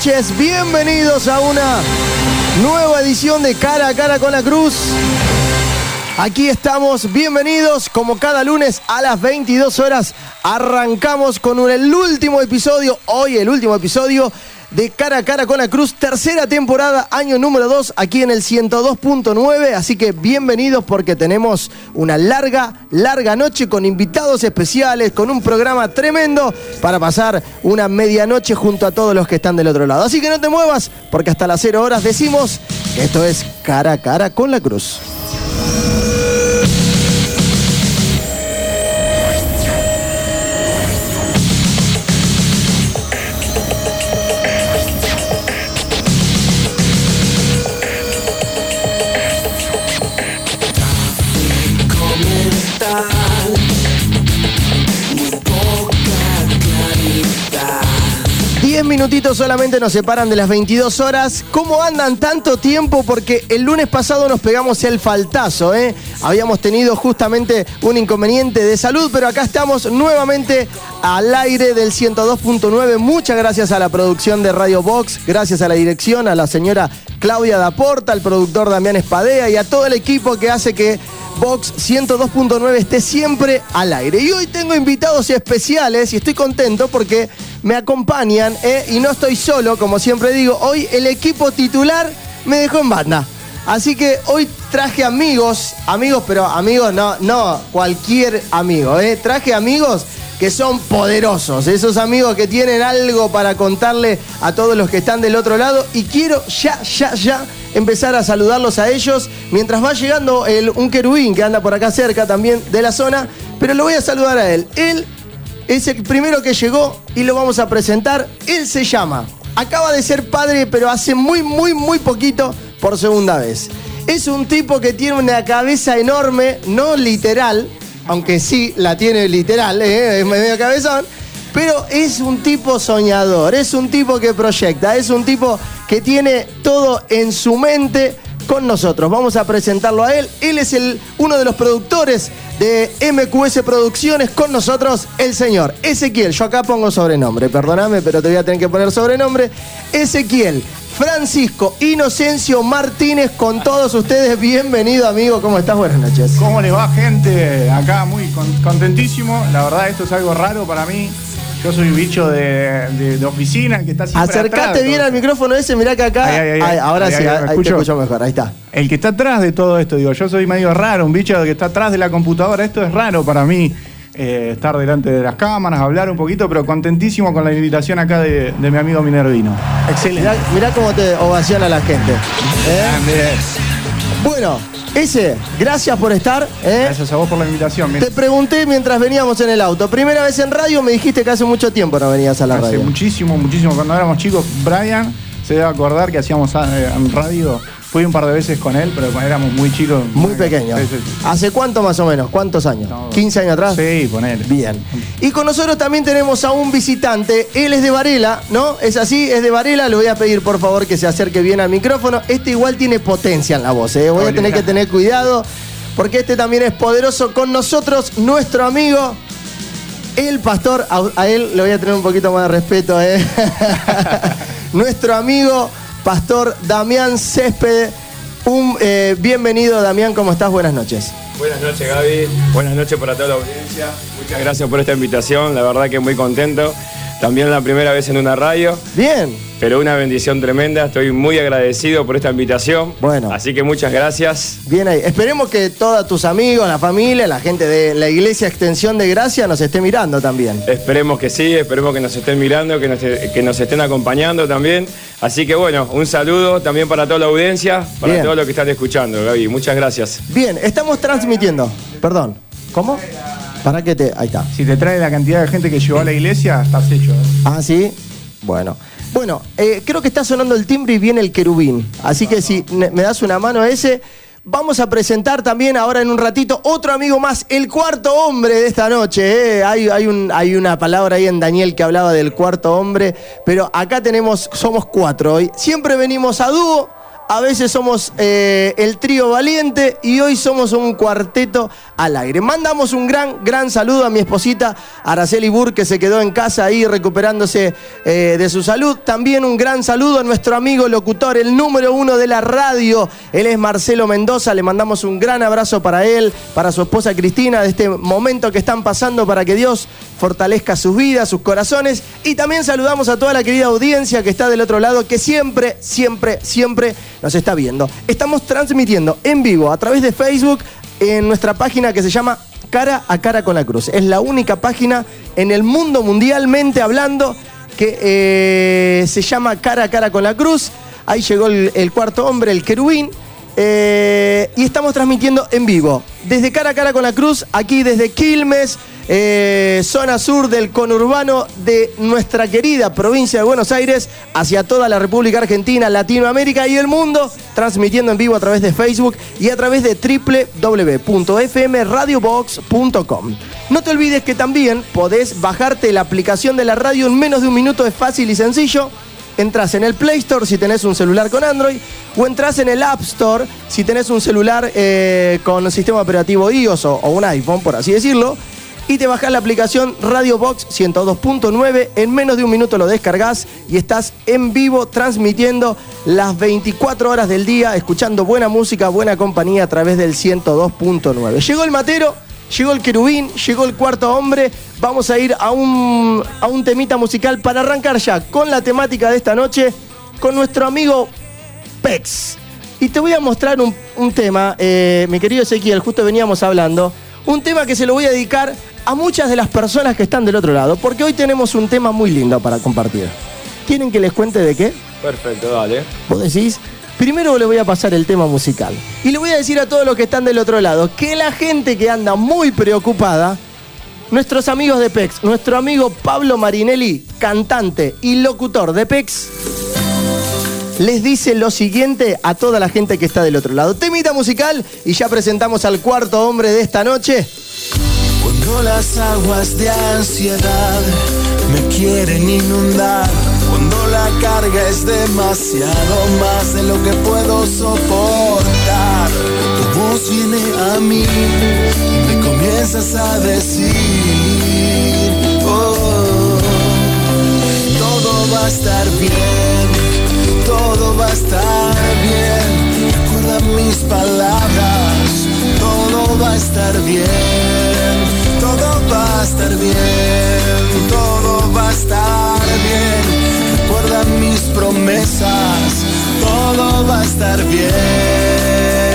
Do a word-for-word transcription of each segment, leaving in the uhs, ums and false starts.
noches, bienvenidos a una nueva edición de Cara a Cara con la Cruz. Aquí estamos, bienvenidos como cada lunes a las veintidós horas. Arrancamos con un, el último episodio, hoy el último episodio de Cara a Cara con la Cruz, tercera temporada, año número dos, aquí en el ciento dos punto nueve, así que bienvenidos porque tenemos una larga, larga noche con invitados especiales, con un programa tremendo para pasar una medianoche junto a todos los que están del otro lado. Así que no te muevas porque hasta las cero horas decimos que esto es Cara a Cara con la Cruz. diez minutitos solamente nos separan de las veintidós horas. ¿Cómo andan tanto tiempo? Porque el lunes pasado nos pegamos el faltazo, ¿eh? Habíamos tenido justamente un inconveniente de salud, pero acá estamos nuevamente al aire del ciento dos punto nueve. Muchas gracias a la producción de Radio Box, gracias a la dirección, a la señora Claudia Daporta, al productor Damián Espadea y a todo el equipo que hace que Box ciento dos punto nueve esté siempre al aire. Y hoy tengo invitados especiales y estoy contento porque me acompañan, ¿eh? Y no estoy solo, como siempre digo. Hoy el equipo titular me dejó en banda. Así que hoy traje amigos, amigos, pero amigos no, no cualquier amigo, ¿eh? Traje amigos que son poderosos, esos amigos que tienen algo para contarle a todos los que están del otro lado. Y quiero ya, ya, ya empezar a saludarlos a ellos mientras va llegando el, un querubín que anda por acá cerca también de la zona, pero lo voy a saludar a él. Él es el primero que llegó y lo vamos a presentar. Él se llama, acaba de ser padre, pero hace muy, muy, muy poquito por segunda vez. Es un tipo que tiene una cabeza enorme, no literal, aunque sí la tiene literal, ¿eh? Es medio cabezón, pero es un tipo soñador, es un tipo que proyecta, es un tipo que tiene todo en su mente con nosotros. Vamos a presentarlo a él. Él es el, uno de los productores de M Q S Producciones, con nosotros el señor Ezequiel. Yo acá pongo sobrenombre, perdóname, pero te voy a tener que poner sobrenombre. Ezequiel Francisco Inocencio Martínez, con todos ustedes. Bienvenido, amigo. ¿Cómo estás? Buenas noches. ¿Cómo les va, gente? Acá muy con- contentísimo. La verdad, esto es algo raro para mí. Yo soy un bicho de, de, de oficina, el que está siempre Acercate atrás, bien todo. al micrófono ese, mirá que acá. Ahí, ahí, ahí, ahí, ahora ahí, sí, ahí, ahí, ¿me te escucho? escucho mejor, ahí está. El que está atrás de todo esto, digo, yo soy medio raro, un bicho que está atrás de la computadora. Esto es raro para mí, eh, estar delante de las cámaras, hablar un poquito, pero contentísimo con la invitación acá de, de mi amigo Minervino. Excelente. Mirá, mirá cómo te ovaciona la gente. ¿Eh? Grande. Bueno, ese, gracias por estar. ¿eh? Gracias a vos por la invitación. Te pregunté mientras veníamos en el auto. Primera vez en radio, me dijiste que hace mucho tiempo no venías a la Hace radio. muchísimo, muchísimo. Cuando éramos chicos, Brian se debe acordar que hacíamos eh, en radio. Fui un par de veces con él, pero cuando éramos muy chicos. Muy pequeños. Sí, sí, sí. ¿Hace cuánto más o menos? ¿Cuántos años? No. ¿quince años atrás? Sí, ponele. Bien. Y con nosotros también tenemos a un visitante. Él es de Varela, ¿no? ¿Es así? Es de Varela. Le voy a pedir, por favor, que se acerque bien al micrófono. Este igual tiene potencia en la voz, ¿eh? Voy a tener que tener cuidado, porque este también es poderoso. Con nosotros, nuestro amigo, el pastor. A, a él le voy a tener un poquito más de respeto, ¿eh? Nuestro amigo, pastor Damián Céspedes. Un eh, bienvenido, Damián, ¿cómo estás? Buenas noches. Buenas noches, Gaby. Buenas noches para toda la audiencia. Muchas gracias por esta invitación. La verdad que muy contento. También la primera vez en una radio. Bien. Pero una bendición tremenda. Estoy muy agradecido por esta invitación. Bueno. Así que muchas gracias. Bien ahí. Esperemos que todos tus amigos, la familia, la gente de la Iglesia Extensión de Gracia nos esté mirando también. Esperemos que sí, esperemos que nos estén mirando, que nos, que nos estén acompañando también. Así que bueno, un saludo también para toda la audiencia, para Bien. todos los que están escuchando, Gaby. Muchas gracias. Bien, estamos transmitiendo. Perdón. ¿Cómo? ¿Para qué te...? Ahí está. Si te trae la cantidad de gente que llegó a la iglesia, estás hecho. ¿eh? Ah, ¿sí? Bueno. Bueno, eh, creo que está sonando el timbre y viene el querubín. Así que si me das una mano a ese... Vamos a presentar también ahora en un ratito otro amigo más, el cuarto hombre de esta noche. ¿eh? Hay, hay, un, hay una palabra ahí en Daniel que hablaba del cuarto hombre, pero acá tenemos, somos cuatro hoy. Siempre venimos a dúo, a veces somos eh, el trío valiente y hoy somos un cuarteto al aire. Mandamos un gran, gran saludo a mi esposita Araceli Burr, que se quedó en casa ahí recuperándose eh, de su salud. También un gran saludo a nuestro amigo locutor, el número uno de la radio. Él es Marcelo Mendoza. Le mandamos un gran abrazo para él, para su esposa Cristina, de este momento que están pasando, para que Dios fortalezca sus vidas, sus corazones. Y también saludamos a toda la querida audiencia que está del otro lado, que siempre, siempre, siempre nos está viendo. Estamos transmitiendo en vivo a través de Facebook en nuestra página que se llama Cara a Cara con la Cruz. Es la única página en el mundo, mundialmente hablando, que eh, se llama Cara a Cara con la Cruz. Ahí llegó el, el cuarto hombre, el querubín. Eh, y estamos transmitiendo en vivo desde Cara a Cara con la Cruz, aquí desde Quilmes, eh, zona sur del conurbano de nuestra querida provincia de Buenos Aires, hacia toda la República Argentina, Latinoamérica y el mundo, transmitiendo en vivo a través de Facebook y a través de doble u doble u doble u punto f m radio box punto com. No te olvides que también podés bajarte la aplicación de la radio en menos de un minuto, es fácil y sencillo. Entrás en el Play Store si tenés un celular con Android, o entrás en el App Store si tenés un celular eh, con sistema operativo iOS o, o un iPhone, por así decirlo, y te bajás la aplicación Radio Box ciento dos punto nueve. En menos de un minuto lo descargás y estás en vivo transmitiendo las veinticuatro horas del día, escuchando buena música, buena compañía a través del ciento dos punto nueve. Llegó el matero, llegó el querubín, llegó el cuarto hombre. Vamos a ir a un, a un temita musical para arrancar ya con la temática de esta noche, con nuestro amigo Pex. Y te voy a mostrar un, un tema, eh, mi querido Ezequiel, justo veníamos hablando, un tema que se lo voy a dedicar a muchas de las personas que están del otro lado, porque hoy tenemos un tema muy lindo para compartir. ¿Quieren que les cuente de qué? Perfecto, dale. ¿Vos decís? Primero le voy a pasar el tema musical. Y le voy a decir a todos los que están del otro lado que la gente que anda muy preocupada, nuestros amigos de Pex, nuestro amigo Pablo Marinelli, cantante y locutor de Pex, les dice lo siguiente a toda la gente que está del otro lado. Temita musical y ya presentamos al cuarto hombre de esta noche. Cuando las aguas de ansiedad me quieren inundar, cuando la carga es demasiado más de lo que puedo soportar, tu voz viene a mí y me comienzas a decir, oh, todo va a estar bien, todo va a estar bien. Recuerda mis palabras, todo va a estar bien, todo va a estar bien, todo va a estar bien. Recuerda mis promesas, todo va a estar bien.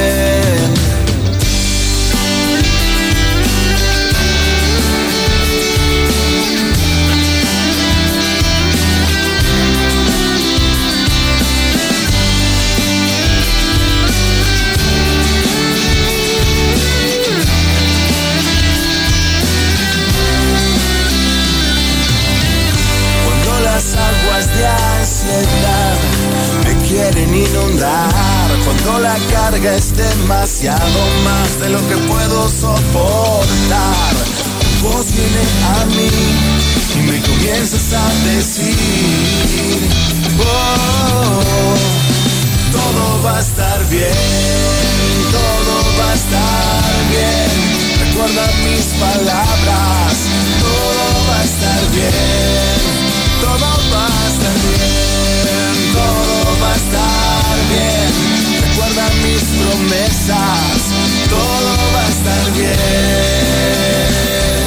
Las aguas de ansiedad me quieren inundar, cuando la carga es demasiado más de lo que puedo soportar, tu voz viene a mí y me comienzas a decir, oh, todo va a estar bien, todo va a estar bien. Recuerda mis palabras, todo va a estar bien. Todo va a estar bien, todo va a estar bien. Recuerda mis promesas, todo va a estar bien.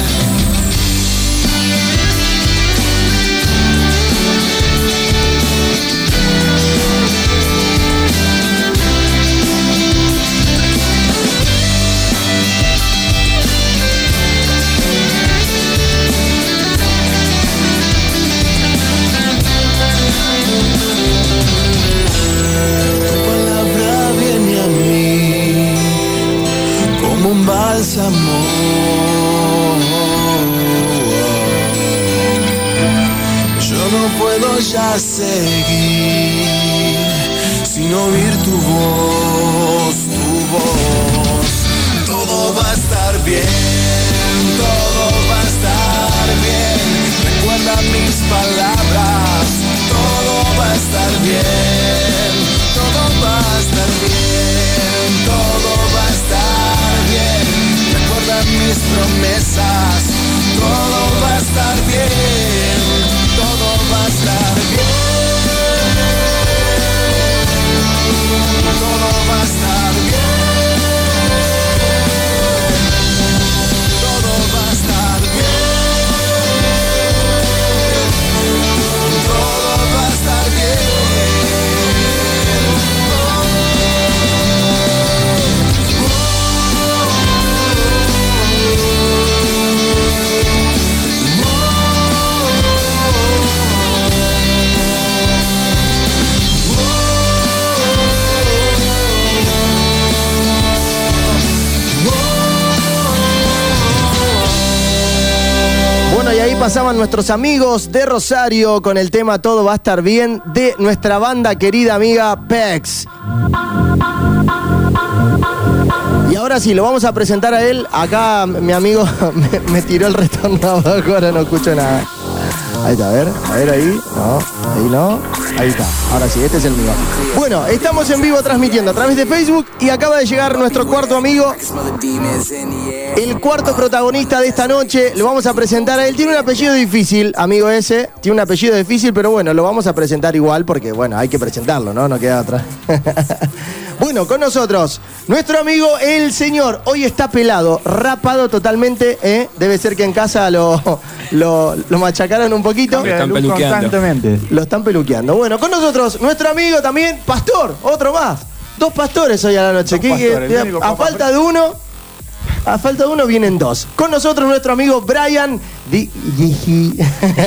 Un bálsamo, yo no puedo ya seguir sin oír tu voz, tu voz. Todo va a estar bien, todo va a estar bien. Recuerda mis palabras, todo va a estar bien, todo va a pasaban nuestros amigos de Rosario con el tema Todo va a estar bien de nuestra banda querida amiga Pex. Y ahora sí, lo vamos a presentar a él. Acá mi amigo me, me tiró el retorno abajo, ahora no escucho nada. Ahí está, a ver, a ver ahí. No, ahí no. Ahí está, ahora sí, este es el mío. Bueno, estamos en vivo transmitiendo a través de Facebook y acaba de llegar nuestro cuarto amigo, el cuarto protagonista de esta noche. Lo vamos a presentar a él. Tiene un apellido difícil, amigo ese. Tiene un apellido difícil, pero bueno, lo vamos a presentar igual porque, bueno, hay que presentarlo, ¿no? No queda atrás. Bueno, con nosotros, nuestro amigo el señor. Hoy está pelado, rapado totalmente, ¿eh? Debe ser que en casa lo, lo, lo machacaron un poquito. Lo están peluqueando. Constantemente. Lo están peluqueando. Bueno, con nosotros, nuestro amigo también, Pastor, otro más. Dos pastores hoy a la noche. ¿Qué, pastores, qué, a falta de uno, a falta de uno vienen dos. Con nosotros nuestro amigo Brian Di, Di, Di,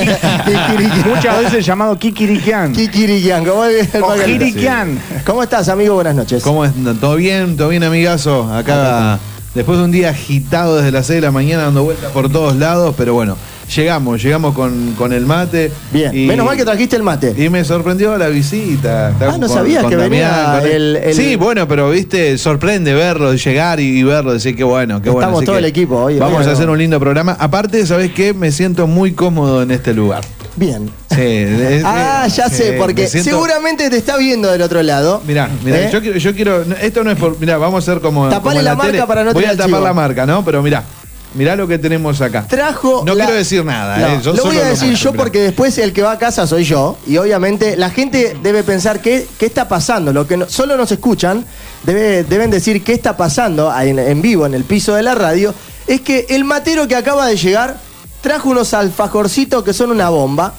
muchas veces llamado Kikirikian. Kikirikian, ¿cómo, Kikirikian. ¿Cómo estás, amigo? Buenas noches. ¿Cómo estás? ¿Todo bien? ¿Todo bien, amigazo? Acá, después de un día agitado desde las seis de la mañana, dando vueltas por todos lados, pero bueno, llegamos, llegamos con, con el mate. Bien, y, menos mal que trajiste el mate. Y me sorprendió la visita. Ah, ¿no sabías que venía el, el... Sí, bueno, pero viste, sorprende verlo, llegar y, y verlo, decir que bueno, qué bueno. Estamos todo el equipo hoy. Vamos bien, a hacer no. un lindo programa. Aparte, ¿sabés qué? Me siento muy cómodo en este lugar. Bien. Sí, es, ah, ya es, sé, eh, porque siento... seguramente te está viendo del otro lado. Mirá, mirá, ¿Eh? yo, quiero, yo quiero, esto no es por, mirá, vamos a hacer como, Tapale como en la, la marca tele. para no Voy a tirar tapar chivo. la marca, ¿no? Pero mirá, mirá lo que tenemos acá. Trajo No la... quiero decir nada, no, ¿eh? Yo lo solo voy a decir muestro, yo mirá. porque después el que va a casa soy yo. Y obviamente la gente debe pensar qué, qué está pasando. Lo que no, solo nos escuchan, debe, deben decir qué está pasando en, en vivo, en el piso de la radio. Es que el matero que acaba de llegar trajo unos alfajorcitos que son una bomba.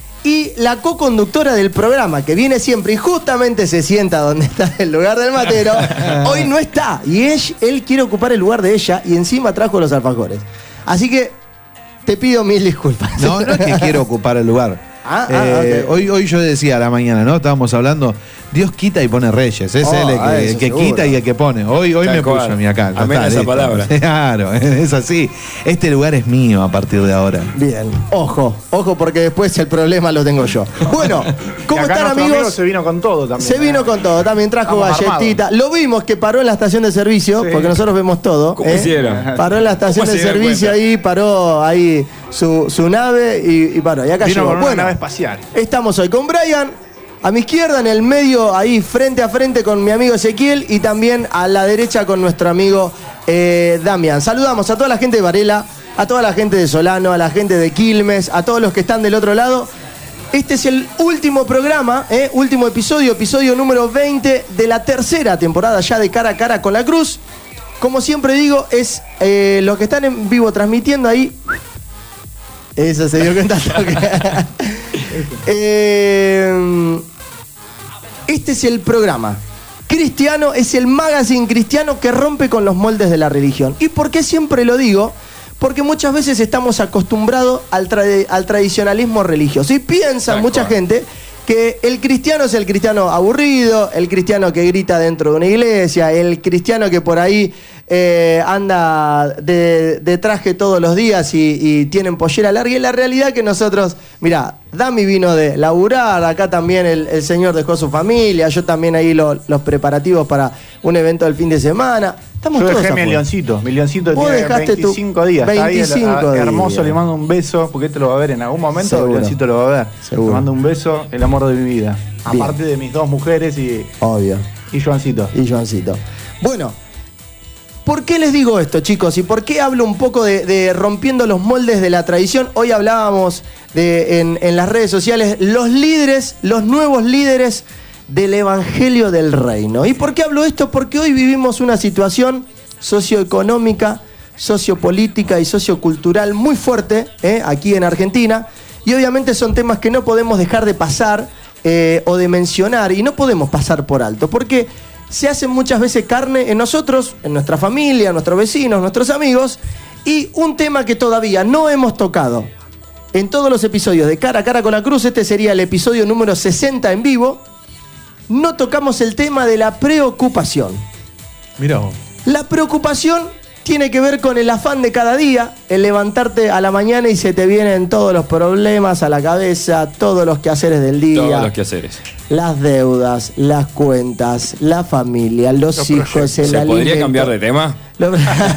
Y la co-conductora del programa, que viene siempre y justamente se sienta donde está el lugar del matero, hoy no está. Y él, él quiere ocupar el lugar de ella y encima trajo los alfajores. Así que te pido mil disculpas. No, no es que quiero ocupar el lugar. Ah, eh, ah, okay. hoy, hoy yo decía a la mañana, ¿no? Estábamos hablando, Dios quita y pone reyes. Es Oh, él el que, ah, eso el que seguro. quita y el que pone. Hoy, hoy Tal me cual. puso a mí acá. Ya Amén está, esa listo. palabra. Claro, es así. Este lugar es mío a partir de ahora. Bien, ojo, ojo porque después el problema lo tengo yo. Bueno, ¿cómo Y acá están, nuestro amigos? amigo se vino con todo también. Se vino ¿eh? con todo, también trajo Estamos galletita. Lo vimos que paró en la estación de servicio, Sí. porque nosotros vemos todo. ¿Cómo ¿eh? hicieron? Paró en la estación ¿Cómo de se dieron servicio cuenta? ahí, paró ahí su, su nave y, y paró. Y acá Vino llegó. con una Bueno, nave espacial. estamos hoy con Brian, a mi izquierda, en el medio, ahí frente a frente con mi amigo Ezequiel y también a la derecha con nuestro amigo eh, Damián. Saludamos a toda la gente de Varela, a toda la gente de Solano, a la gente de Quilmes, a todos los que están del otro lado. Este es el último programa, ¿eh? último episodio, episodio número veinte de la tercera temporada ya de Cara a Cara con la Cruz. Como siempre digo, es eh, los que están en vivo transmitiendo ahí. Eso se dio cuenta. eh, este es el programa cristiano, es el magazine cristiano que rompe con los moldes de la religión. ¿Y por qué siempre lo digo? Porque muchas veces estamos acostumbrados al, tra- al tradicionalismo religioso. Y piensa Tal mucha cual. gente que el cristiano es el cristiano aburrido, el cristiano que grita dentro de una iglesia, el cristiano que por ahí eh, anda de, de traje todos los días y, y tienen pollera larga. Y la realidad que nosotros, mirá, Dami vino de laburar, acá también el, el señor dejó su familia, yo también ahí lo- los preparativos para un evento del fin de semana. Estamos Yo todos dejé mi afuera. leoncito. Mi leoncito Vos tiene dejaste tu veinticinco días. Está ahí, veinticinco el- a- hermoso, días. le mando un beso, porque este lo va a ver en algún momento. Seguro. El leoncito lo va a ver. Seguro. Le mando un beso, el amor de mi vida. Bien. Aparte de mis dos mujeres y, Obvio. y Joancito. Y Joancito. Bueno, ¿por qué les digo esto, chicos? ¿Y por qué hablo un poco de, de rompiendo los moldes de la tradición? Hoy hablábamos de, en, en las redes sociales, los líderes, los nuevos líderes del Evangelio del Reino. ¿Y por qué hablo esto? Porque hoy vivimos una situación socioeconómica, sociopolítica y sociocultural muy fuerte, ¿eh? aquí en Argentina. Y obviamente son temas que no podemos dejar de pasar eh, o de mencionar y no podemos pasar por alto. Porque se hacen muchas veces carne en nosotros, en nuestra familia, en nuestros vecinos, nuestros amigos. Y un tema que todavía no hemos tocado en todos los episodios de Cara a Cara con la Cruz, este sería el episodio número sesenta en vivo, no tocamos el tema de la preocupación. Mirá vos. La preocupación tiene que ver con el afán de cada día, el levantarte a la mañana y se te vienen todos los problemas a la cabeza, todos los quehaceres del día. Todos los quehaceres. Las deudas, las cuentas, la familia, los, los hijos, el ¿Se alimento. podría cambiar de tema? Lo...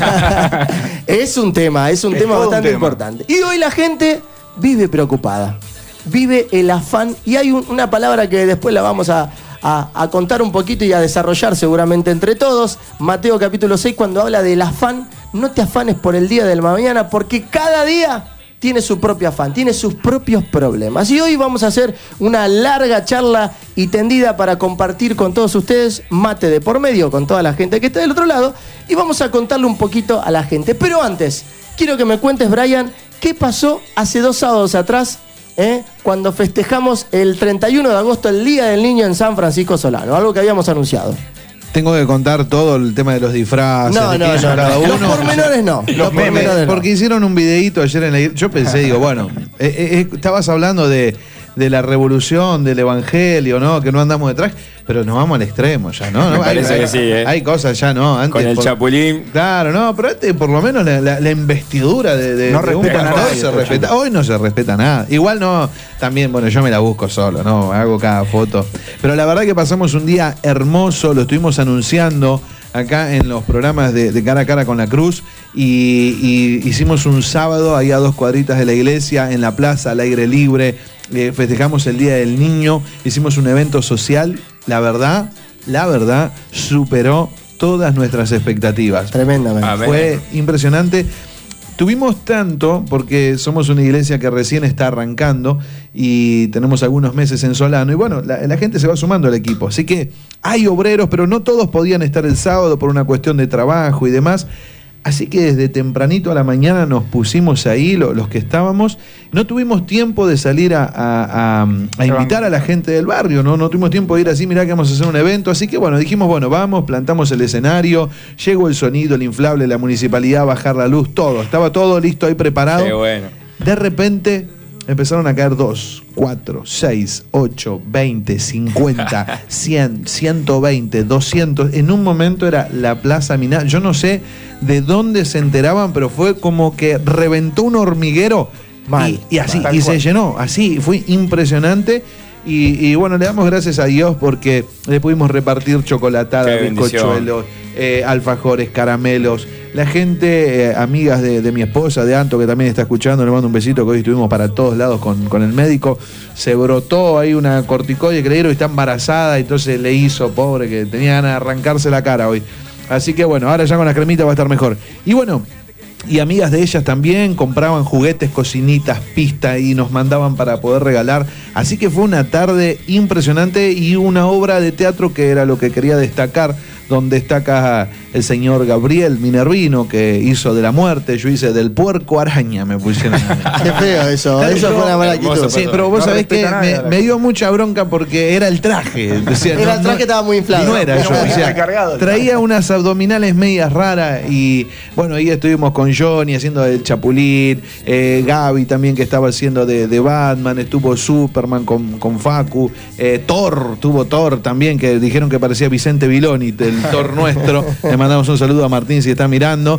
es un tema, es un es tema bastante un tema. importante. Y hoy la gente vive preocupada, vive el afán, y hay un, una palabra que después la vamos a... A, a contar un poquito y a desarrollar seguramente entre todos. Mateo capítulo seis, cuando habla del afán, no te afanes por el día del mañana, porque cada día tiene su propio afán, tiene sus propios problemas. Y hoy vamos a hacer una larga charla y tendida para compartir con todos ustedes, mate de por medio, con toda la gente que está del otro lado, y vamos a contarle un poquito a la gente. Pero antes, quiero que me cuentes, Brian, ¿qué pasó hace dos sábados atrás? ¿Eh? Cuando festejamos el treinta y uno de agosto, el Día del Niño en San Francisco Solano, algo que habíamos anunciado. Tengo que contar todo el tema de los disfraces. No, de no, qué hizo no, cada no. uno. Los pormenores no. Los Los memes, pormenores no. porque hicieron un videíto ayer en la iglesia. Yo pensé, digo, bueno, eh, eh, estabas hablando de, de la revolución, del evangelio, ¿no? Que no andamos detrás, pero nos vamos al extremo ya, ¿no? Me ¿No? parece hay, que sí, ¿eh? Hay cosas ya, ¿no? Antes, Con el por- chapulín. Claro, no, pero antes por lo menos la, la- la investidura de, de, No de un respetan a pastor nadie, se estos respeta. chicos. Hoy no se respeta nada. Igual no, también, bueno, yo me la busco solo, ¿no? Hago cada foto. Pero la verdad que pasamos un día hermoso, lo estuvimos anunciando acá en los programas de, de Cara a Cara con la Cruz y, y hicimos un sábado ahí a dos cuadritas de la iglesia, en la plaza, al aire libre, eh, festejamos el Día del Niño, hicimos un evento social, la verdad, la verdad, superó todas nuestras expectativas. Tremendamente. A ver. Fue impresionante. Tuvimos tanto, porque somos una iglesia que recién está arrancando y tenemos algunos meses en Solano, y bueno, la, la gente se va sumando al equipo. Así que hay obreros, pero no todos podían estar el sábado por una cuestión de trabajo y demás. Así que desde tempranito a la mañana nos pusimos ahí, lo- los que estábamos. No tuvimos tiempo de salir a, a- a- a invitar a la gente del barrio, ¿no? No tuvimos tiempo de ir así, mirá que vamos a hacer un evento. Así que bueno, dijimos, bueno, vamos, plantamos el escenario, llegó el sonido, el inflable, la municipalidad, bajar la luz, todo. Estaba todo listo ahí preparado. Qué bueno. De repente empezaron a caer dos, cuatro, seis, ocho, veinte, cincuenta, cien, ciento veinte, doscientos. En un momento era la Plaza Miná. Yo no sé de dónde se enteraban, pero fue como que reventó un hormiguero. Mal. Y, y así, Tal y se cual. llenó. Así, fue impresionante. Y, y bueno, le damos gracias a Dios porque le pudimos repartir chocolatada, Qué bendición. bizcochuelos, eh, alfajores, caramelos. La gente, eh, amigas de, de mi esposa, de Anto, que también está escuchando, le mando un besito, que hoy estuvimos para todos lados con, con el médico. Se brotó ahí una corticoide, creyeron, y está embarazada, entonces le hizo, pobre, que tenía ganas de arrancarse la cara hoy. Así que bueno, ahora ya con la cremita va a estar mejor. Y bueno, y amigas de ellas también compraban juguetes, cocinitas, pista y nos mandaban para poder regalar. Así que fue una tarde impresionante y una obra de teatro que era lo que quería destacar, donde destaca el señor Gabriel Minervino, que hizo de la muerte, yo hice del puerco araña, me pusieron. Qué feo eso, eso fue una mala Hermoso, actitud. Sí, pero vos No sabés que respeta a nadie, me, la me dio mucha bronca porque era el traje. Decía, Era el traje que estaba muy inflado. y no era yo. Pero o muy sea, recargado el traía unas abdominales medias raras y bueno, ahí estuvimos con Johnny haciendo el Chapulín, eh, Gaby también que estaba haciendo de, de Batman, estuvo Superman con, con Facu, eh, Thor, tuvo Thor también, que dijeron que parecía Vicente Viloni, el Thor nuestro. Le mandamos un saludo a Martín si está mirando.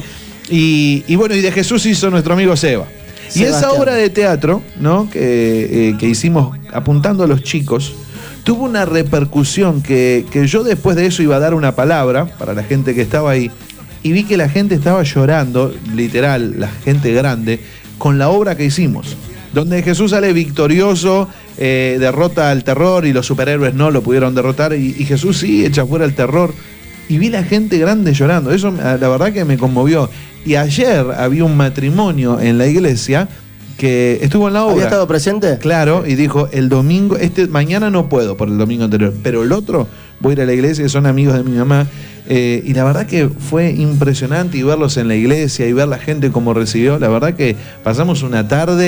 Y, y bueno, y de Jesús hizo nuestro amigo Seba. Y esa Sebastián. obra de teatro, ¿no? que, eh, que hicimos apuntando a los chicos, tuvo una repercusión que, que yo después de eso iba a dar una palabra para la gente que estaba ahí, y vi que la gente estaba llorando, literal, la gente grande, con la obra que hicimos, donde Jesús sale victorioso, eh, derrota al terror y los superhéroes no lo pudieron derrotar, y, y Jesús sí echa fuera el terror. Y vi la gente grande llorando. Eso la verdad que me conmovió. Y ayer había un matrimonio en la iglesia que estuvo en la obra. ¿Había estado presente? Claro, y dijo, el domingo, este mañana no puedo por el domingo anterior, pero el otro voy a ir a la iglesia, que son amigos de mi mamá. Eh, y la verdad que fue impresionante y verlos en la iglesia y ver la gente cómo recibió. La verdad que pasamos una tarde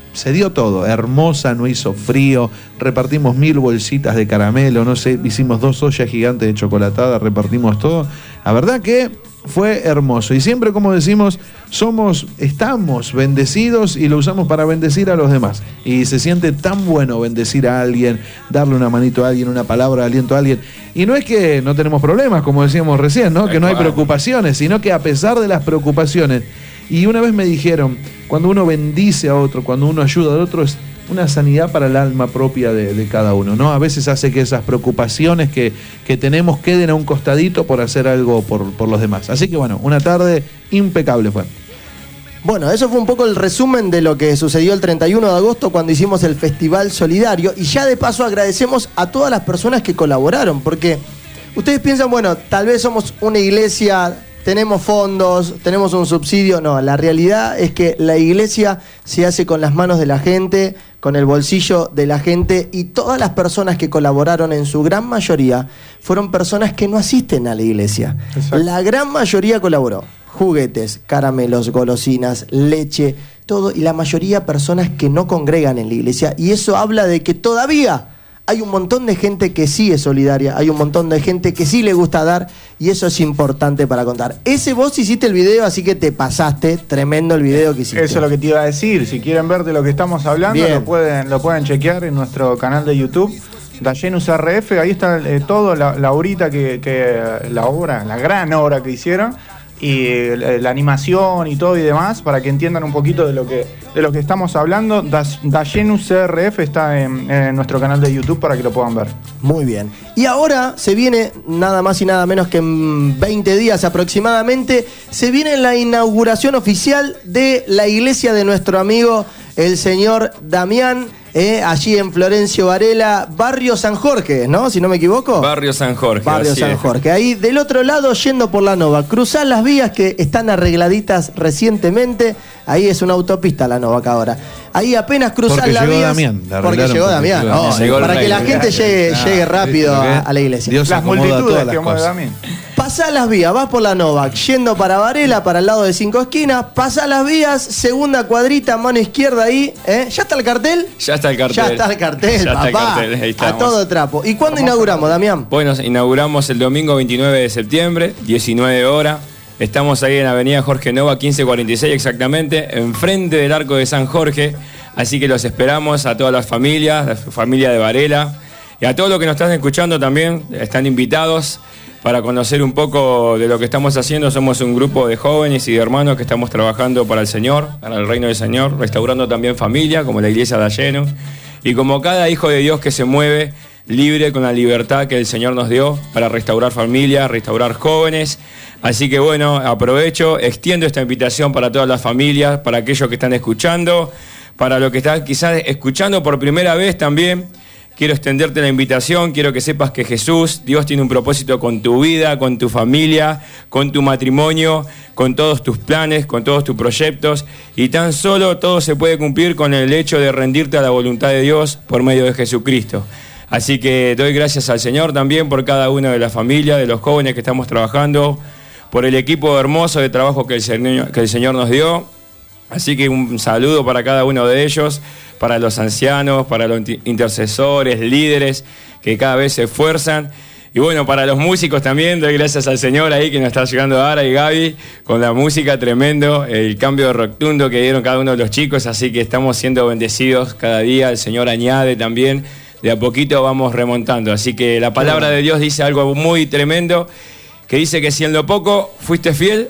se dio todo, hermosa, no hizo frío, repartimos mil bolsitas de caramelo, no sé, hicimos dos ollas gigantes de chocolatada, repartimos todo. La verdad que fue hermoso. Y siempre, como decimos, somos, estamos bendecidos y lo usamos para bendecir a los demás. Y se siente tan bueno bendecir a alguien, darle una manito a alguien, una palabra de aliento a alguien. Y no es que no tenemos problemas, como decíamos recién, ¿no? Que no hay preocupaciones, sino que a pesar de las preocupaciones. Y una vez me dijeron, cuando uno bendice a otro, cuando uno ayuda al otro, es una sanidad para el alma propia de, de cada uno, ¿no? A veces hace que esas preocupaciones que, que tenemos queden a un costadito por hacer algo por, por los demás. Así que bueno, una tarde impecable fue. Bueno, eso fue un poco el resumen de lo que sucedió el treinta y uno de agosto cuando hicimos el Festival Solidario. Y ya de paso agradecemos a todas las personas que colaboraron, porque ustedes piensan, bueno, tal vez somos una iglesia, tenemos fondos, tenemos un subsidio. No, la realidad es que la iglesia se hace con las manos de la gente, con el bolsillo de la gente, y todas las personas que colaboraron, en su gran mayoría, fueron personas que no asisten a la iglesia. Exacto. La gran mayoría colaboró. Juguetes, caramelos, golosinas, leche, todo, y la mayoría personas que no congregan en la iglesia, y eso habla de que todavía hay un montón de gente que sí es solidaria, hay un montón de gente que sí le gusta dar, y eso es importante para contar. Ese vos hiciste el video, así que te pasaste, tremendo el video que hiciste. Eso es lo que te iba a decir, si quieren ver de lo que estamos hablando, lo pueden, lo pueden chequear en nuestro canal de YouTube, Dayenus R F, ahí está eh, todo, la, la horita que, que, la obra, la gran obra que hicieron, y eh, la animación y todo y demás, para que entiendan un poquito de lo que, de lo que estamos hablando. Dayenus R F está en, en nuestro canal de YouTube para que lo puedan ver. Muy bien. Y ahora se viene, nada más y nada menos que en veinte días aproximadamente, se viene la inauguración oficial de la iglesia de nuestro amigo el señor Damián, eh, allí en Florencio Varela, barrio San Jorge, ¿no? Si no me equivoco. Barrio San Jorge. Barrio San Jorge. Ahí del otro lado, yendo por la Nova, cruzás las vías que están arregladitas recientemente. Ahí es una autopista la Nova acá ahora. Ahí apenas cruzás las vías. Damián, la porque llegó Damián. Oh, llegó para que la gente llegue, ah, llegue rápido a, a la iglesia. Dios las multitudes que mueve Damián. Pasás las vías, vas por la Nova, yendo para Varela, para el lado de Cinco Esquinas, pasás las vías, segunda cuadrita, mano izquierda ahí, ¿eh? ¿Ya está el cartel? Ya está el cartel. Ya está el cartel, ya papá. Está el cartel. Ahí a todo trapo. ¿Y cuándo inauguramos, Damián? Bueno, inauguramos el domingo veintinueve de septiembre, diecinueve horas. Estamos ahí en Avenida Jorge Nova, quince cuarenta y seis exactamente, enfrente del Arco de San Jorge. Así que los esperamos a todas las familias, la familia de Varela, y a todos los que nos están escuchando también, están invitados para conocer un poco de lo que estamos haciendo. Somos un grupo de jóvenes y de hermanos que estamos trabajando para el Señor, para el reino del Señor, restaurando también familia, como la iglesia de Dayenus, y como cada hijo de Dios que se mueve libre con la libertad que el Señor nos dio para restaurar familia, restaurar jóvenes. Así que bueno, aprovecho, extiendo esta invitación para todas las familias, para aquellos que están escuchando, para los que están quizás escuchando por primera vez también. Quiero extenderte la invitación, quiero que sepas que Jesús, Dios tiene un propósito con tu vida, con tu familia, con tu matrimonio, con todos tus planes, con todos tus proyectos, y tan solo todo se puede cumplir con el hecho de rendirte a la voluntad de Dios por medio de Jesucristo. Así que doy gracias al Señor también por cada una de las familias, de los jóvenes que estamos trabajando, por el equipo hermoso de trabajo que el Señor, que el Señor nos dio. Así que un saludo para cada uno de ellos, para los ancianos, para los intercesores, líderes que cada vez se esfuerzan. Y bueno, para los músicos también, doy gracias al Señor ahí que nos está llegando ahora, y Gaby, con la música tremendo, el cambio de rotundo que dieron cada uno de los chicos. Así que estamos siendo bendecidos cada día, el Señor añade también, de a poquito vamos remontando. Así que la palabra de Dios dice algo muy tremendo, que dice que si en lo poco fuiste fiel,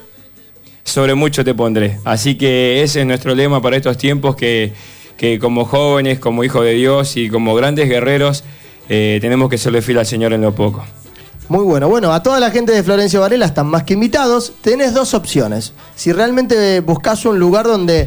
sobre mucho te pondré. Así que ese es nuestro lema para estos tiempos, que, que como jóvenes, como hijos de Dios y como grandes guerreros, eh, tenemos que serle fiel al Señor en lo poco. Muy bueno. Bueno, a toda la gente de Florencio Varela están más que invitados. Tenés dos opciones. Si realmente buscas un lugar donde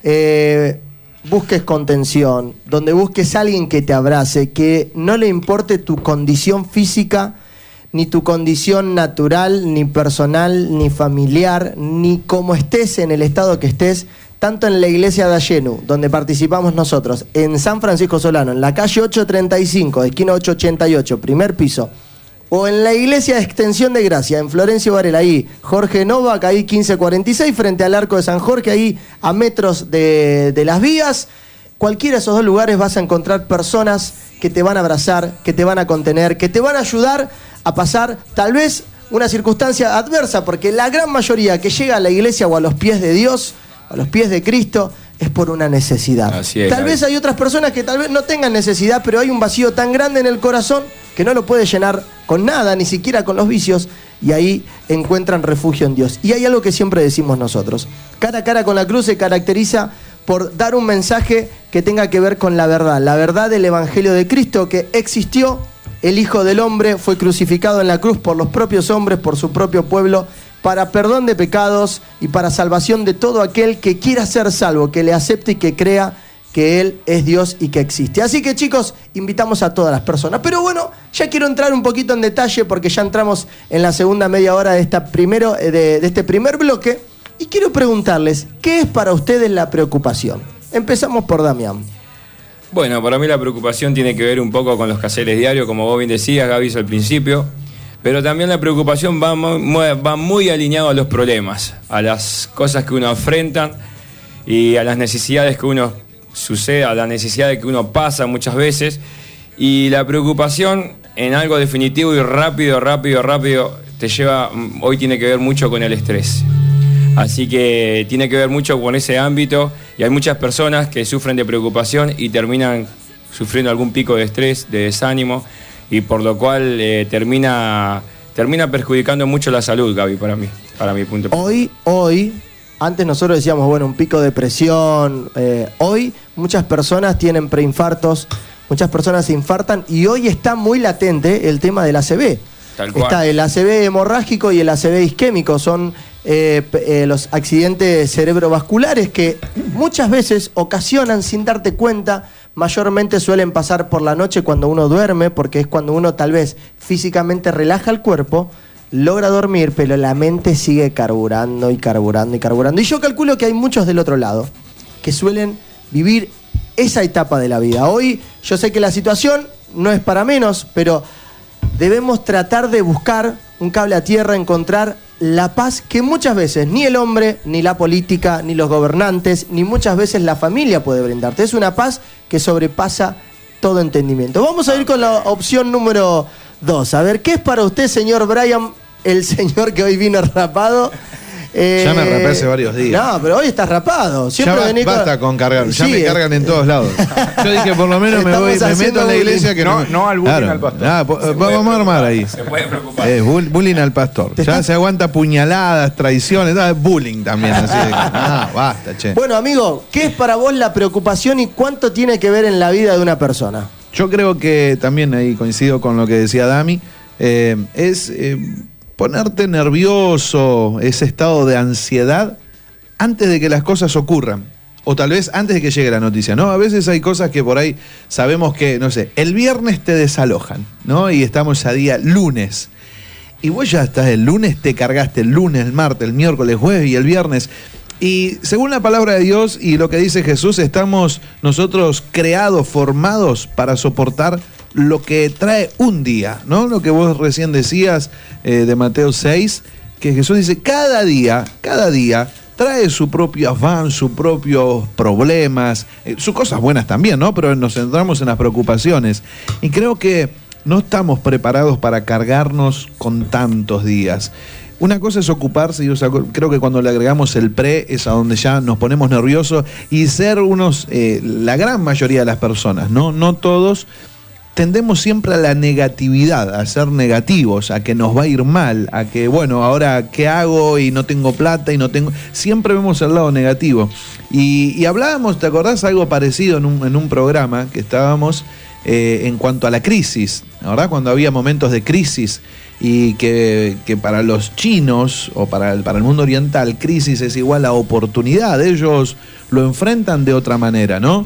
eh, busques contención, donde busques a alguien que te abrace, que no le importe tu condición física, ni tu condición natural, ni personal, ni familiar, ni cómo estés en el estado que estés, tanto en la iglesia de Dayenus, donde participamos nosotros, en San Francisco Solano, en la calle ochocientos treinta y cinco, esquina ochocientos ochenta y ocho, primer piso, o en la iglesia de Extensión de Gracia, en Florencio Varela, ahí, Jorge Novak, ahí quince cuarenta y seis, frente al Arco de San Jorge, ahí a metros de, de las vías. cualquiera de esos dos lugares vas a encontrar personas que te van a abrazar, que te van a contener, que te van a ayudar a pasar tal vez una circunstancia adversa, porque la gran mayoría que llega a la iglesia o a los pies de Dios, a los pies de Cristo, es por una necesidad. Así es, tal Gaby. vez hay otras personas que tal vez no tengan necesidad, pero hay un vacío tan grande en el corazón que no lo puede llenar con nada, ni siquiera con los vicios, y ahí encuentran refugio en Dios. Y hay algo que siempre decimos nosotros: Cara a Cara con la Cruz se caracteriza por dar un mensaje que tenga que ver con la verdad, la verdad del Evangelio de Cristo, que existió, el Hijo del Hombre fue crucificado en la cruz por los propios hombres, por su propio pueblo, para perdón de pecados y para salvación de todo aquel que quiera ser salvo, que le acepte y que crea que Él es Dios y que existe. Así que, chicos, invitamos a todas las personas. Pero bueno, ya quiero entrar un poquito en detalle porque ya entramos en la segunda media hora de, esta primero, de, de este primer bloque, y quiero preguntarles, ¿qué es para ustedes la preocupación? Empezamos por Damián. Bueno, para mí la preocupación tiene que ver un poco con los quehaceres diarios, como vos bien decías, Gaby, al principio. Pero también la preocupación va muy, va muy alineado a los problemas, a las cosas que uno enfrenta y a las necesidades que uno sucede, a las necesidades que uno pasa muchas veces. Y la preocupación en algo definitivo y rápido, rápido, rápido, te lleva, hoy tiene que ver mucho con el estrés. Así que tiene que ver mucho con ese ámbito, y hay muchas personas que sufren de preocupación y terminan sufriendo algún pico de estrés, de desánimo, y por lo cual eh, termina, termina perjudicando mucho la salud, Gaby, para mí, para mi punto de vista. Hoy, hoy, antes nosotros decíamos, bueno, un pico de presión, eh, hoy muchas personas tienen preinfartos, muchas personas se infartan, y hoy está muy latente el tema del A C V. Tal cual. Está el A C V hemorrágico y el A C V isquémico, son eh, eh, los accidentes cerebrovasculares que muchas veces ocasionan sin darte cuenta. Mayormente suelen pasar por la noche cuando uno duerme, porque es cuando uno tal vez físicamente relaja el cuerpo, logra dormir, pero la mente sigue carburando y carburando y carburando. Y yo calculo que hay muchos del otro lado que suelen vivir esa etapa de la vida. Hoy yo sé que la situación no es para menos, pero debemos tratar de buscar un cable a tierra, encontrar la paz que muchas veces ni el hombre, ni la política, ni los gobernantes, ni muchas veces la familia puede brindarte. Es una paz que sobrepasa todo entendimiento. Vamos a ir con la opción número dos. A ver, ¿qué es para usted, señor Brian, el señor que hoy vino rapado? Eh, Ya me rapé hace varios días. No, pero hoy estás rapado. Siempre Ya ba- venís basta con cargar, ya Sí, me cargan en todos lados. Yo dije, por lo menos me Estamos voy, me haciendo meto en la bullying. iglesia que No, me- no al bullying Claro. al pastor. Ah, po- Se puede vamos a armar ahí. Se puede preocupar. Es bull- bullying al pastor. Te Ya están- se aguanta puñaladas, traiciones, ah, bullying también. Así de que, ah, basta, che. Bueno, amigo, ¿qué es para vos la preocupación y cuánto tiene que ver en la vida de una persona? Yo creo que también ahí coincido con lo que decía Dami. eh, es eh, ponerte nervioso, ese estado de ansiedad antes de que las cosas ocurran. O tal vez antes de que llegue la noticia, ¿no? A veces hay cosas que por ahí sabemos que, no sé, el viernes te desalojan, ¿no? Y estamos a día lunes. Y vos ya estás el lunes, te cargaste el lunes, el martes, el miércoles, jueves y el viernes. Y según la palabra de Dios y lo que dice Jesús, estamos nosotros creados, formados para soportar lo que trae un día, ¿no? Lo que vos recién decías eh, de Mateo seis, que Jesús dice, cada día, cada día trae su propio afán, sus propios problemas, eh, sus cosas buenas también, ¿no? Pero nos centramos en las preocupaciones. Y creo que no estamos preparados para cargarnos con tantos días. Una cosa es ocuparse, y o sea, creo que cuando le agregamos el pre es a donde ya nos ponemos nerviosos y ser unos, eh, la gran mayoría de las personas, ¿no? No todos, tendemos siempre a la negatividad, a ser negativos, a que nos va a ir mal, a que, bueno, ahora qué hago y no tengo plata y no tengo... Siempre vemos el lado negativo. Y, y hablábamos, ¿te acordás? Algo parecido en un, en un programa que estábamos eh, en cuanto a la crisis, ¿verdad? Cuando había momentos de crisis y que, que para los chinos o para el, para el mundo oriental, crisis es igual a oportunidad. Ellos lo enfrentan de otra manera, ¿no?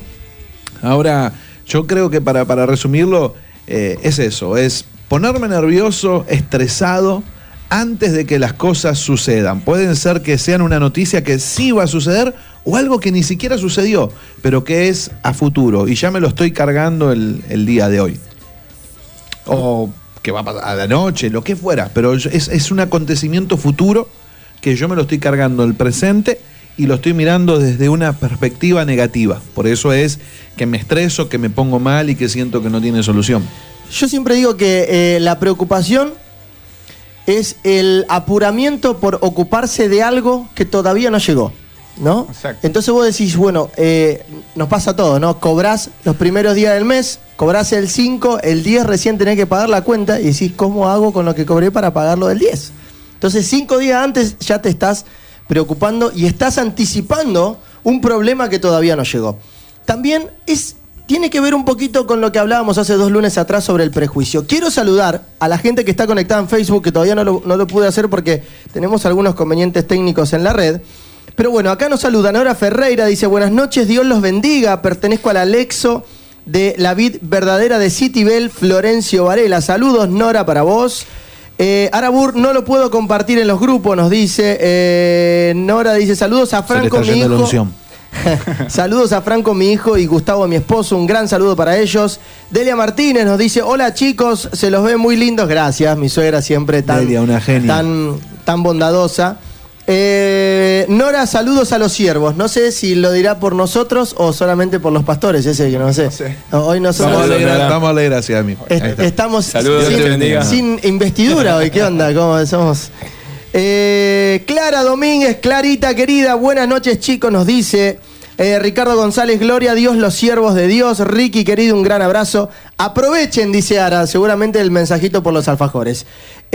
Ahora, yo creo que para, para resumirlo, eh, es eso, es ponerme nervioso, estresado, antes de que las cosas sucedan. Pueden ser que sean una noticia que sí va a suceder o algo que ni siquiera sucedió, pero que es a futuro y ya me lo estoy cargando el, el día de hoy. O que va a pasar a la noche, lo que fuera, pero es, es un acontecimiento futuro que yo me lo estoy cargando el presente y lo estoy mirando desde una perspectiva negativa. Por eso es que me estreso, que me pongo mal y que siento que no tiene solución. Yo siempre digo que eh, la preocupación es el apuramiento por ocuparse de algo que todavía no llegó, ¿no? Exacto. Entonces vos decís, bueno, eh, nos pasa todo, ¿no? Cobrás los primeros días del mes, cobrás el cinco, el diez recién tenés que pagar la cuenta y decís, ¿cómo hago con lo que cobré para pagarlo del diez? Entonces cinco días antes ya te estás preocupando y estás anticipando un problema que todavía no llegó. También es, tiene que ver un poquito con lo que hablábamos hace dos lunes atrás sobre el prejuicio. Quiero saludar a la gente que está conectada en Facebook, que todavía no lo, no lo pude hacer porque tenemos algunos convenientes técnicos en la red. Pero bueno, acá nos saluda Nora Ferreira, dice, buenas noches, Dios los bendiga, pertenezco al Alexo de la vid verdadera de Citibel, Florencio Varela. Saludos, Nora, para vos. Eh, Arabur, no lo puedo compartir en los grupos, nos dice. Eh, Nora dice, saludos a Franco, mi hijo. Saludos a Franco, mi hijo, y Gustavo, mi esposo. Un gran saludo para ellos. Delia Martínez nos dice, hola chicos, se los ve muy lindos. Gracias, mi suegra siempre tan, Delia, una genia. tan, tan bondadosa. Eh, Nora, saludos a los siervos. No sé si lo dirá por nosotros o solamente por los pastores, ese que no sé. No sé. Hoy nosotros Vamos a Saludos, darle, Nora. vamos a darle gracias a mí. est- estamos Saludos, sin, Dios te bendiga. sin investidura hoy. ¿Qué onda? ¿Cómo somos? Eh, Clara Domínguez, Clarita querida, buenas noches chicos, nos dice eh, Ricardo González, gloria a Dios, los siervos de Dios. Ricky querido, un gran abrazo. Aprovechen, dice Ara, seguramente el mensajito por los alfajores.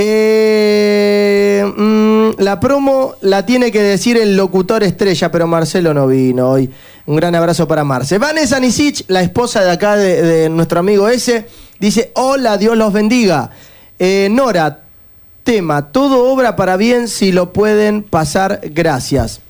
Eh, mm, la promo la tiene que decir el locutor estrella, pero Marcelo no vino hoy. Un gran abrazo para Marce. Vanessa Nisich, la esposa de acá de, de nuestro amigo ese, dice, hola, Dios los bendiga. Eh, Nora, tema, todo obra para bien si lo pueden pasar, gracias.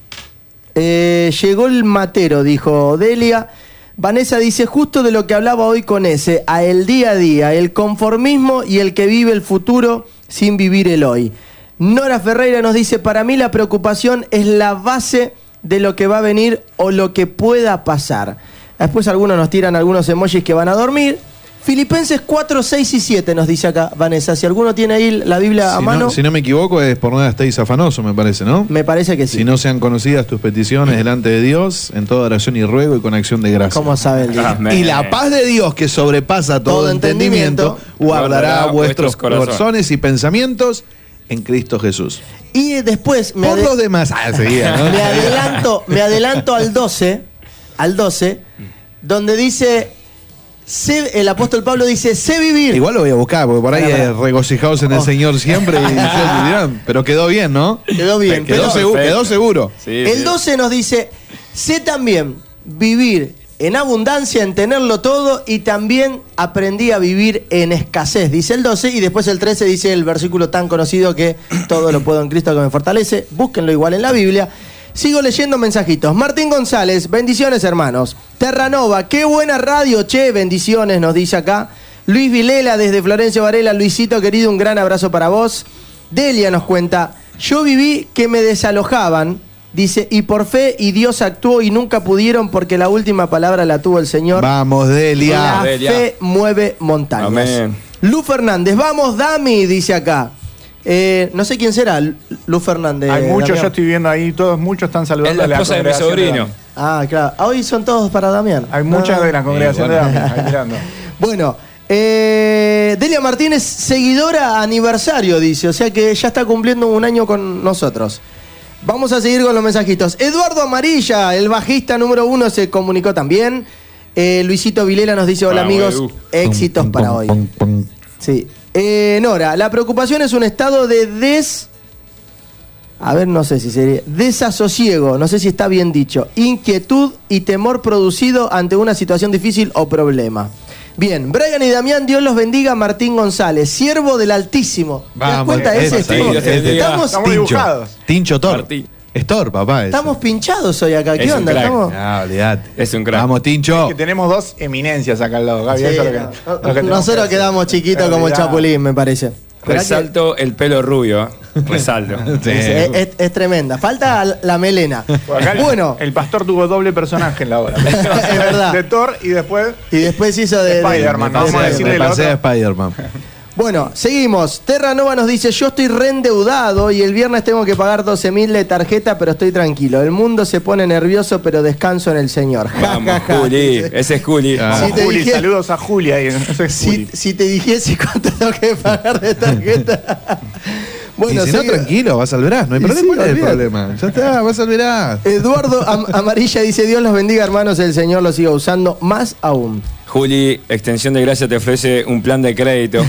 Eh, llegó el matero, dijo Delia. Vanessa dice, justo de lo que hablaba hoy con ese, a el día a día, el conformismo y el que vive el futuro sin vivir el hoy. Nora Ferreira nos dice, para mí la preocupación es la base de lo que va a venir o lo que pueda pasar. Después algunos nos tiran algunos emojis que van a dormir. Filipenses cuatro, seis y siete nos dice acá Vanessa. Si alguno tiene ahí la Biblia a Si mano, no, si no me equivoco, es por nada estéis afanoso, me parece, ¿no? me parece que sí. Si no sean conocidas tus peticiones delante de Dios, en toda oración y ruego y con acción de gracia. ¿Cómo sabe el día? Amén. Y la paz de Dios, que sobrepasa todo, Todo entendimiento, entendimiento, guardará guardará vuestros vuestros corazones. corazones y pensamientos en Cristo Jesús. Y después me, Por ade- los demás. Ah, seguía, ¿no? me adelanto, me adelanto al doce, al doce, donde dice, sé- el apóstol Pablo dice, sé vivir. Igual lo voy a buscar, porque por ahí Pará, pará. eh, regocijaos en el Oh. Señor siempre. Y ustedes dirán, pero quedó bien, ¿no? Quedó bien. Quedó, pero seguro, perfecto. quedó seguro. Sí, el sí. doce nos dice, sé también vivir en abundancia, en tenerlo todo, y también aprendí a vivir en escasez, dice el doce, y después el trece dice el versículo tan conocido que todo lo puedo en Cristo que me fortalece. Búsquenlo igual en la Biblia. Sigo leyendo mensajitos. Martín González, bendiciones hermanos. Terranova, qué buena radio, che, bendiciones, nos dice acá. Luis Vilela desde Florencio Varela, Luisito querido, un gran abrazo para vos. Delia nos cuenta, yo viví que me desalojaban, dice, y por fe y Dios actuó y nunca pudieron porque la última palabra la tuvo el Señor. Vamos, Delia. La Delia. fe mueve montañas. Amén. Lu Fernández, vamos Dami, dice acá. Eh, no sé quién será, Lu Fernández. Hay muchos, Damián. yo estoy viendo ahí, todos muchos están Es saludando la a la esposa de mi congregación sobrino. Dami. Ah, claro. Ah, hoy son todos para Damián. Hay muchas Ah. de la congregación Eh, bueno. de Dami, ahí mirando. Bueno, eh, Delia Martínez, seguidora aniversario, dice. O sea que ya está cumpliendo un año con nosotros. Vamos a seguir con los mensajitos. Eduardo Amarilla, el bajista número uno, se comunicó también. Eh, Luisito Vilela nos dice, hola Vamos, amigos, Edu. éxitos Pum, para pum, hoy. pum, pum. Sí. Eh, Nora, la preocupación es un estado de des... A ver, no sé si sería... Desasosiego, no sé si está bien dicho. Inquietud y temor producido ante una situación difícil o problema. Bien, Brian y Damián, Dios los bendiga. Martín González, siervo del Altísimo. ¿Te das Vamos, cuenta? ese, Ese, sí, estamos, Dios te bendiga. estamos, Estamos dibujados. Tincho Thor. Martín. Es Thor, papá. ese. estamos pinchados hoy acá. ¿Qué Es un onda? crack. Estamos... Ah, olvidate. Es un crack. Vamos, Tincho. Que tenemos dos eminencias acá al lado, Gaby. Sí, eso es lo que- no, lo que tenemos nosotros que quedamos hacer. chiquitos como el Olvidá. Chapulín, me parece. Pero hay que- Resalto el pelo rubio. ¿eh? Resalto. Sí. es, es- es tremenda. Falta la melena. Por acá el- Bueno, El pastor tuvo doble personaje en la obra. Es verdad. De Thor y después. y después hizo de... de- Spider-Man, de- no vamos a de- decirle Me lo pasé otro. a Spider-Man. Bueno, seguimos. Terranova nos dice, yo estoy reendeudado y el viernes tengo que pagar doce mil de tarjeta, pero estoy tranquilo. El mundo se pone nervioso, pero descanso en el Señor. Ja, Vamos, ja, ja. Juli, ese es Juli. Vamos, Si te Juli, dije- saludos a Julia. ahí, Eso es Si, Juli. si te dijese cuánto tengo que pagar de tarjeta. Bueno, y si no, seguimos. tranquilo, vas al verás, no hay Y problema. sí, ¿Cuál es el olvídate. problema? Ya está, vas al verás. Eduardo Am- Amarilla dice, Dios los bendiga, hermanos, el Señor los siga usando más aún. Juli, Extensión de Gracia te ofrece un plan de crédito.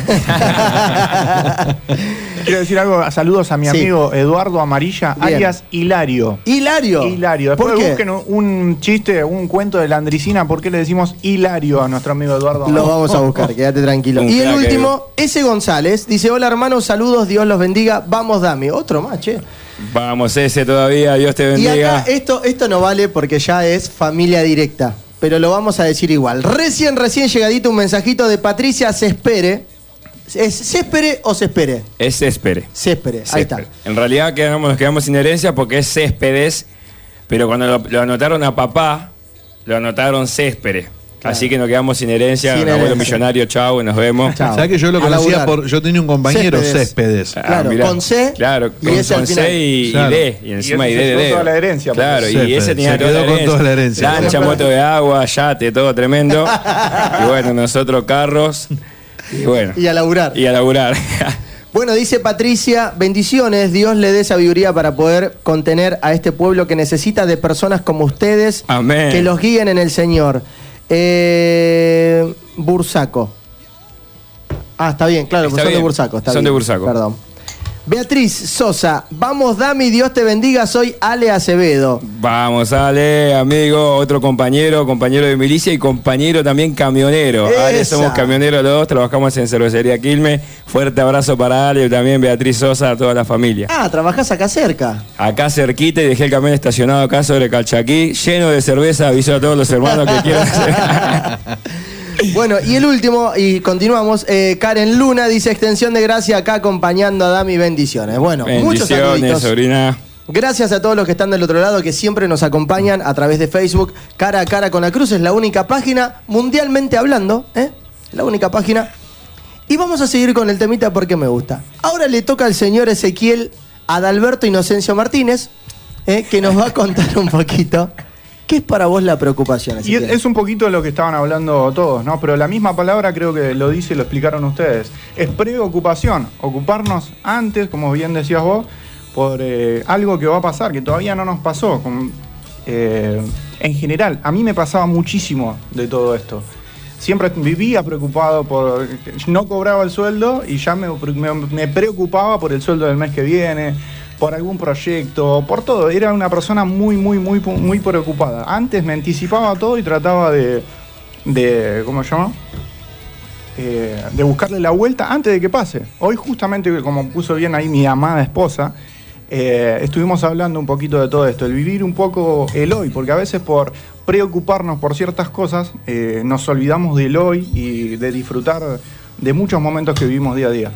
Quiero decir algo, saludos a mi Sí. amigo Eduardo Amarilla, Bien. alias Hilario. Hilario. Hilario. Después ¿Por qué? busquen un, un chiste, un cuento de la Andricina, ¿por qué le decimos Hilario a nuestro amigo Eduardo Lo Amarilla? vamos a buscar, quédate tranquilo. Un Y el crack, último, ese González, dice, hola hermanos, saludos, Dios los bendiga, vamos Dami. Otro más, che. Vamos, ese todavía, Dios te Y bendiga. acá esto, esto no vale porque ya es familia directa, pero lo vamos a decir igual. Recién, recién llegadito un mensajito de Patricia Cespere. ¿Es Cespere o Cespere? Es Céspedes. Cespere, ahí está. Céspedes. En realidad quedamos, nos quedamos sin herencia porque es Céspedes, pero cuando lo, lo anotaron a papá, lo anotaron Céspedes. Claro. Así que nos quedamos sin herencia. Sin un abuelo herencia. millonario, chau, nos vemos. Chao. ¿Sabes que yo lo A conocía laburar. por. Yo tenía un compañero, Céspedes. Céspedes. Ah, Claro, mirá. con C Claro, y con, ese al con final. C y, Claro. y D. Y encima Y y ese D se de llevó dedo. toda la herencia, Claro, pues. y Céspedes. ese tenía Se toda quedó la con herencia. toda la herencia. Lancha, moto de agua, yate, todo tremendo. Y bueno, nosotros carros. Y bueno. Y a laburar. Y a laburar. Bueno, dice Patricia, bendiciones, Dios le dé sabiduría para poder contener a este pueblo que necesita de personas como ustedes Amén. que los guíen en el Señor. Eh, Bursaco. Ah, está bien, claro, Está son de bien. Bursaco. Está Son bien. de Bursaco. Perdón. Beatriz Sosa, vamos Dami, Dios te bendiga, soy Ale Acevedo. Vamos, Ale, amigo, otro compañero, compañero de milicia y compañero también camionero. Ale, Esa. somos camioneros los dos, trabajamos en Cervecería Quilmes. Fuerte abrazo para Ale y también Beatriz Sosa, a toda la familia. Ah, trabajás acá cerca. Acá cerquita y dejé el camión estacionado acá sobre Calchaquí, lleno de cerveza, aviso a todos los hermanos que quieran hacer. Bueno, y el último, y continuamos, eh, Karen Luna dice extensión de gracia acá acompañando a Dami, bendiciones. Bueno, muchos Bendiciones, saluditos. sobrina. Gracias a todos los que están del otro lado, que siempre nos acompañan a través de Facebook. Cara a Cara con la Cruz es la única página, mundialmente hablando, ¿eh? La única página. Y vamos a seguir con el temita porque me gusta. Ahora le toca al señor Ezequiel Adalberto Inocencio Martínez, ¿eh? Que nos va a contar un poquito. ¿Qué es para vos la preocupación, Y Ezequiel? es, es un poquito lo que estaban hablando todos, ¿no? Pero la misma palabra creo que lo dice y lo explicaron ustedes. Es preocupación, ocuparnos antes, como bien decías vos, por eh, algo que va a pasar, que todavía no nos pasó. Con, eh, en general, a mí me pasaba muchísimo de todo esto. Siempre vivía preocupado por... No cobraba el sueldo y ya me, me, me preocupaba por el sueldo del mes que viene, por algún proyecto, por todo. Era una persona muy, muy, muy, muy preocupada. Antes me anticipaba todo y trataba de... de ¿cómo se llama? Eh, de buscarle la vuelta antes de que pase. Hoy justamente, como puso bien ahí mi amada esposa, eh, estuvimos hablando un poquito de todo esto, el vivir un poco el hoy, porque a veces por preocuparnos por ciertas cosas eh, nos olvidamos del hoy y de disfrutar de muchos momentos que vivimos día a día.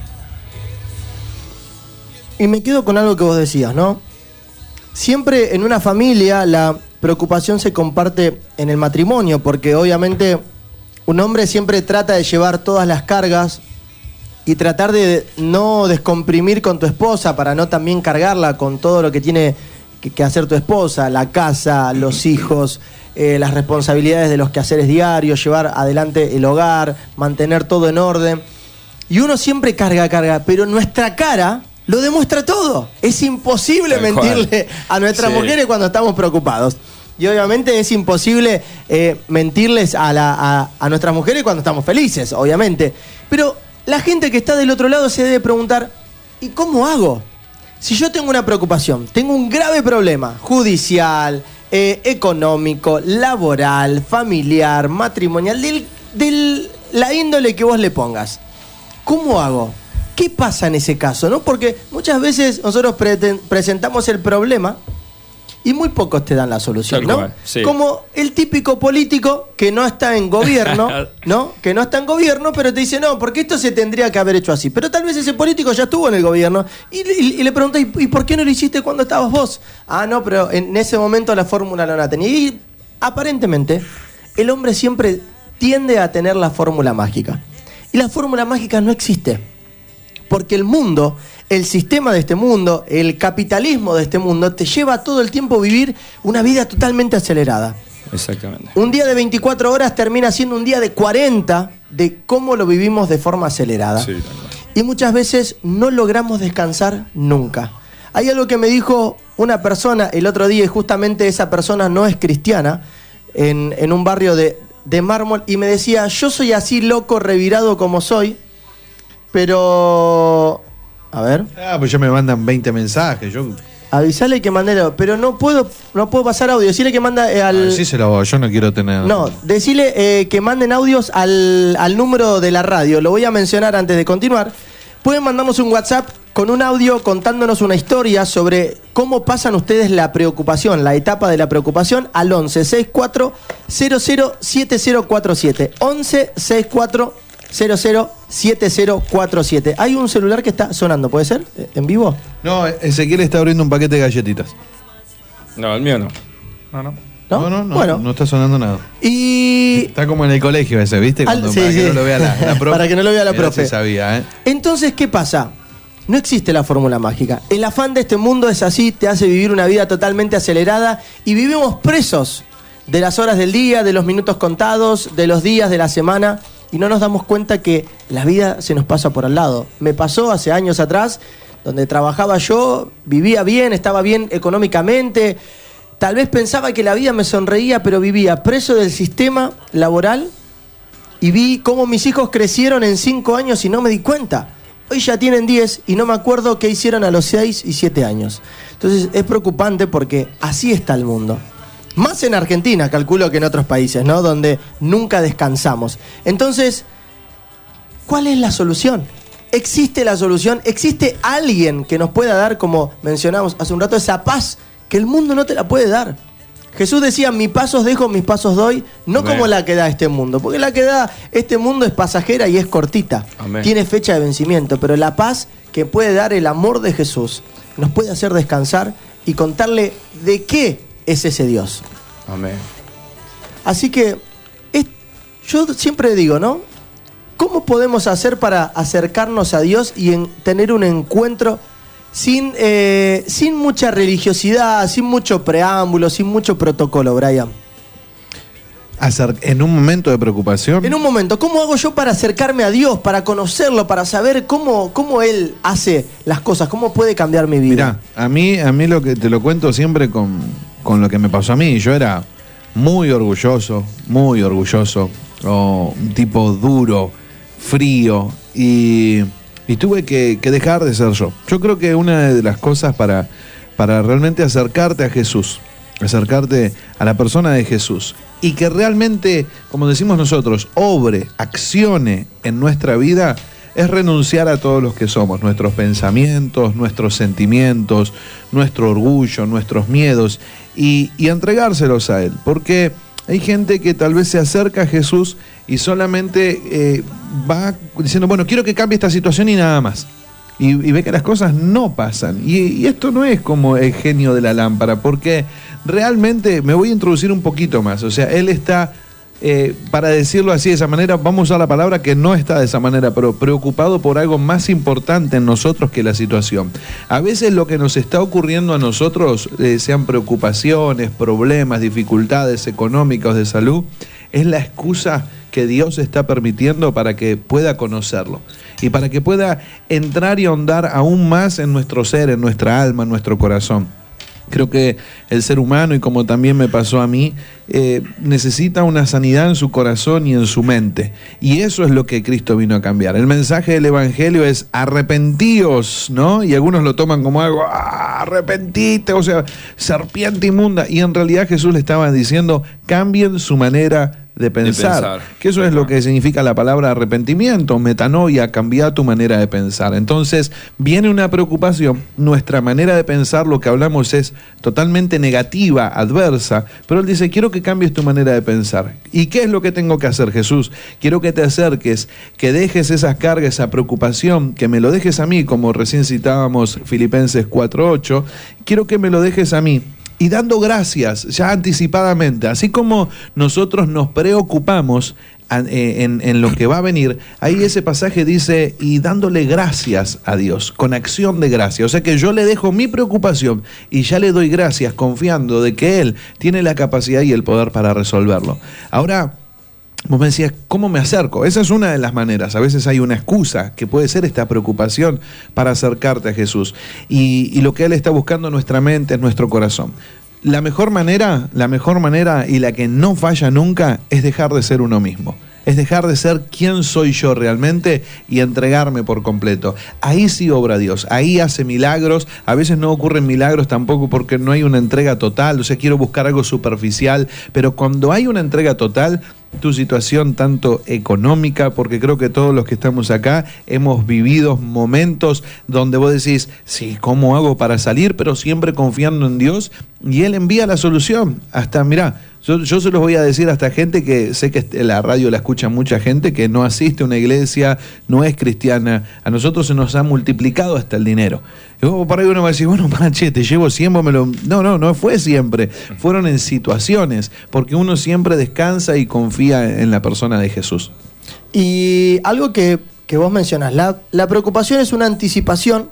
Y me quedo con algo que vos decías, ¿no? Siempre en una familia la preocupación se comparte en el matrimonio, porque obviamente un hombre siempre trata de llevar todas las cargas y tratar de no descomprimir con tu esposa para no también cargarla con todo lo que tiene que, que hacer tu esposa, la casa, los hijos, eh, las responsabilidades de los quehaceres diarios, llevar adelante el hogar, mantener todo en orden. Y uno siempre carga, carga, pero nuestra cara lo demuestra todo. Es imposible Tal cual. mentirle a nuestras Sí. mujeres cuando estamos preocupados. Y obviamente es imposible eh, mentirles a, la, a, a nuestras mujeres cuando estamos felices, obviamente. Pero la gente que está del otro lado se debe preguntar, ¿y cómo hago? Si yo tengo una preocupación, tengo un grave problema judicial, eh, económico, laboral, familiar, matrimonial, del, del la índole que vos le pongas, ¿cómo hago? ¿Qué pasa en ese caso? ¿No? Porque muchas veces nosotros preten- presentamos el problema y muy pocos te dan la solución, Tal ¿no? cual, sí. Como el típico político que no está en gobierno, ¿no? Que no está en gobierno, pero te dice, no, porque esto se tendría que haber hecho así. Pero tal vez ese político ya estuvo en el gobierno y, y- y le pregunta, ¿y, y por qué no lo hiciste cuando estabas vos? Ah, no, pero en ese momento la fórmula no la tenía. Y aparentemente el hombre siempre tiende a tener la fórmula mágica. Y la fórmula mágica no existe. Porque el mundo, el sistema de este mundo, el capitalismo de este mundo, te lleva todo el tiempo a vivir una vida totalmente acelerada. Exactamente. Un día de veinticuatro horas termina siendo un día de cuarenta de cómo lo vivimos de forma acelerada. Sí, y muchas veces no logramos descansar nunca. Hay algo que me dijo una persona el otro día, y justamente esa persona no es cristiana, en, en un barrio de, de mármol, y me decía, yo soy así loco, revirado como soy, pero... A ver... Ah, pues ya me mandan veinte mensajes, yo... Avisale que mandé, pero no puedo, no puedo pasar audio. Decirle que manda eh, al. Sí se lo, yo no quiero tener. No, decirle eh, que manden audios al, al número de la radio. Lo voy a mencionar antes de continuar. Pueden mandarnos un WhatsApp con un audio contándonos una historia sobre cómo pasan ustedes la preocupación, la etapa de la preocupación, al once sesenta y cuatro cero cero siete cero cuatro siete. once sesenta y cuatro cero cero siete cero cuatro siete. Hay un celular que está sonando, ¿puede ser? ¿En vivo? No, Ezequiel está abriendo un paquete de galletitas. No, el mío no. No, no. ¿No? No, no, no, bueno. no está sonando nada. Y... Está como en el colegio ese, ¿viste? Cuando, Al, sí, para sí. que no lo vea la, la profe. Para que no lo vea la Mirá profe. si sabía, ¿eh? Entonces, ¿qué pasa? No existe la fórmula mágica. El afán de este mundo es así, te hace vivir una vida totalmente acelerada y vivimos presos de las horas del día, de los minutos contados, de los días de la semana, y no nos damos cuenta que la vida se nos pasa por al lado. Me pasó hace años atrás, donde trabajaba yo, vivía bien, estaba bien económicamente, tal vez pensaba que la vida me sonreía, pero vivía preso del sistema laboral y vi cómo mis hijos crecieron en cinco años y no me di cuenta. Hoy ya tienen diez y no me acuerdo qué hicieron a los seis y siete años. Entonces es preocupante porque así está el mundo. Más en Argentina, calculo, que en otros países, ¿no? Donde nunca descansamos. Entonces, ¿cuál es la solución? ¿Existe la solución? ¿Existe alguien que nos pueda dar, como mencionamos hace un rato, esa paz que el mundo no te la puede dar? Jesús decía, mis pasos dejo, mis pasos doy, no Amén. como la que da este mundo. Porque la que da este mundo es pasajera y es cortita. Amén. Tiene fecha de vencimiento, pero la paz que puede dar el amor de Jesús nos puede hacer descansar y contarle de qué es ese Dios. Amén. Así que es, yo siempre digo, ¿no? ¿Cómo podemos hacer para acercarnos a Dios y en, tener un encuentro sin, eh, sin mucha religiosidad, sin mucho preámbulo, sin mucho protocolo, Brian? Acer- en un momento de preocupación. En un momento, ¿cómo hago yo para acercarme a Dios, para conocerlo, para saber cómo, cómo Él hace las cosas, cómo puede cambiar mi vida? Mirá, a mí, a mí lo que te lo cuento siempre con, con lo que me pasó a mí. Yo era muy orgulloso, muy orgulloso, o un tipo duro, frío, y, y tuve que, que dejar de ser yo. Yo creo que una de las cosas para, para realmente acercarte a Jesús, acercarte a la persona de Jesús, y que realmente, como decimos nosotros, obre, accione en nuestra vida, es renunciar a todos los que somos, nuestros pensamientos, nuestros sentimientos, nuestro orgullo, nuestros miedos, y, y entregárselos a Él. Porque hay gente que tal vez se acerca a Jesús y solamente eh, va diciendo, bueno, quiero que cambie esta situación y nada más. Y, y ve que las cosas no pasan. Y, y esto no es como el genio de la lámpara, porque realmente me voy a introducir un poquito más. O sea, él está, eh, para decirlo así de esa manera, vamos a usar la palabra que no está de esa manera, pero preocupado por algo más importante en nosotros que la situación. A veces lo que nos está ocurriendo a nosotros, eh, sean preocupaciones, problemas, dificultades económicas, de salud, es la excusa que Dios está permitiendo para que pueda conocerlo y para que pueda entrar y ahondar aún más en nuestro ser, en nuestra alma, en nuestro corazón. Creo que el ser humano, y como también me pasó a mí, eh, necesita una sanidad en su corazón y en su mente. Y eso es lo que Cristo vino a cambiar. El mensaje del Evangelio es arrepentíos, ¿no? Y algunos lo toman como algo, ¡ah, arrepentite! O sea, serpiente inmunda. Y en realidad Jesús le estaba diciendo, cambien su manera de pensar, de pensar. que eso es lo que significa la palabra arrepentimiento, metanoia, cambiar tu manera de pensar. Entonces viene una preocupación, nuestra manera de pensar, lo que hablamos es totalmente negativa, adversa, pero él dice, quiero que cambies tu manera de pensar. ¿Y qué es lo que tengo que hacer, Jesús? Quiero que te acerques, que dejes esas cargas, esa preocupación, que me lo dejes a mí, como recién citábamos Filipenses cuatro ocho, quiero que me lo dejes a mí. Y dando gracias ya anticipadamente, así como nosotros nos preocupamos, En, en lo que va a venir, ahí ese pasaje dice, y dándole gracias a Dios, con acción de gracia. O sea que yo le dejo mi preocupación y ya le doy gracias confiando de que Él tiene la capacidad y el poder para resolverlo. Ahora, vos me decías, ¿cómo me acerco? Esa es una de las maneras. A veces hay una excusa que puede ser esta preocupación para acercarte a Jesús. Y, y lo que Él está buscando en nuestra mente, en nuestro corazón. La mejor manera, la mejor manera y la que no falla nunca es dejar de ser uno mismo. Es dejar de ser quién soy yo realmente y entregarme por completo. Ahí sí obra Dios, ahí hace milagros. A veces no ocurren milagros tampoco porque no hay una entrega total. O sea, quiero buscar algo superficial, pero cuando hay una entrega total, tu situación tanto económica, porque creo que todos los que estamos acá hemos vivido momentos donde vos decís, sí, ¿cómo hago para salir? Pero siempre confiando en Dios y Él envía la solución. Hasta, mirá, yo, yo se los voy a decir hasta gente que sé que la radio la escucha mucha gente que no asiste a una iglesia, no es cristiana. A nosotros se nos ha multiplicado hasta el dinero. Y vos por ahí uno va a decir, bueno, para che, te llevo cien, vos me lo... No, no, no fue siempre. Fueron en situaciones, porque uno siempre descansa y confía en la persona de Jesús. Y algo que, que vos mencionás, la, la preocupación es una anticipación,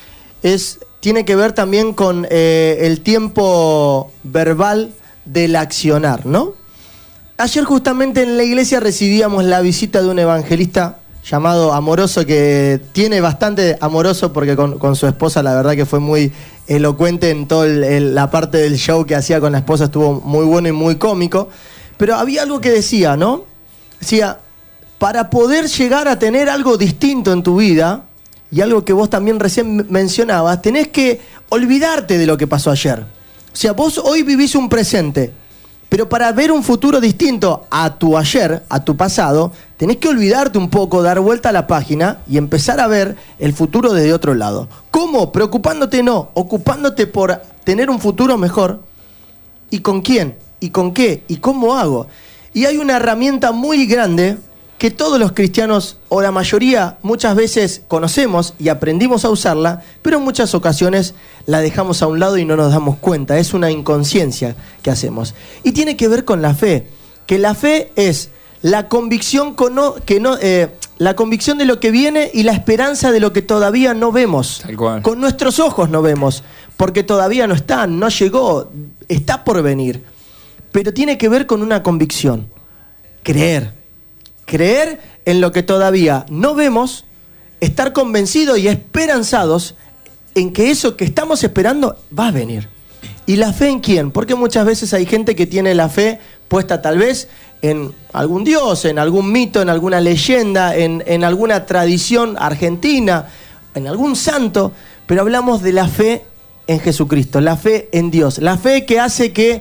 es, tiene que ver también con eh, el tiempo verbal del accionar, ¿no? Ayer justamente en la iglesia recibíamos la visita de un evangelista llamado Amoroso, que tiene bastante Amoroso porque con, con su esposa la verdad que fue muy elocuente en toda la parte del show que hacía con la esposa, estuvo muy bueno y muy cómico, pero había algo que decía, ¿no? Decía, para poder llegar a tener algo distinto en tu vida, y algo que vos también recién mencionabas, tenés que olvidarte de lo que pasó ayer. O sea, vos hoy vivís un presente, pero para ver un futuro distinto a tu ayer, a tu pasado, tenés que olvidarte un poco, dar vuelta a la página y empezar a ver el futuro desde otro lado. ¿Cómo? Preocupándote no, ocupándote por tener un futuro mejor. ¿Y con quién? ¿Y con qué? ¿Y cómo hago? Y hay una herramienta muy grande que todos los cristianos, o la mayoría, muchas veces conocemos y aprendimos a usarla, pero en muchas ocasiones la dejamos a un lado y no nos damos cuenta. Es una inconsciencia que hacemos. Y tiene que ver con la fe, que la fe es la convicción, con no, que no, eh, la convicción de lo que viene y la esperanza de lo que todavía no vemos. Tal cual. Con nuestros ojos no vemos, porque todavía no está, no llegó, está por venir. Pero tiene que ver con una convicción, creer. Creer en lo que todavía no vemos, estar convencidos y esperanzados en que eso que estamos esperando va a venir. ¿Y la fe en quién? Porque muchas veces hay gente que tiene la fe puesta tal vez en algún dios, en algún mito, en alguna leyenda, en, en alguna tradición argentina, en algún santo, pero hablamos de la fe en Jesucristo, la fe en Dios, la fe que hace que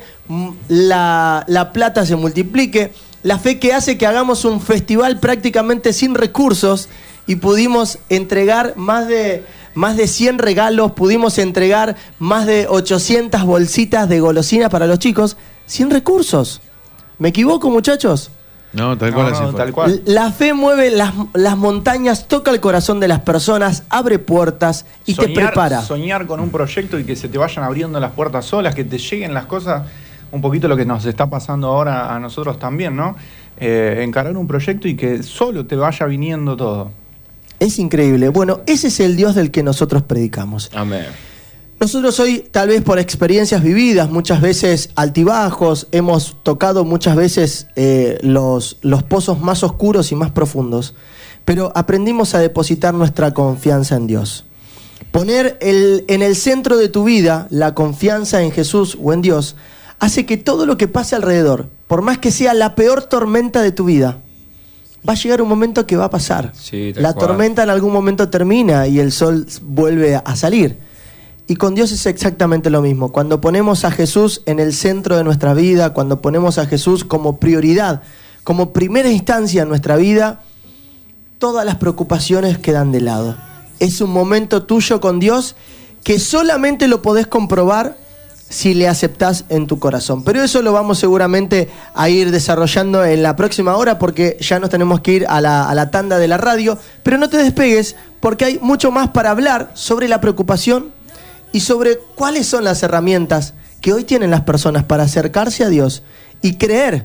la, la plata se multiplique, la fe que hace que hagamos un festival prácticamente sin recursos y pudimos entregar más de, más de cien regalos, pudimos entregar más de ochocientas bolsitas de golosinas para los chicos sin recursos. ¿Me equivoco, muchachos? No, tal cual, no, así no, fue. tal cual. La fe mueve las, las montañas, toca el corazón de las personas, abre puertas y soñar, te prepara. Soñar con un proyecto y que se te vayan abriendo las puertas solas, que te lleguen las cosas, un poquito lo que nos está pasando ahora a nosotros también, ¿no? Eh, encarar un proyecto y que solo te vaya viniendo todo. Es increíble. Bueno, ese es el Dios del que nosotros predicamos. Amén. Nosotros hoy, tal vez por experiencias vividas, muchas veces altibajos, hemos tocado muchas veces eh, los, los pozos más oscuros y más profundos, pero aprendimos a depositar nuestra confianza en Dios. Poner el, en el centro de tu vida la confianza en Jesús o en Dios hace que todo lo que pase alrededor, por más que sea la peor tormenta de tu vida, va a llegar un momento que va a pasar. Sí, tal la cual. tormenta en algún momento termina y el sol vuelve a salir. Y con Dios es exactamente lo mismo. Cuando ponemos a Jesús en el centro de nuestra vida, cuando ponemos a Jesús como prioridad, como primera instancia en nuestra vida, todas las preocupaciones quedan de lado. Es un momento tuyo con Dios que solamente lo podés comprobar si le aceptás en tu corazón. Pero eso lo vamos seguramente a ir desarrollando en la próxima hora, porque ya nos tenemos que ir a la, a la tanda de la radio. Pero no te despegues, porque hay mucho más para hablar sobre la preocupación y sobre cuáles son las herramientas que hoy tienen las personas para acercarse a Dios y creer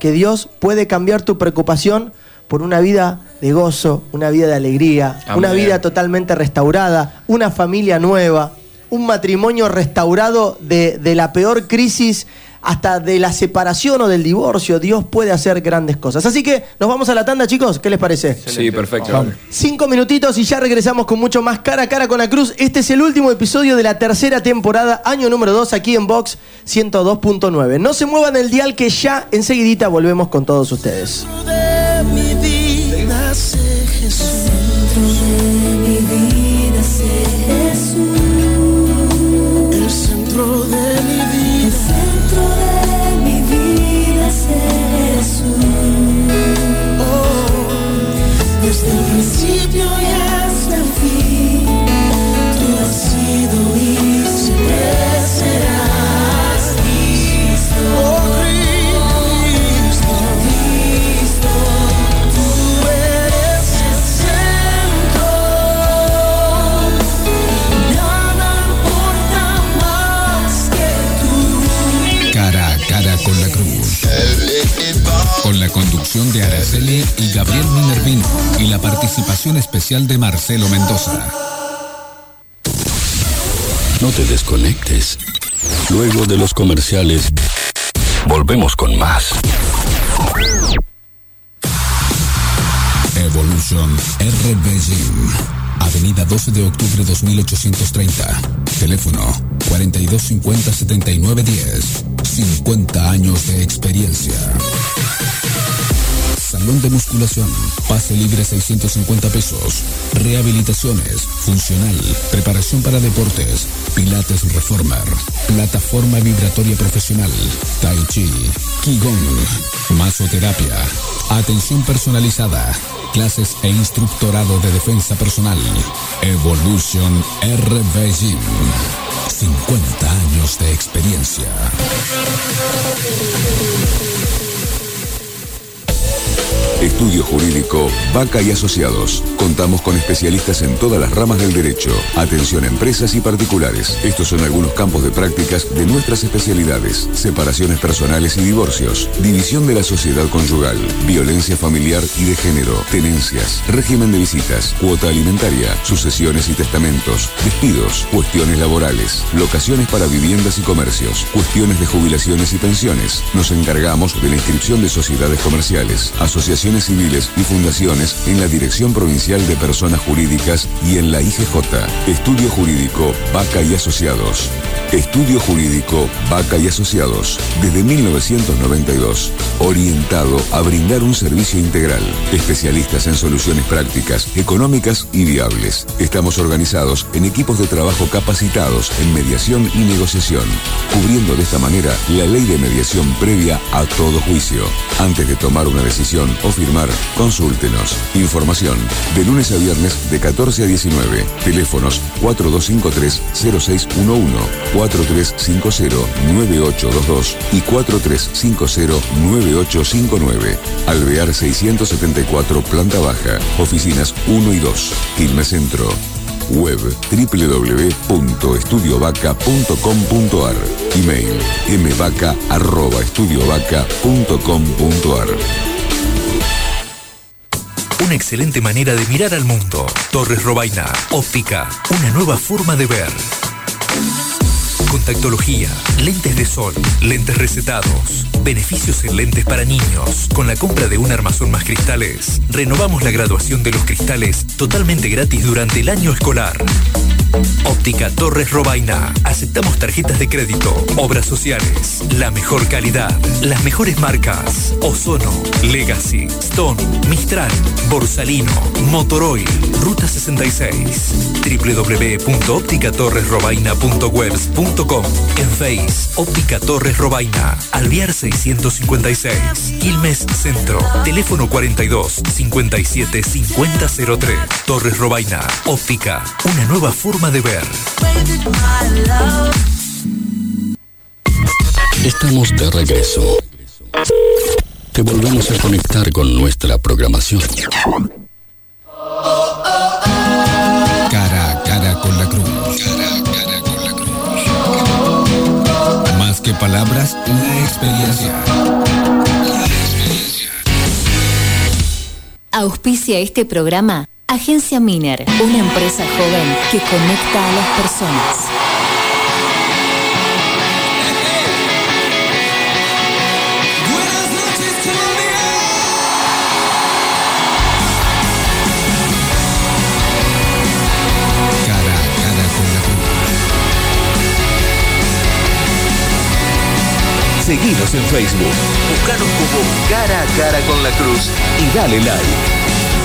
que Dios puede cambiar tu preocupación por una vida de gozo, una vida de alegría, Amén. Una vida totalmente restaurada, una familia nueva, un matrimonio restaurado de, de la peor crisis hasta de la separación o del divorcio. Dios puede hacer grandes cosas. Así que nos vamos a la tanda, chicos. ¿Qué les parece? Sí, perfecto. Vamos. Cinco minutitos y ya regresamos con mucho más Cara a Cara con la Cruz. Este es el último episodio de la tercera temporada, año número dos, aquí en Vox ciento dos punto nueve. No se muevan el dial, que ya enseguidita volvemos con todos ustedes. De mi vida sé Jesús. De mi vida sé Jesús. El centro de mi vida. El centro de mi vida es Jesús. Oh, desde el principio y hasta el fin, tú has sido y siempre serás Cristo. Oh, Cristo, Cristo, tú eres el centro. Nada importa más que tú. Cara a Cara con la Cruz. Con la conducción de Araceli y Gabriel Minervino y la participación especial de Marcelo Mendoza. No te desconectes. Luego de los comerciales, volvemos con más. Evolution R B Gym. Avenida doce de octubre dos mil ochocientos treinta. Teléfono cuarenta y dos cincuenta setenta y nueve diez. cincuenta años de experiencia. Salón de musculación, pase libre seiscientos cincuenta pesos, rehabilitaciones, funcional, preparación para deportes, pilates reformer, plataforma vibratoria profesional, tai chi, qigong, masoterapia, atención personalizada, clases e instructorado de defensa personal. Evolution R B Gym. cincuenta años de experiencia. Estudio Jurídico Vaca y Asociados. Contamos con especialistas en todas las ramas del derecho. Atención a empresas y particulares. Estos son algunos campos de prácticas de nuestras especialidades: separaciones personales y divorcios, división de la sociedad conyugal, violencia familiar y de género, tenencias, régimen de visitas, cuota alimentaria, sucesiones y testamentos, despidos, cuestiones laborales, locaciones para viviendas y comercios, cuestiones de jubilaciones y pensiones. Nos encargamos de la inscripción de sociedades comerciales, asociaciones civiles y fundaciones en la Dirección Provincial de Personas Jurídicas y en la I G J. Estudio Jurídico Vaca y Asociados. Estudio Jurídico Vaca y Asociados. Desde mil novecientos noventa y dos. Orientado a brindar un servicio integral. Especialistas en soluciones prácticas, económicas y viables. Estamos organizados en equipos de trabajo capacitados en mediación y negociación, cubriendo de esta manera la ley de mediación previa a todo juicio. Antes de tomar una decisión o firmar, consúltenos. Información de lunes a viernes de catorce a diecinueve. Teléfonos cuatro dos cinco tres cero seis uno uno, cuatro tres cinco cero nueve ocho dos dos y cuatro tres cinco cero nueve ocho cinco nueve. Alvear seiscientos setenta y cuatro, planta baja. Oficinas uno y dos. Quilmes Centro. Web doble u doble u doble u punto estudio vaca punto com punto ar. Email mvaca arroba estudiovaca punto com punto ar. Una excelente manera de mirar al mundo. Torres Robaina. Óptica. Una nueva forma de ver. Contactología, lentes de sol, lentes recetados, beneficios en lentes para niños. Con la compra de un armazón más cristales, renovamos la graduación de los cristales totalmente gratis durante el año escolar. Óptica Torres Robaina. Aceptamos tarjetas de crédito, obras sociales, la mejor calidad, las mejores marcas: Ozono, Legacy, Stone, Mistral, Borsalino, Motoroil, Ruta sesenta y seis. doble u doble u doble u punto óptica torres robaina punto webs punto com. En Face, Óptica Torres Robaina, Alvear seiscientos cincuenta y seis, Quilmes Centro. Teléfono cuarenta y dos cincuenta y siete cincuenta cero tres. Torres Robaina. Óptica, una nueva forma de ver. Estamos de regreso. Te volvemos a conectar con nuestra programación. Cara a Cara con la Cruz. Cara a Cara con la Cruz. Más que palabras, una experiencia. Una experiencia. Auspicia este programa Agencia Miner, una empresa joven que conecta a las personas. Cara a cara con la cruz. Seguinos en Facebook. Buscanos como Cara a Cara con la Cruz y dale like.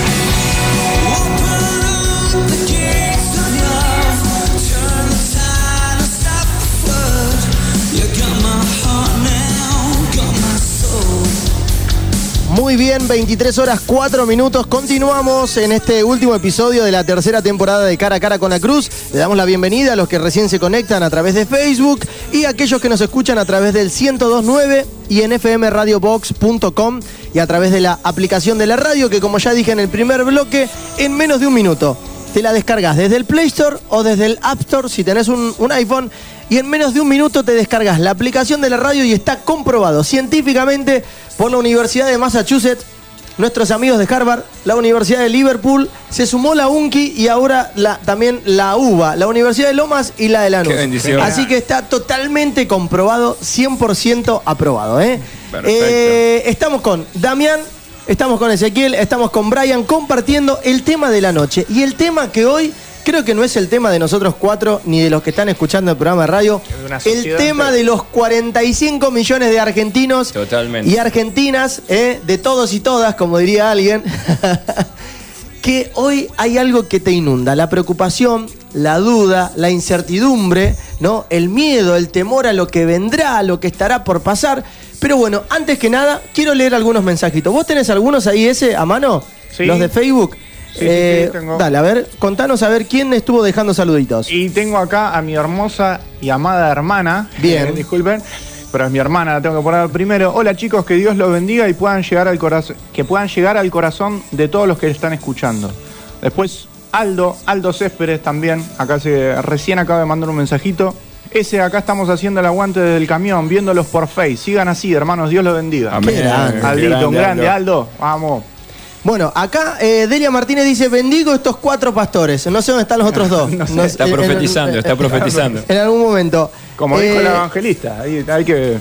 Muy bien, veintitrés horas cuatro minutos. Continuamos en este último episodio de la tercera temporada de Cara a Cara con la Cruz. Le damos la bienvenida a los que recién se conectan a través de Facebook y a aquellos que nos escuchan a través del ciento dos punto nueve y en f m radio box punto com y a través de la aplicación de la radio que, como ya dije en el primer bloque, en menos de un minuto te la descargas desde el Play Store o desde el App Store si tenés un, un iPhone, y en menos de un minuto te descargas la aplicación de la radio y está comprobado científicamente por la Universidad de Massachusetts, nuestros amigos de Harvard, la Universidad de Liverpool, se sumó la U N C I y ahora la, también la U B A, la Universidad de Lomas y la de Lanús. Qué bendición. Así que está totalmente comprobado, cien por ciento aprobado. ¿eh? Perfecto. Eh, estamos con Damián, estamos con Ezequiel, estamos con Brian compartiendo el tema de la noche. Y el tema que hoy creo que no es el tema de nosotros cuatro ni de los que están escuchando el programa de radio. El tema de los cuarenta y cinco millones de argentinos Totalmente. y argentinas, ¿eh? de todos y todas, como diría alguien, que hoy hay algo que te inunda. La preocupación, la duda, la incertidumbre, ¿no? El miedo, el temor a lo que vendrá, a lo que estará por pasar. Pero bueno, antes que nada, quiero leer algunos mensajitos. ¿Vos tenés algunos ahí ese a mano? Sí. Los de Facebook. Sí, eh, sí, sí, tengo. Dale, a ver, contanos a ver quién estuvo dejando saluditos. Y tengo acá a mi hermosa y amada hermana. Bien. Eh, disculpen, pero es mi hermana, la tengo que poner primero. Hola chicos, que Dios los bendiga y puedan llegar al corazón, que puedan llegar al corazón de todos los que están escuchando. Después Aldo, Aldo Céspedes también, acá se recién acaba de mandar un mensajito. Ese, acá estamos haciendo el aguante desde el camión, viéndolos por Face. Sigan así, hermanos, Dios los bendiga. Amén. Qué grande. Aldito, un Qué grande, Aldo. Vamos. Bueno, acá eh, Delia Martínez dice: bendigo estos cuatro pastores. No sé dónde están los otros dos. No sé. No sé, Está en- en- profetizando, está profetizando. En algún momento. Como Eh, dijo el evangelista, ahí hay que...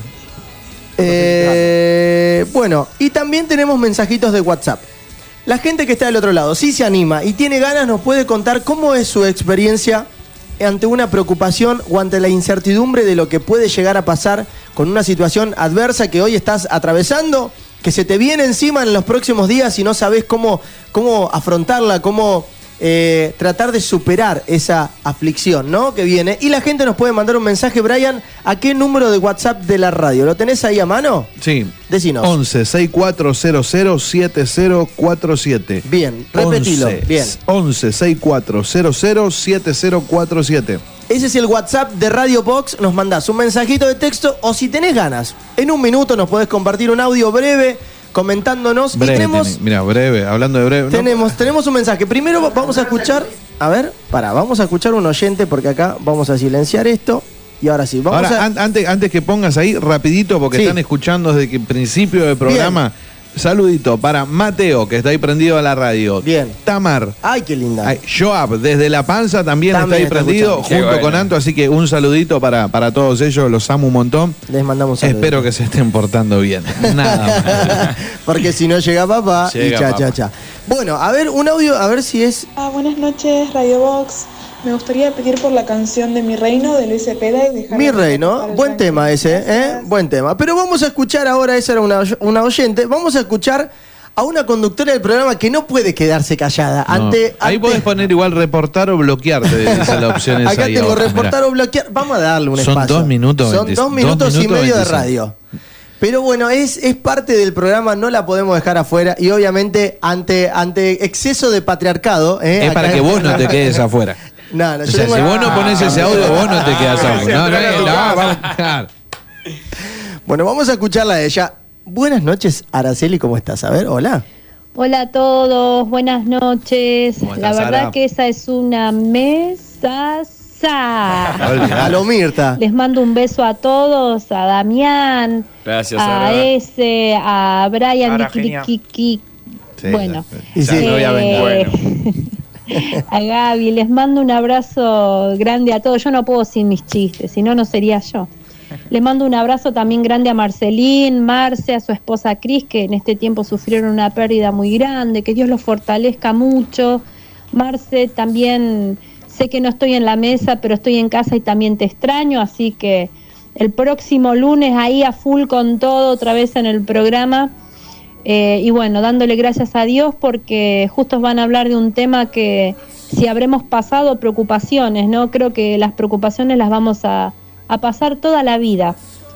eh, bueno, y también tenemos mensajitos de WhatsApp. La gente que está del otro lado, si se anima y tiene ganas, nos puede contar cómo es su experiencia ante una preocupación o ante la incertidumbre de lo que puede llegar a pasar con una situación adversa que hoy estás atravesando, que se te viene encima en los próximos días y no sabes cómo, cómo afrontarla, cómo eh, tratar de superar esa aflicción, ¿no? que viene. Y la gente nos puede mandar un mensaje, Brian, ¿a qué número de WhatsApp de la radio? ¿Lo tenés ahí a mano? Sí. Decinos. once sesenta y cuatro cero cero siete cero cuatro siete. Bien, repetilo. Bien. once sesenta y cuatro cero cero siete cero cuatro siete. Ese es el WhatsApp de Radio Box. Nos mandás un mensajito de texto o si tenés ganas, en un minuto nos podés compartir un audio breve comentándonos. Breve, y tenemos, ten- mira, breve, hablando de breve. ¿no? tenemos, tenemos un mensaje. Primero va- vamos a escuchar, a ver, pará, vamos a escuchar un oyente porque acá vamos a silenciar esto. Y ahora sí, vamos Ahora, a... an- antes, antes que pongas ahí, rapidito, porque Sí. están escuchando desde que el principio del programa. Saludito para Mateo, que está ahí prendido a la radio. Bien. Tamar. Ay, qué linda. Ay, Joab, desde La Panza también, También está está ahí prendido, escuchando. junto Qué con bueno. Anto, así que un saludito para, para todos ellos, los amo un montón. Les mandamos saludos. Espero que se estén portando bien. Nada más. Porque si no llega papá y Llega cha, papá. cha, cha. Bueno, a ver, un audio, a ver si es... Ah, buenas noches, Radio Box. Me gustaría pedir por la canción de Mi Reino de Luis Cepeda y dejar... Mi reino, buen tema ese, ¿eh? Buen tema. Pero vamos a escuchar ahora, esa era una, una oyente, vamos a escuchar a una conductora del programa que no puede quedarse callada. No. Ante, Ahí ante- podés poner igual reportar o bloquear, te dice la opción esa Acá ahí tengo ahora, reportar mirá. o bloquear. Vamos a darle un Son espacio. dos minutos, Son veinticinco, dos minutos, dos y minutos, medio de veinticinco. radio. Pero bueno, es, es parte del programa, no la podemos dejar afuera. Y obviamente, ante, ante exceso de patriarcado... ¿eh? Es Acá- para que vos no te quedes afuera. No, no, O yo sea, tengo- si vos no pones ese audio, vos no te quedas afuera. No, no, no, no, vamos, claro. Bueno, vamos a escucharla a ella. Buenas noches, Araceli, ¿cómo estás? A ver, hola. Hola a todos, buenas noches. ¿Cómo La estás, verdad Sara? que esa es una mesaza. A lo Mirta. Les mando un beso a todos, a Damián, Gracias, a Sara. ese, a Brian Sara, Vicky genia. Vicky Sí, bueno, sí, sí, no voy a vender. eh, Bueno. a Gaby, les mando un abrazo grande a todos. Yo no puedo sin mis chistes, si no, no sería yo. Les mando un abrazo también grande a Marcelín, Marce, a su esposa Cris, que en este tiempo sufrieron una pérdida muy grande. Que Dios los fortalezca mucho. Marce, también sé que no estoy en la mesa, pero estoy en casa y también te extraño, así que el próximo lunes ahí a full con todo, otra vez en el programa. Eh, y bueno, dándole gracias a Dios porque justos van a hablar de un tema que si habremos pasado preocupaciones, ¿no? Creo que las preocupaciones las vamos a, a pasar toda la vida,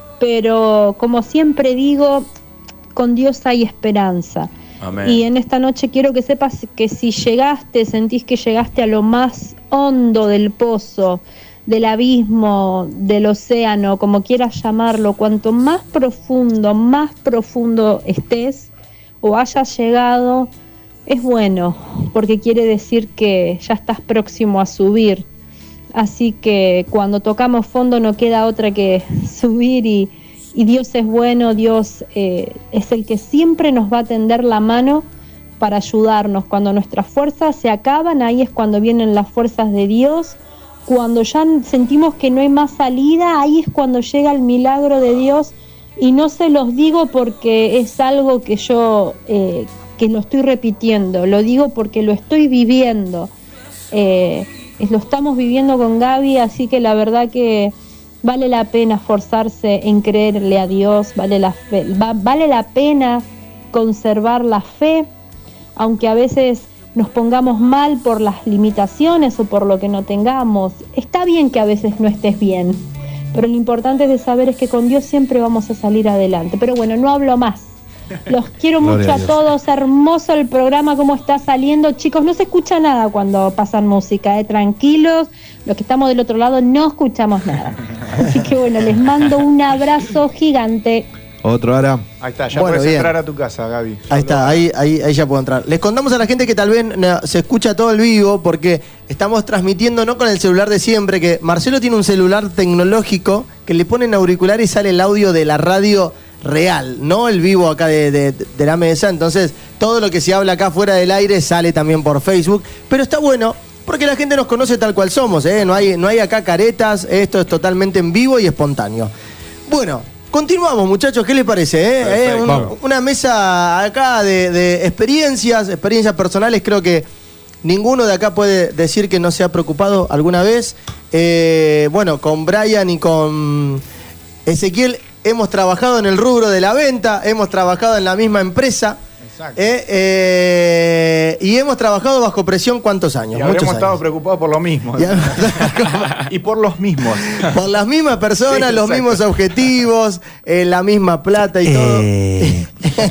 pero como siempre digo, con Dios hay esperanza. Amén. Y en esta noche quiero que sepas que si llegaste, sentís que llegaste a lo más hondo del pozo, del abismo, del océano, como quieras llamarlo, cuanto más profundo, más profundo estés o hayas llegado, es bueno, porque quiere decir que ya estás próximo a subir. Así que cuando tocamos fondo no queda otra que subir y, y Dios es bueno, Dios eh, es el que siempre nos va a tender la mano para ayudarnos. Cuando nuestras fuerzas se acaban, ahí es cuando vienen las fuerzas de Dios. Cuando ya sentimos que no hay más salida, ahí es cuando llega el milagro de Dios. Y no se los digo porque es algo que yo eh, que lo estoy repitiendo, lo digo porque lo estoy viviendo. Eh, lo estamos viviendo con Gaby, así que la verdad que vale la pena esforzarse en creerle a Dios, vale la fe, va, vale la pena conservar la fe, aunque a veces nos pongamos mal por las limitaciones o por lo que no tengamos. Está bien que a veces no estés bien, pero lo importante de saber es que con Dios siempre vamos a salir adelante. Pero bueno, no hablo más. Los quiero mucho a, a todos, hermoso el programa, cómo está saliendo. Chicos, no se escucha nada cuando pasan música, ¿eh? Tranquilos, los que estamos del otro lado no escuchamos nada. Así que bueno, les mando un abrazo gigante. Otro, Ara. Ahí está, ya Bueno, puedes bien. entrar a tu casa, Gaby. Ahí está, ahí, ahí, ahí ya puedo entrar. Les contamos a la gente que tal vez no, se escucha todo el vivo porque estamos transmitiendo no con el celular de siempre, que Marcelo tiene un celular tecnológico que le ponen auricular y sale el audio de la radio real, no el vivo acá de, de, de la mesa. Entonces todo lo que se habla acá fuera del aire sale también por Facebook, pero está bueno porque la gente nos conoce tal cual somos, ¿eh? no hay, no hay acá caretas, esto es totalmente en vivo y espontáneo. Bueno, continuamos, muchachos, ¿qué les parece? Eh? ¿Eh? Un, una mesa acá de, de experiencias, experiencias personales. Creo que ninguno de acá puede decir que no se ha preocupado alguna vez. Eh, bueno, con Brian y con Ezequiel hemos trabajado en el rubro de la venta, hemos trabajado en la misma empresa. Eh, eh, y hemos trabajado bajo presión ¿cuántos años? Y Muchos habremos estado años. preocupados por lo mismo. Y, y por los mismos. Por las mismas personas, Sí, los exacto. mismos objetivos, eh, la misma plata y todo. Eh.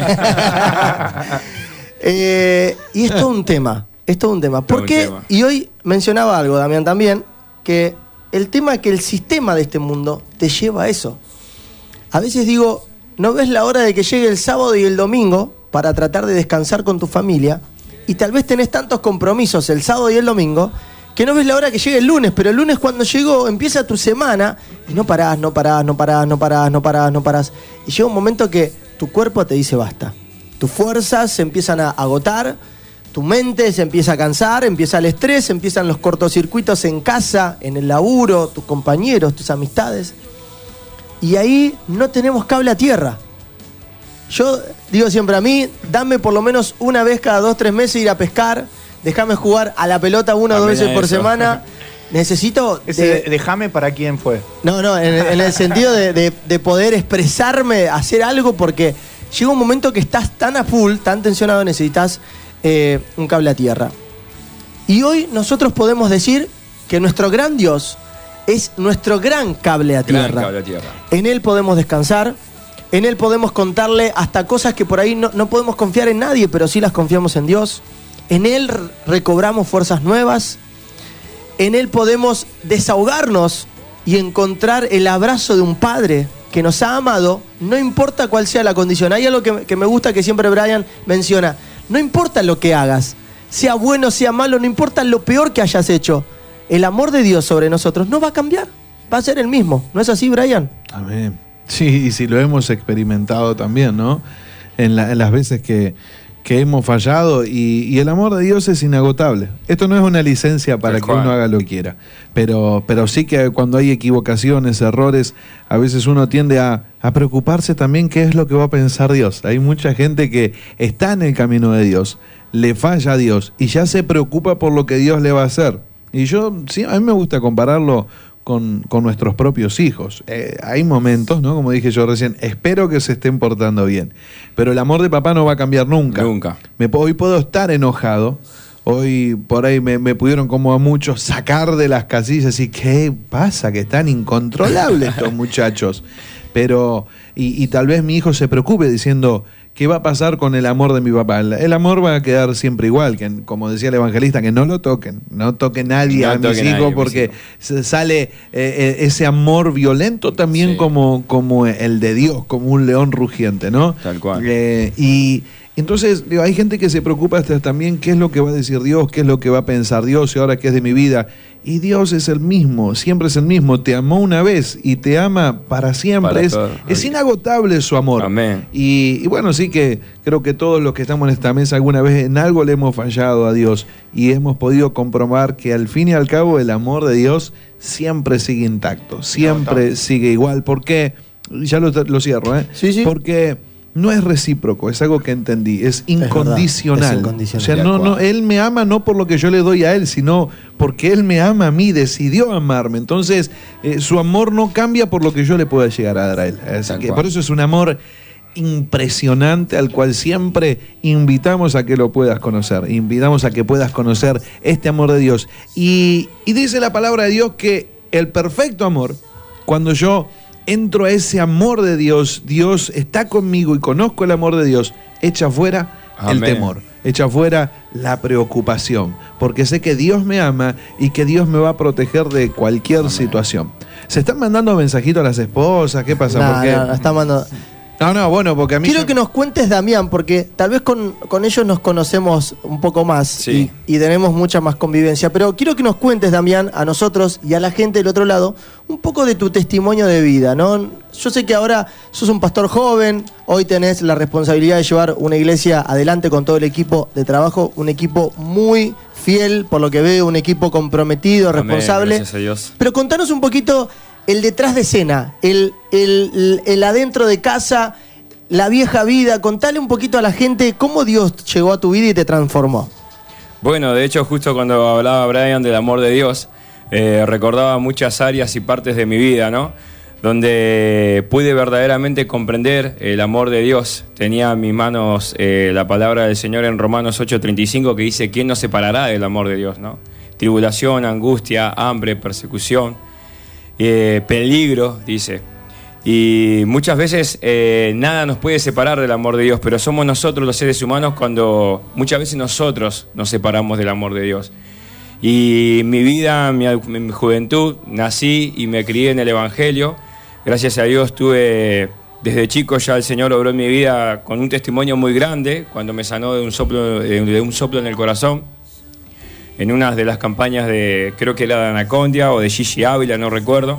Eh, y es todo un tema. Es todo un tema. Todo ¿Por un qué? tema. Y hoy mencionaba algo, Damián, también, que el tema es que el sistema de este mundo te lleva a eso. A veces digo, ¿no ves la hora de que llegue el sábado y el domingo para tratar de descansar con tu familia? Y tal vez tenés tantos compromisos el sábado y el domingo que no ves la hora que llegue el lunes, pero el lunes cuando llegó empieza tu semana y no parás, no parás, no parás, no parás, no parás, no parás. Y llega un momento que tu cuerpo te dice basta. Tus fuerzas se empiezan a agotar, tu mente se empieza a cansar, empieza el estrés, empiezan los cortocircuitos en casa, en el laburo, tus compañeros, tus amistades. Y ahí no tenemos cable a tierra. Yo digo siempre a mí, dame por lo menos una vez cada dos, tres meses ir a pescar, déjame jugar a la pelota una o dos Amén veces a por eso. semana. Necesito... Ese de- de- déjame para quién fue. no, no, en, en el sentido de, de- de poder expresarme, hacer algo, porque llega un momento que estás tan a full, tan tensionado, necesitas eh, un cable a tierra. Y hoy nosotros podemos decir que nuestro gran Dios es nuestro gran cable a Gran tierra. cable a tierra. En Él podemos descansar, en Él podemos contarle hasta cosas que por ahí no, no podemos confiar en nadie, pero sí las confiamos en Dios. En Él re- recobramos fuerzas nuevas. En Él podemos desahogarnos y encontrar el abrazo de un Padre que nos ha amado, no importa cuál sea la condición. Hay algo que, que me gusta que siempre Brian menciona. No importa lo que hagas, sea bueno, sea malo, no importa lo peor que hayas hecho. El amor de Dios sobre nosotros no va a cambiar, va a ser el mismo. ¿No es así, Brian? Amén. Sí, y si lo hemos experimentado también, ¿no? En, la- en las veces que, que hemos fallado y, y el amor de Dios es inagotable. Esto no es una licencia para Tal que cual. uno haga lo que quiera, pero, pero sí que cuando hay equivocaciones, errores, a veces uno tiende a, a preocuparse también qué es lo que va a pensar Dios. Hay mucha gente que está en el camino de Dios, le falla a Dios y ya se preocupa por lo que Dios le va a hacer. Y yo, sí, a mí me gusta compararlo Con, con nuestros propios hijos. Eh, hay momentos, ¿no? Como dije yo recién, espero que se estén portando bien. Pero el amor de papá no va a cambiar nunca. Nunca. Me, hoy puedo estar enojado. Hoy por ahí me, me pudieron, como a muchos, sacar de las casillas y ¿qué pasa? Que están incontrolables estos muchachos. Pero, y, y tal vez mi hijo se preocupe diciendo, ¿qué va a pasar con el amor de mi papá? El, el amor va a quedar siempre igual, que como decía el evangelista, que no lo toquen, no toque nadie No a toque mis hijos, nadie, porque mis hijos. se sale eh, eh, ese amor violento también Sí. como, como el de Dios, como un león rugiente, ¿no? Tal cual. Eh, y entonces digo, hay gente que se preocupa hasta también qué es lo que va a decir Dios, qué es lo que va a pensar Dios y ahora qué es de mi vida. Y Dios es el mismo, siempre es el mismo. Te amó una vez y te ama para siempre. Para es, todo. es inagotable su amor. Amén. Y, y bueno, sí que creo que todos los que estamos en esta mesa alguna vez en algo le hemos fallado a Dios y hemos podido comprobar que al fin y al cabo el amor de Dios siempre sigue intacto, siempre sigue igual. Porque, ya lo, lo cierro, ¿eh? Sí, sí. Porque no es recíproco, es algo que entendí, es incondicional. verdad, es incondicional. O sea, De no, acuerdo. no, él me ama no por lo que yo le doy a él, sino porque él me ama a mí, decidió amarme. Entonces, eh, su amor no cambia por lo que yo le pueda llegar a dar a él. Así Tal que cual. por eso es un amor impresionante al cual siempre invitamos a que lo puedas conocer, invitamos a que puedas conocer este amor de Dios. Y, y dice la palabra de Dios que el perfecto amor, cuando yo entro a ese amor de Dios, Dios está conmigo y conozco el amor de Dios, echa fuera el Amén. temor, echa fuera la preocupación, porque sé que Dios me ama y que Dios me va a proteger de cualquier Amén. situación. ¿Se están mandando mensajitos a las esposas? ¿Qué pasa? No, Porque no, no, está mandando- no, no, bueno, porque a mí Quiero yo- que nos cuentes, Damián, porque tal vez con, con ellos nos conocemos un poco más Sí. y, y tenemos mucha más convivencia. Pero quiero que nos cuentes, Damián, a nosotros y a la gente del otro lado, un poco de tu testimonio de vida, ¿no? Yo sé que ahora sos un pastor joven, hoy tenés la responsabilidad de llevar una iglesia adelante con todo el equipo de trabajo, un equipo muy fiel, por lo que veo, un equipo comprometido, Amén, responsable. gracias a Dios. Pero contanos un poquito el detrás de escena, el, el, el, el adentro de casa, la vieja vida. Contale un poquito a la gente cómo Dios llegó a tu vida y te transformó. Bueno, de hecho, justo cuando hablaba Brian del amor de Dios, eh, recordaba muchas áreas y partes de mi vida, ¿no? Donde pude verdaderamente comprender el amor de Dios. Tenía en mis manos eh, la palabra del Señor en Romanos ocho treinta y cinco que dice, ¿quién nos separará del amor de Dios, no? Tribulación, angustia, hambre, persecución, eh, peligro, dice. Y muchas veces eh, nada nos puede separar del amor de Dios, pero somos nosotros los seres humanos cuando muchas veces nosotros nos separamos del amor de Dios. Y mi vida, mi, mi juventud, nací y me crié en el Evangelio. Gracias a Dios tuve, desde chico ya el Señor obró en mi vida con un testimonio muy grande, cuando me sanó de un soplo, de un soplo en el corazón, en una de las campañas de, creo que era de Anacondia o de Gigi Ávila, no recuerdo.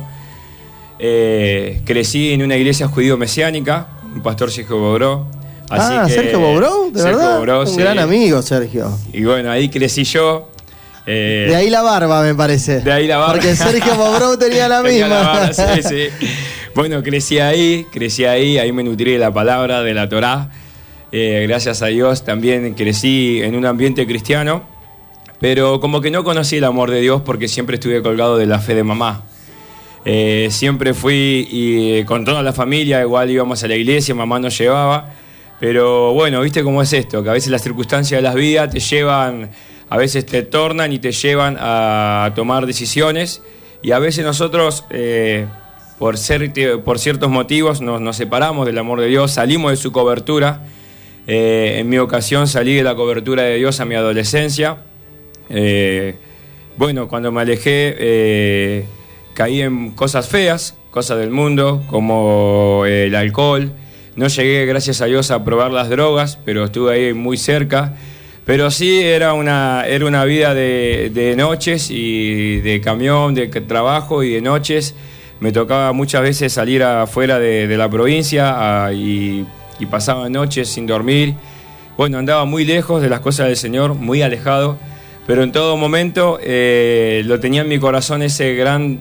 Eh, crecí en una iglesia judío-mesiánica, un pastor Sergio Bobró. Así ah, que- Sergio Bobró, de Sergio verdad. Bobró, un sí. gran amigo, Sergio. Y bueno, ahí crecí yo. Eh, De ahí la barba, me parece. De ahí la barba. Porque Sergio Bobró tenía la Tenía misma. la barba, sí, sí. Bueno, crecí ahí, crecí ahí, ahí me nutrí de la palabra, de la Torá. Eh, gracias a Dios también crecí en un ambiente cristiano, pero como que no conocí el amor de Dios porque siempre estuve colgado de la fe de mamá. Eh, siempre fui y eh, con toda la familia, igual íbamos a la iglesia, mamá nos llevaba, pero bueno, viste cómo es esto, que a veces las circunstancias de las vidas te llevan, a veces te tornan y te llevan a tomar decisiones, y a veces nosotros, eh, por, ser, por ciertos motivos, nos, nos separamos del amor de Dios, salimos de su cobertura. Eh, en mi ocasión salí de la cobertura de Dios a mi adolescencia. Eh, bueno, cuando me alejé, eh, caí en cosas feas, cosas del mundo, como eh, el alcohol. No llegué, gracias a Dios, a probar las drogas, pero estuve ahí muy cerca. Pero sí era una, era una vida de, de noches y de camión, de trabajo y de noches. Me tocaba muchas veces salir afuera de, de la provincia a, y, y pasaba noches sin dormir. bueno, andaba muy lejos de las cosas del Señor, muy alejado, pero en todo momento eh, lo tenía en mi corazón ese gran,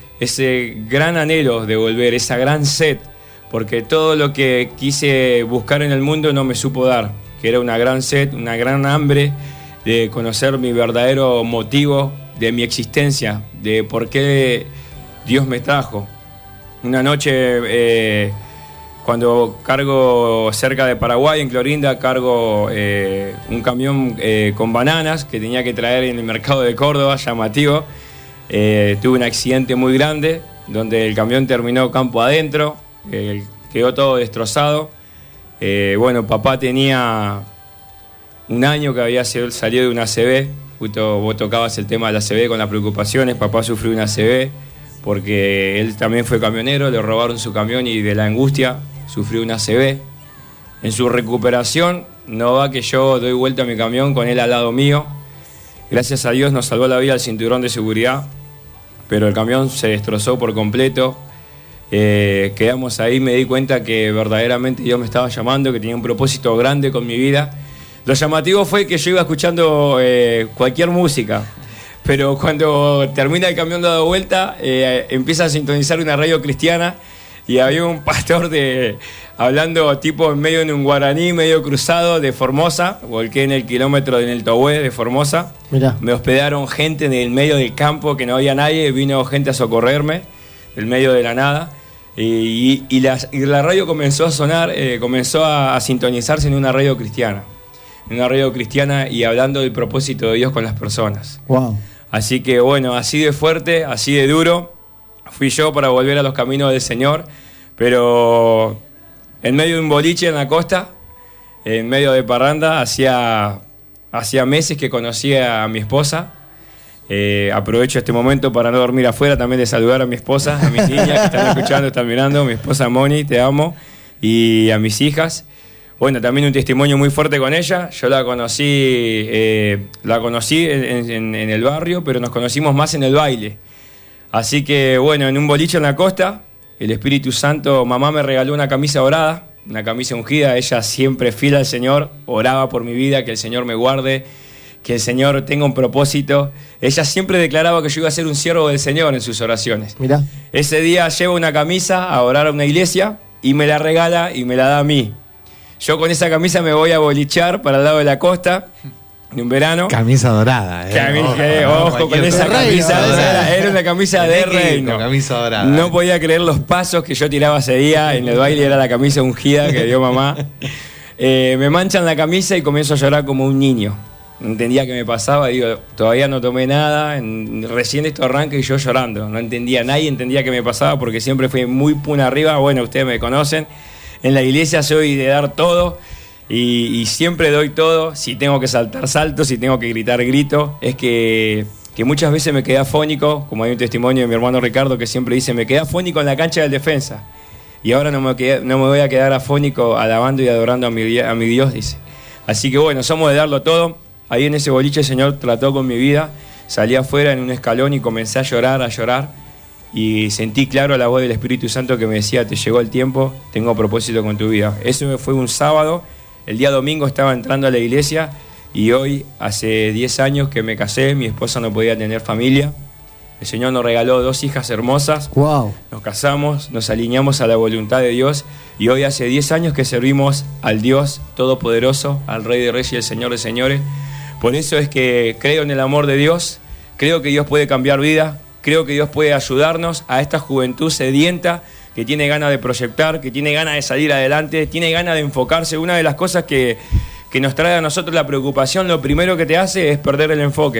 ese gran anhelo de volver, esa gran sed, porque todo lo que quise buscar en el mundo no me supo dar, que era una gran sed, una gran hambre de conocer mi verdadero motivo de mi existencia, de por qué Dios me trajo. Una noche, eh, cuando cargo cerca de Paraguay, en Clorinda, cargo eh, un camión eh, con bananas que tenía que traer en el mercado de Córdoba, llamativo. Eh, tuve un accidente muy grande, donde el camión terminó campo adentro, eh, quedó todo destrozado. Eh, bueno, papá tenía un año que había salido de una A C V, justo vos tocabas el tema de la A C V con las preocupaciones, papá sufrió una A C V porque él también fue camionero, le robaron su camión y de la angustia sufrió una A C V. En su recuperación no va que yo doy vuelta a mi camión con él al lado mío. Gracias a Dios nos salvó la vida el cinturón de seguridad, pero el camión se destrozó por completo. Eh, quedamos ahí, me di cuenta que verdaderamente Dios me estaba llamando, que tenía un propósito grande con mi vida. Lo llamativo fue que yo iba escuchando eh, cualquier música, pero cuando termina el camión dado vuelta, eh, empieza a sintonizar una radio cristiana y había un pastor de, hablando tipo en medio de un guaraní, medio cruzado de Formosa. Volqué en el kilómetro de Neltohue de Formosa. Mirá. Me hospedaron gente en el medio del campo que no había nadie, vino gente a socorrerme, en medio de la nada. Y, y, y, la, y la radio comenzó a sonar, eh, comenzó a, a sintonizarse en una radio cristiana. En una radio cristiana y hablando del propósito de Dios con las personas. Wow. Así que bueno, así de fuerte, así de duro, fui yo para volver a los caminos del Señor, pero en medio de un boliche en la costa, en medio de parranda, hacía, hacía meses que conocía a mi esposa. Eh, aprovecho este momento para no dormir afuera, también de saludar a mi esposa, a mis niñas que están escuchando, están mirando, mi esposa Moni, te amo, y a mis hijas. Bueno, también un testimonio muy fuerte con ella. Yo la conocí, eh, la conocí en, en, en el barrio, pero nos conocimos más en el baile. Así que, bueno, en un boliche en la costa, el Espíritu Santo, mamá me regaló una camisa dorada, una camisa ungida. Ella siempre fiel al Señor, oraba por mi vida, que el Señor me guarde, que el Señor tenga un propósito. Ella siempre declaraba que yo iba a ser un siervo del Señor en sus oraciones. Mirá. Ese día llevo una camisa a orar a una iglesia y me la regala y me la da a mí. Yo con esa camisa me voy a bolichar para el lado de la costa en un verano. Camisa dorada, eh. Camisa, ojo, eh, no, ojo con esa camisa. Era, era una camisa de reino. Camisa dorada. No podía creer los pasos que yo tiraba ese día en el baile. Era la camisa ungida que dio mamá. Eh, me manchan la camisa y comienzo a llorar como un niño. No entendía qué me pasaba. Digo, todavía no tomé nada. En, recién esto arranca y yo llorando. No entendía, nadie entendía qué me pasaba porque siempre fui muy puna arriba. Bueno, ustedes me conocen. En la iglesia soy de dar todo y, y siempre doy todo. Si tengo que saltar, salto. Si tengo que gritar, grito. Es que, que muchas veces me quedé afónico, como hay un testimonio de mi hermano Ricardo que siempre dice, me quedé afónico en la cancha del defensa. Y ahora no me, quedé, no me voy a quedar afónico alabando y adorando a mi, a mi Dios, dice. Así que bueno, somos de darlo todo. Ahí en ese boliche el Señor trató con mi vida. Salí afuera en un escalón y comencé a llorar, a llorar. Y sentí claro la voz del Espíritu Santo que me decía, te llegó el tiempo, tengo propósito con tu vida. Eso fue un sábado, el día domingo estaba entrando a la iglesia y hoy, hace diez años que me casé, mi esposa no podía tener familia. El Señor nos regaló dos hijas hermosas. Wow. Nos casamos, nos alineamos a la voluntad de Dios y hoy hace diez años que servimos al Dios Todopoderoso, al Rey de Reyes y al Señor de Señores. Por eso es que creo en el amor de Dios, creo que Dios puede cambiar vida. Creo que Dios puede ayudarnos a esta juventud sedienta que tiene ganas de proyectar, que tiene ganas de salir adelante, tiene ganas de enfocarse. Una de las cosas que, que nos trae a nosotros la preocupación, lo primero que te hace es perder el enfoque.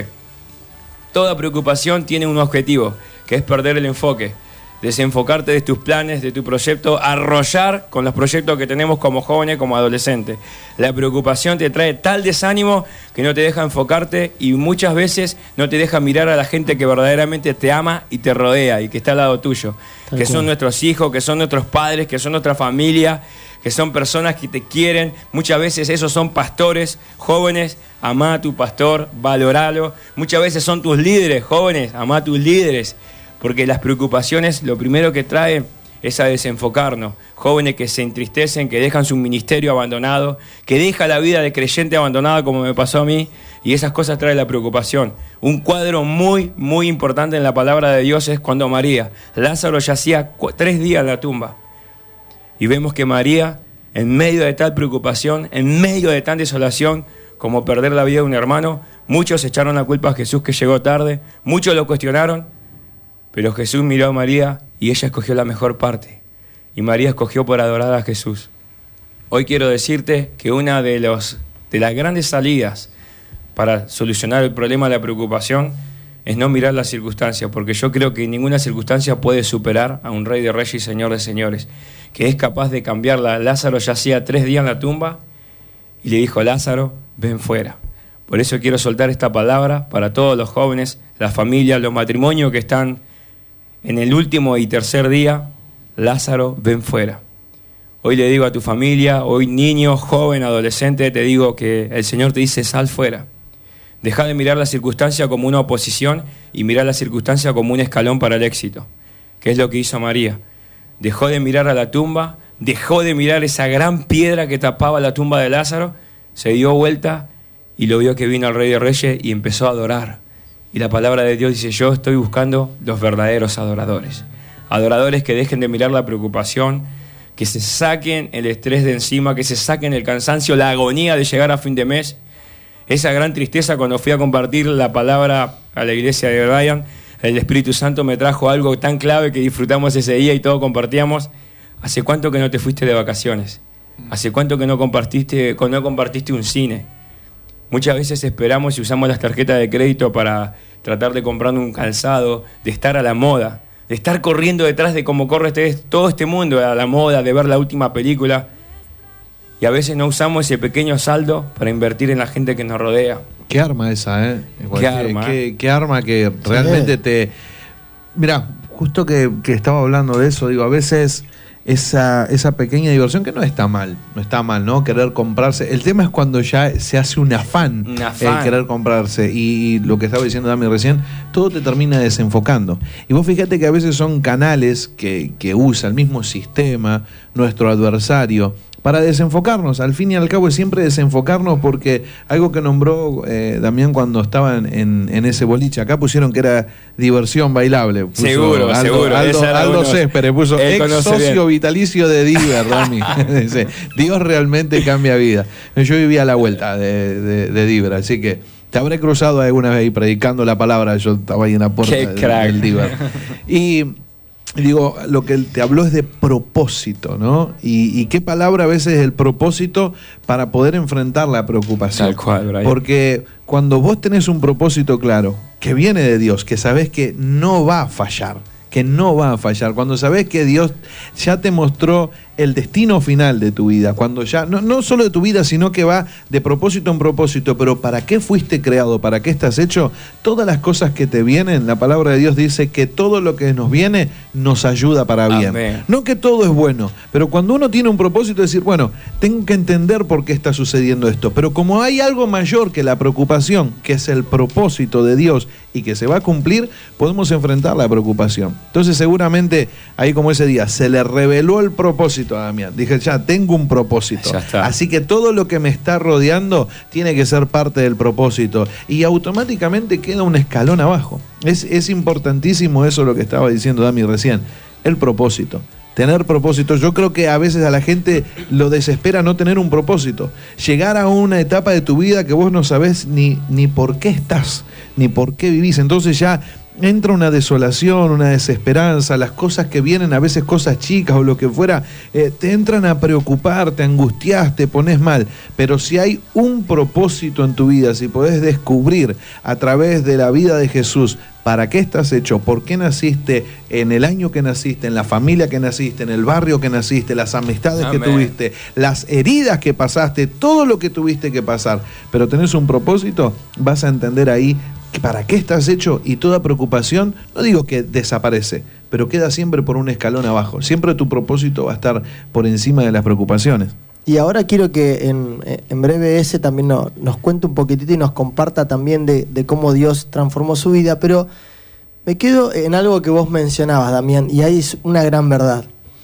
Toda preocupación tiene un objetivo, que es perder el enfoque. Desenfocarte de tus planes, de tu proyecto, arrollar con los proyectos que tenemos como jóvenes, como adolescentes. La preocupación te trae tal desánimo que no te deja enfocarte y muchas veces no te deja mirar a la gente que verdaderamente te ama y te rodea y que está al lado tuyo. Tal que cual. Son nuestros hijos, que son nuestros padres, que son nuestra familia, que son personas que te quieren. Muchas veces esos son pastores, jóvenes, amá a tu pastor, valoralo. Muchas veces son tus líderes, jóvenes, amá a tus líderes. Porque las preocupaciones lo primero que trae es a desenfocarnos. Jóvenes que se entristecen, que dejan su ministerio abandonado, que deja la vida de creyente abandonada como me pasó a mí, y esas cosas traen la preocupación. Un cuadro muy, muy importante en la palabra de Dios es cuando María, Lázaro yacía tres días en la tumba. Y vemos que María, en medio de tal preocupación, en medio de tal desolación, como perder la vida de un hermano, muchos echaron la culpa a Jesús que llegó tarde, muchos lo cuestionaron, pero Jesús miró a María y ella escogió la mejor parte. Y María escogió por adorar a Jesús. Hoy quiero decirte que una de, los, de las grandes salidas para solucionar el problema de la preocupación es no mirar las circunstancias, porque yo creo que ninguna circunstancia puede superar a un Rey de Reyes y Señor de Señores, que es capaz de cambiarla. Lázaro yacía tres días en la tumba y le dijo: Lázaro, ven fuera. Por eso quiero soltar esta palabra para todos los jóvenes, las familias, los matrimonios que están en el último y tercer día. Lázaro, ven fuera. Hoy le digo a tu familia, hoy niño, joven, adolescente, te digo que el Señor te dice: sal fuera. Deja de mirar la circunstancia como una oposición y mirar la circunstancia como un escalón para el éxito, que es lo que hizo María. Dejó de mirar a la tumba, dejó de mirar esa gran piedra que tapaba la tumba de Lázaro, se dio vuelta y lo vio que vino el Rey de Reyes y empezó a adorar. Y la palabra de Dios dice: yo estoy buscando los verdaderos adoradores. Adoradores que dejen de mirar la preocupación, que se saquen el estrés de encima, que se saquen el cansancio, la agonía de llegar a fin de mes. Esa gran tristeza cuando fui a compartir la palabra a la iglesia de Brian, el Espíritu Santo me trajo algo tan clave que disfrutamos ese día y todos compartíamos. ¿Hace cuánto que no te fuiste de vacaciones? ¿Hace cuánto que no compartiste, no compartiste un cine? Muchas veces esperamos y usamos las tarjetas de crédito para tratar de comprar un calzado, de estar a la moda, de estar corriendo detrás de cómo corre este, todo este mundo, a la moda, de ver la última película. Y a veces no usamos ese pequeño saldo para invertir en la gente que nos rodea. Qué arma esa, ¿eh? Qué, qué arma. Qué, qué arma que realmente sí. te... Mirá, justo que, que estaba hablando de eso, digo, a veces esa, esa pequeña diversión, que no está mal, no está mal, ¿no? Querer comprarse. El tema es cuando ya se hace un afán, un afán. el querer comprarse. Y lo que estaba diciendo Dami recién, todo te termina desenfocando. Y vos fíjate que a veces son canales que, que usa el mismo sistema, nuestro adversario, para desenfocarnos. Al fin y al cabo es siempre desenfocarnos, porque algo que nombró eh, Damián cuando estaban en, en ese boliche, acá pusieron que era diversión bailable. Puso seguro, Aldo, seguro. Aldo, Aldo Céspedes puso ex socio bien. vitalicio de Diver, Dami. Dice, Dios realmente cambia vida. Yo vivía a la vuelta de, de, de Diver, así que te habré cruzado alguna vez ahí predicando la palabra. Yo estaba ahí en la puerta de, del Diver. Y digo, lo que te habló es de propósito, ¿no? Y, y qué palabra a veces es el propósito para poder enfrentar la preocupación. Tal cual, Brian. Porque cuando vos tenés un propósito claro, que viene de Dios, que sabés que no va a fallar, que no va a fallar, cuando sabés que Dios ya te mostró el destino final de tu vida, cuando ya, no, no solo de tu vida, sino que va de propósito en propósito, pero ¿para qué fuiste creado? ¿Para qué estás hecho? Todas las cosas que te vienen, la palabra de Dios dice que todo lo que nos viene nos ayuda para bien. Amén. No que todo es bueno, pero cuando uno tiene un propósito, decir, bueno, tengo que entender por qué está sucediendo esto, pero como hay algo mayor que la preocupación, que es el propósito de Dios y que se va a cumplir, podemos enfrentar la preocupación. Entonces seguramente ahí, como ese día, se le reveló el propósito a Damián. Dije, ya tengo un propósito. Así que todo lo que me está rodeando tiene que ser parte del propósito. Y automáticamente queda un escalón abajo. Es, es importantísimo eso lo que estaba diciendo Dami recién. El propósito. Tener propósito. Yo creo que a veces a la gente lo desespera no tener un propósito. Llegar a una etapa de tu vida que vos no sabés ni, ni por qué estás, ni por qué vivís. Entonces ya entra una desolación, una desesperanza, las cosas que vienen, a veces cosas chicas o lo que fuera, eh, te entran a preocupar, te angustias, te pones mal. Pero si hay un propósito en tu vida, si podés descubrir a través de la vida de Jesús para qué estás hecho, por qué naciste, en el año que naciste, en la familia que naciste, en el barrio que naciste, las amistades Amén. que tuviste, las heridas que pasaste, todo lo que tuviste que pasar, pero tenés un propósito, vas a entender ahí para qué estás hecho, y toda preocupación, no digo que desaparece, pero queda siempre por un escalón abajo. Siempre tu propósito va a estar por encima de las preocupaciones. Y ahora quiero que en, en breve ese también no, nos cuente un poquitito y nos comparta también de, de cómo Dios transformó su vida, pero me quedo en algo que vos mencionabas, Damián, y ahí es una gran verdad.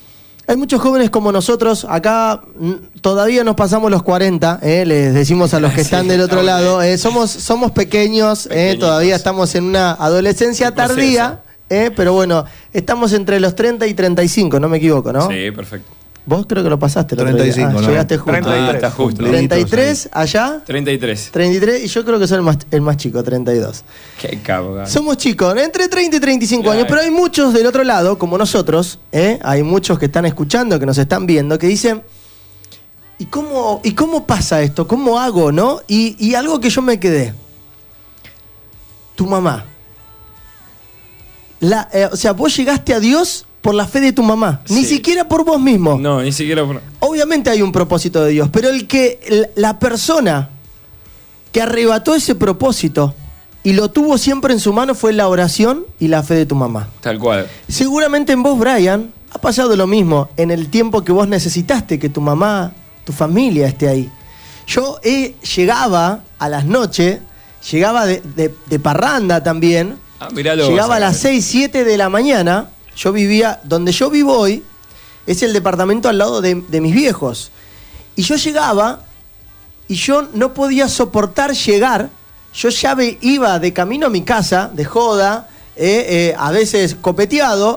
Hay muchos jóvenes como nosotros, acá mm, todavía nos pasamos los cuarenta, eh, les decimos a los que están del otro lado, eh, somos, somos pequeños, eh, todavía estamos en una adolescencia tardía, eh, pero bueno, estamos entre los treinta y treinta y cinco, no me equivoco, ¿no? Sí, perfecto. Vos creo que lo pasaste el otro treinta y cinco, día. Ah, ¿no? Llegaste justo. treinta y tres. Ah, está justo. treinta y tres, allá. treinta y tres. treinta y tres, y yo creo que soy el más, el más chico, treinta y dos. Qué cabrón. Somos chicos, entre treinta y treinta y cinco Claro. años, pero hay muchos del otro lado, como nosotros, ¿eh? Hay muchos que están escuchando, que nos están viendo, que dicen, ¿y cómo, ¿y cómo pasa esto? ¿Cómo hago, no? Y, y algo que yo me quedé. Tu mamá. La, eh, o sea, vos llegaste a Dios por la fe de tu mamá, ni Sí. siquiera por vos mismo. No, ni siquiera por... Obviamente hay un propósito de Dios, pero el que la persona que arrebató ese propósito y lo tuvo siempre en su mano fue la oración y la fe de tu mamá. Tal cual. Seguramente en vos, Brian, ha pasado lo mismo en el tiempo que vos necesitaste que tu mamá, tu familia esté ahí. Yo eh, llegaba a las noches, llegaba de, de, de parranda también, Ah, miralo. llegaba a las vos, seis, siete de la mañana. Yo vivía, donde yo vivo hoy, es el departamento al lado de, de mis viejos. Y yo llegaba y yo no podía soportar llegar. Yo ya ve, iba de camino a mi casa, de joda, eh, eh, a veces copeteado.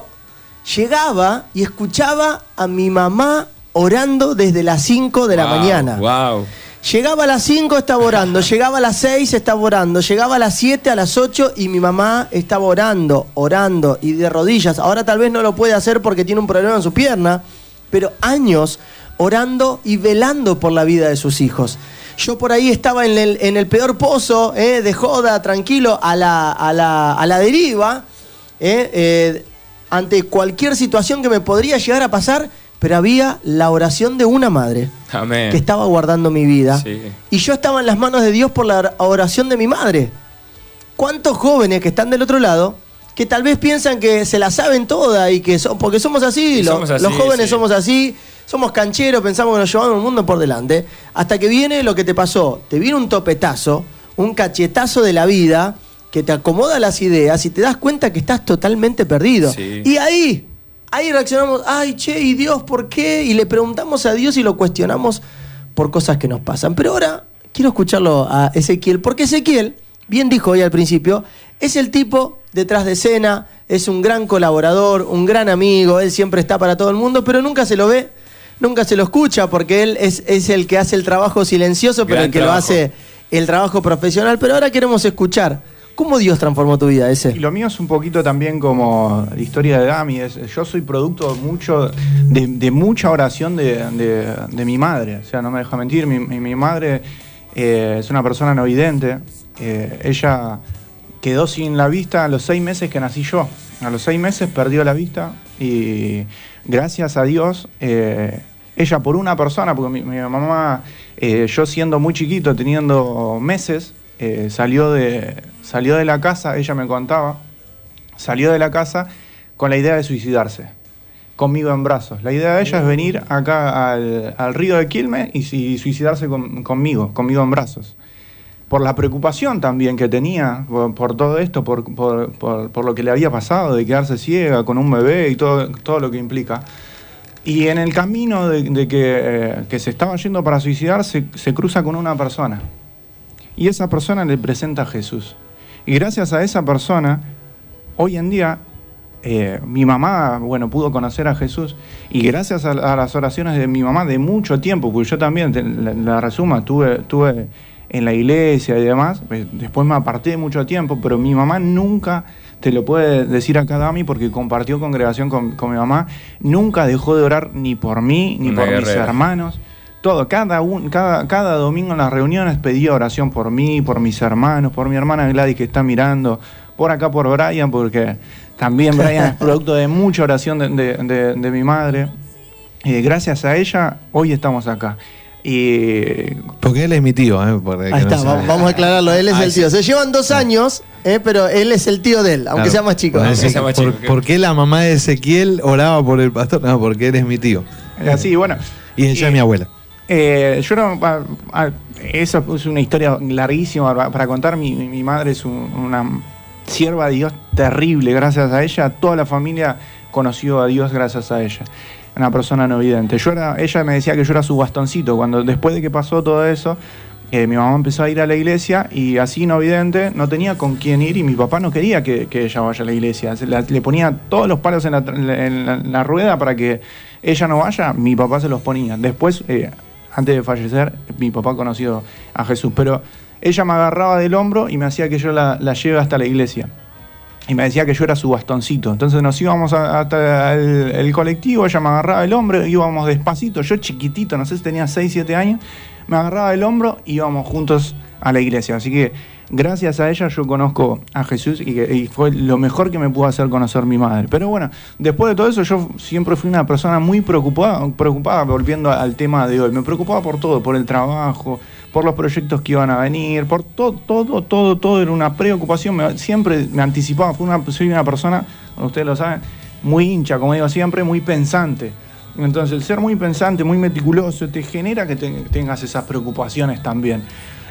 Llegaba y escuchaba a mi mamá orando desde las cinco de la Wow, mañana. Wow. Llegaba a las cinco, estaba orando. Llegaba a las seis, estaba orando. Llegaba a las siete, a las ocho y mi mamá estaba orando, orando y de rodillas. Ahora tal vez no lo puede hacer porque tiene un problema en su pierna, pero años orando y velando por la vida de sus hijos. Yo por ahí estaba en el, en el peor pozo, eh, de joda, tranquilo, a la, a la, a la deriva, eh, eh, ante cualquier situación que me podría llegar a pasar, pero había la oración de una madre. Amén. Que estaba guardando mi vida. Sí. Y yo estaba en las manos de Dios por la oración de mi madre. ¿Cuántos jóvenes que están del otro lado, que tal vez piensan que se la saben toda y que son, porque somos así, Y lo- somos así, los jóvenes sí. somos así, somos cancheros, pensamos que nos llevamos el mundo por delante, hasta que viene lo que te pasó, te viene un topetazo, un cachetazo de la vida, que te acomoda las ideas y te das cuenta que estás totalmente perdido. Sí. Y ahí... Ahí reaccionamos, ay, che, ¿y Dios por qué? Y le preguntamos a Dios y lo cuestionamos por cosas que nos pasan. Pero ahora quiero escucharlo a Ezequiel, porque Ezequiel, bien dijo hoy al principio, es el tipo detrás de escena, es un gran colaborador, un gran amigo, él siempre está para todo el mundo, pero nunca se lo ve, nunca se lo escucha, porque él es, es el que hace el trabajo silencioso, pero Gran el que trabajo. lo hace el trabajo profesional. Pero ahora queremos escuchar. ¿Cómo Dios transformó tu vida, ese? Y lo mío es un poquito también como la historia de Dami. Es, yo soy producto mucho de, de mucha oración de, de, de mi madre. O sea, no me deja mentir. Mi, mi, mi madre eh, es una persona no vidente. Eh, ella quedó sin la vista a los seis meses que nací yo. A los seis meses perdió la vista y gracias a Dios, eh, ella por una persona, porque mi, mi mamá, eh, yo siendo muy chiquito, teniendo meses, eh, salió de... Salió de la casa, ella me contaba, salió de la casa con la idea de suicidarse, conmigo en brazos. La idea de ella es venir acá al, al río de Quilmes y, y suicidarse con, conmigo, conmigo en brazos. Por la preocupación también que tenía por, por todo esto, por, por, por, por lo que le había pasado, de quedarse ciega con un bebé y todo, todo lo que implica. Y en el camino de, de que, eh, que se estaba yendo para suicidarse, se cruza con una persona. Y esa persona le presenta a Jesús. Y gracias a esa persona, hoy en día, eh, mi mamá, bueno, pudo conocer a Jesús. Y gracias a, a las oraciones de mi mamá de mucho tiempo, porque yo también, te, la, la resumo, tuve, tuve en la iglesia y demás, pues, después me aparté mucho tiempo, pero mi mamá nunca, te lo puede decir acá Dami, porque compartió congregación con, con mi mamá, nunca dejó de orar ni por mí, ni Una por mis guerrera. hermanos. Todo, cada, un, cada, cada domingo en las reuniones pedía oración por mí, por mis hermanos, por mi hermana Gladys que está mirando, por acá por Brian, porque también Brian es producto de mucha oración de, de, de, de mi madre. Eh, gracias a ella, hoy estamos acá. Y... Porque él es mi tío, ¿eh? Porque Ahí que está, no vamos, sabe. vamos a aclararlo, él es Ah, el sí. tío. Se llevan dos años, eh, pero él es el tío de él, aunque Claro. sea más chico. Por, Aunque sea más chico. por- ¿por qué la mamá de Ezequiel oraba por el pastor? No, porque él es mi tío. Así, bueno. Y ella Y- es mi abuela. Eh, yo no, a- a- eso es una historia larguísima para, para contar. Mi, mi madre es un- una sierva de Dios terrible. Gracias a ella, toda la familia conoció a Dios gracias a ella. Una persona no vidente. Yo era, ella me decía que yo era su bastoncito. Cuando después de que pasó todo eso, eh, mi mamá empezó a ir a la iglesia y así no vidente, no tenía con quién ir y mi papá no quería que, que ella vaya a la iglesia. Se la, le ponía todos los palos en la, en, la, en la rueda para que ella no vaya, mi papá se los ponía. Después, eh, antes de fallecer, mi papá conoció a Jesús, pero ella me agarraba del hombro y me hacía que yo la, la lleve hasta la iglesia. Y me decía que yo era su bastoncito. Entonces nos íbamos a, hasta el, el colectivo, ella me agarraba el hombro, íbamos despacito, yo chiquitito, no sé si tenía seis, siete años, me agarraba el hombro y íbamos juntos a la iglesia. Así que gracias a ella yo conozco a Jesús y, que, y fue lo mejor que me pudo hacer conocer mi madre. Pero bueno, después de todo eso yo siempre fui una persona muy preocupada, preocupada volviendo al tema de hoy. Me preocupaba por todo, por el trabajo, por los proyectos que iban a venir, por todo, todo, todo, todo era una preocupación. Me, siempre me anticipaba, fui una, soy una persona, ustedes lo saben, muy hincha, como digo siempre, muy pensante. Entonces el ser muy pensante, muy meticuloso, te genera que te, tengas esas preocupaciones también.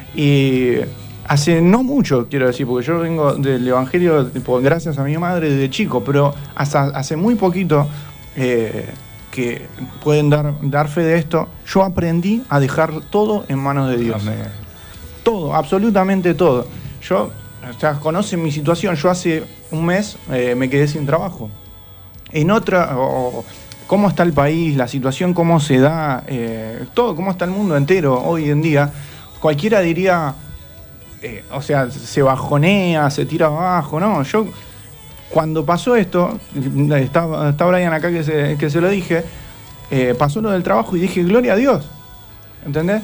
Y hace no mucho, quiero decir, porque yo vengo del Evangelio gracias a mi madre desde chico, pero hasta hace muy poquito, eh, que pueden dar, dar fe de esto, yo aprendí a dejar todo en manos de Dios. Amén. Todo, absolutamente todo. Yo, o sea, conocen mi situación, yo hace un mes eh, me quedé sin trabajo. En otra, oh, cómo está el país, la situación, cómo se da, eh, todo, cómo está el mundo entero hoy en día, cualquiera diría, eh, o sea, se bajonea, se tira abajo, ¿no? Yo, cuando pasó esto, está, está Brian acá que se, que se lo dije, eh, pasó lo del trabajo y dije, gloria a Dios, ¿entendés?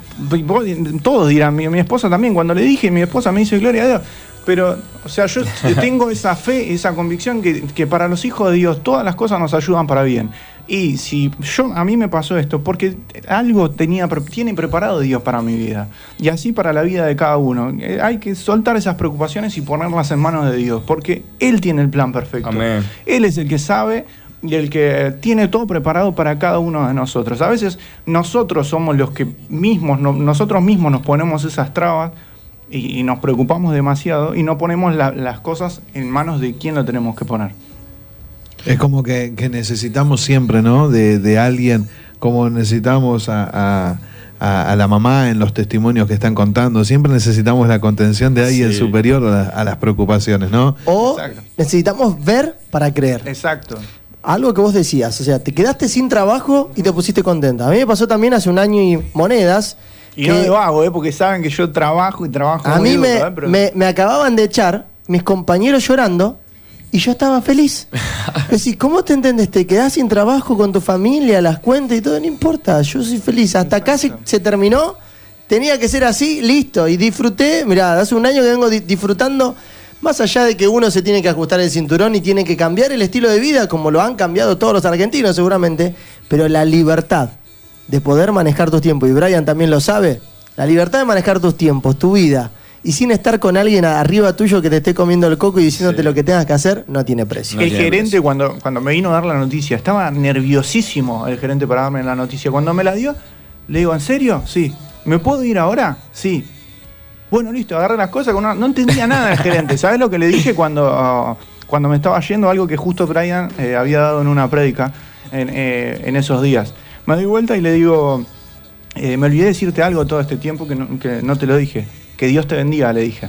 Todos dirán, mi, mi esposa también, cuando le dije, mi esposa me dice, gloria a Dios. Pero, o sea, yo tengo esa fe, esa convicción que, que para los hijos de Dios todas las cosas nos ayudan para bien. Y si yo a mí me pasó esto, porque algo tenía, tiene preparado Dios para mi vida. Y así para la vida de cada uno. Hay que soltar esas preocupaciones y ponerlas en manos de Dios, porque Él tiene el plan perfecto. Amén. Él es el que sabe y el que tiene todo preparado para cada uno de nosotros. A veces nosotros somos los que mismos, no, nosotros mismos nos ponemos esas trabas y, y nos preocupamos demasiado y no ponemos la, las cosas en manos de quien lo tenemos que poner. Es como que, que necesitamos siempre, ¿no? De, de alguien, como necesitamos a, a, a, a la mamá en los testimonios que están contando, siempre necesitamos la contención de alguien sí. superior a, la, a las preocupaciones, ¿no? O Exacto. necesitamos ver para creer. Exacto. Algo que vos decías, o sea, te quedaste sin trabajo y te pusiste contenta. A mí me pasó también hace un año y monedas. Y no lo hago, ¿eh? Porque saben que yo trabajo y trabajo. A mí duro, me, ¿eh? Pero... me, me acababan de echar, mis compañeros llorando, y yo estaba feliz. Es decir, ¿cómo te entendés? Te quedás sin trabajo con tu familia, las cuentas y todo, no importa, yo soy feliz. Hasta acá se, se terminó, tenía que ser así, listo. Y disfruté, mirá, hace un año que vengo di- disfrutando. Más allá de que uno se tiene que ajustar el cinturón y tiene que cambiar el estilo de vida, como lo han cambiado todos los argentinos seguramente, pero la libertad de poder manejar tus tiempos, y Brian también lo sabe, la libertad de manejar tus tiempos, tu vida, y sin estar con alguien arriba tuyo que te esté comiendo el coco y diciéndote sí. lo que tengas que hacer, no tiene precio. El no tiene gerente, precio. Cuando, cuando me vino a dar la noticia, estaba nerviosísimo el gerente para darme la noticia. Cuando me la dio, le digo, ¿en serio? Sí. ¿Me puedo ir ahora? Sí. Bueno, listo, agarré las cosas, con una... no entendía nada del gerente. ¿Sabes lo que le dije cuando, uh, cuando me estaba yendo? Algo que justo Brian eh, había dado en una prédica en, eh, en esos días. Me doy vuelta y le digo, eh, me olvidé decirte algo todo este tiempo que no, que no te lo dije. Que Dios te bendiga, le dije.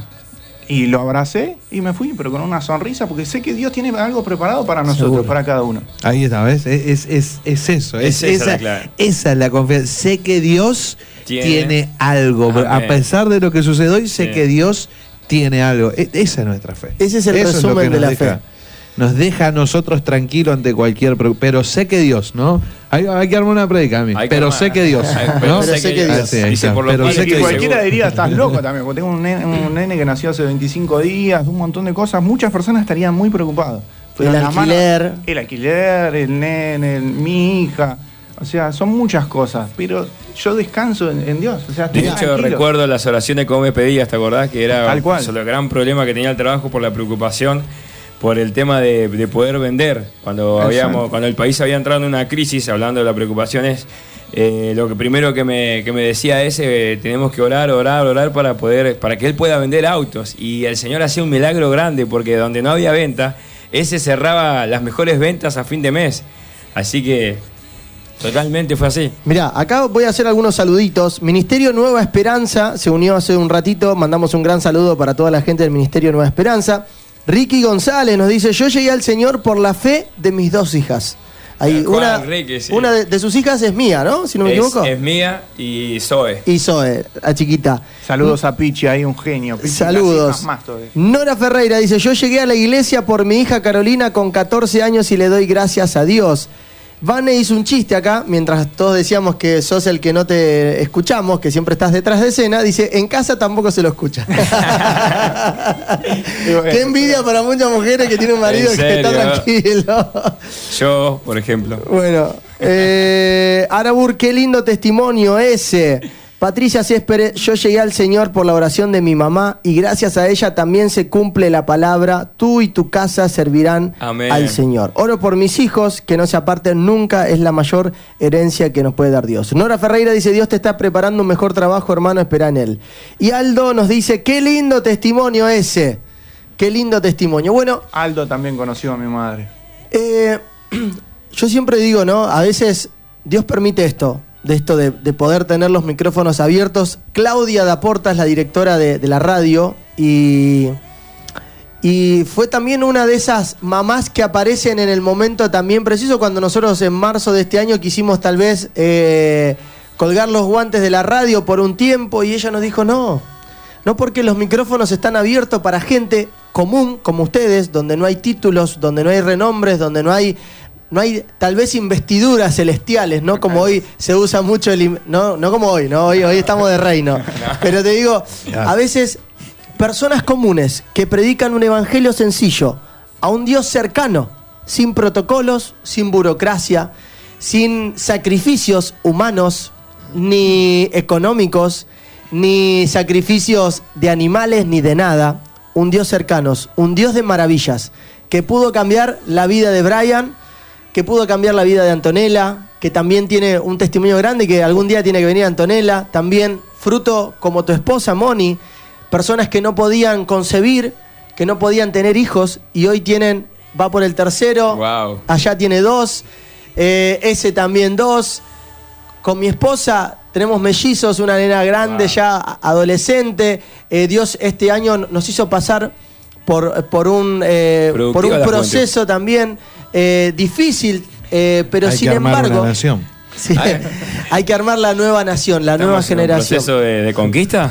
Y lo abracé y me fui, pero con una sonrisa, porque sé que Dios tiene algo preparado para nosotros, Seguro. para cada uno. Ahí está, ¿ves? Es, es, es eso. Es, es esa, esa, esa es la confianza. Sé que Dios tiene, tiene algo. Amén. A pesar de lo que sucedió hoy, sé sí. que Dios tiene algo. E- esa es nuestra fe. Ese es el eso resumen es de la deja, fe. Nos deja a nosotros tranquilos ante cualquier... Pero sé que Dios, ¿no? Hay, hay que armar una predica a mí. Hay pero armar. sé que Dios. Ay, ¿no? pero sé sé que que Dios. Dios. Sí, ahí Dice, está. por lo Pero cual sé Y que cualquiera seguro. diría, estás loco también, porque tengo un nene, un nene que nació hace veinticinco días, un montón de cosas. Muchas personas estarían muy preocupadas. Pero El en la alquiler. mano- el alquiler, el nene, el- mi hija. O sea, son muchas cosas. Pero yo descanso en, en Dios. O sea, estoy De hecho, tranquilo. recuerdo las oraciones que vos me pedías, ¿te acordás? Que era Tal cual. el gran problema que tenía el trabajo por la preocupación, por el tema de, de poder vender. Cuando habíamos, cuando el país había entrado en una crisis, hablando de las preocupaciones, eh, lo que primero que me, que me decía es, eh, tenemos que orar, orar, orar para poder, para que él pueda vender autos. Y el Señor hacía un milagro grande, porque donde no había venta, ese cerraba las mejores ventas a fin de mes. Así que totalmente fue así. Mirá, acá voy a hacer algunos saluditos. Ministerio Nueva Esperanza se unió hace un ratito. Mandamos un gran saludo para toda la gente del Ministerio Nueva Esperanza. Ricky González nos dice: yo llegué al Señor por la fe de mis dos hijas. Ahí, una Ricky, sí. una de, de sus hijas es mía, ¿no? Si no me es, equivoco. Es mía y Zoe. Y Zoe, la chiquita. Saludos a Pichi, ahí un genio. Pichi, saludos. más, más todavía. Nora Ferreira dice: yo llegué a la iglesia por mi hija Carolina con catorce años y le doy gracias a Dios. Vane hizo un chiste acá, mientras todos decíamos que sos el que no te escuchamos, que siempre estás detrás de escena. Dice: en casa tampoco se lo escucha. Qué envidia para muchas mujeres que tienen un marido que está tranquilo. Yo, por ejemplo. Bueno, eh, Arabur, qué lindo testimonio ese. Patricia Céspedes: yo llegué al Señor por la oración de mi mamá y gracias a ella también se cumple la palabra: tú y tu casa servirán Amén. al Señor. Oro por mis hijos, que no se aparten nunca, es la mayor herencia que nos puede dar Dios. Nora Ferreira dice: Dios te está preparando un mejor trabajo, hermano, espera en él. Y Aldo nos dice: qué lindo testimonio ese, qué lindo testimonio. Bueno, Aldo también conoció a mi madre. Eh, yo siempre digo, ¿no? A veces Dios permite esto. De esto de, de poder tener los micrófonos abiertos. Claudia Daporta es la directora de, de la radio y, y fue también una de esas mamás que aparecen en el momento también preciso, cuando nosotros en marzo de este año quisimos tal vez eh, colgar los guantes de la radio por un tiempo, y ella nos dijo: no, no, porque los micrófonos están abiertos para gente común como ustedes, donde no hay títulos, donde no hay renombres, donde no hay... No hay tal vez investiduras celestiales, ¿no? Como hoy se usa mucho el... No, no como hoy, ¿no? Hoy, hoy estamos de reino. Pero te digo, a veces personas comunes que predican un evangelio sencillo a un Dios cercano, sin protocolos, sin burocracia, sin sacrificios humanos, ni económicos, ni sacrificios de animales, ni de nada. Un Dios cercano, un Dios de maravillas, que pudo cambiar la vida de Brian, que pudo cambiar la vida de Antonella, que también tiene un testimonio grande, que algún día tiene que venir Antonella, también fruto como tu esposa Moni, personas que no podían concebir, que no podían tener hijos, y hoy tienen, va por el tercero, wow. Allá tiene dos, eh, ese también dos, con mi esposa tenemos mellizos, una nena grande, wow. Ya adolescente, eh, Dios este año nos hizo pasar por, por un, eh, por un proceso también eh, difícil, eh, pero hay sin que armar embargo... una nación. Sí, hay que armar la nueva nación, la nueva generación. ¿Un proceso de, de conquista?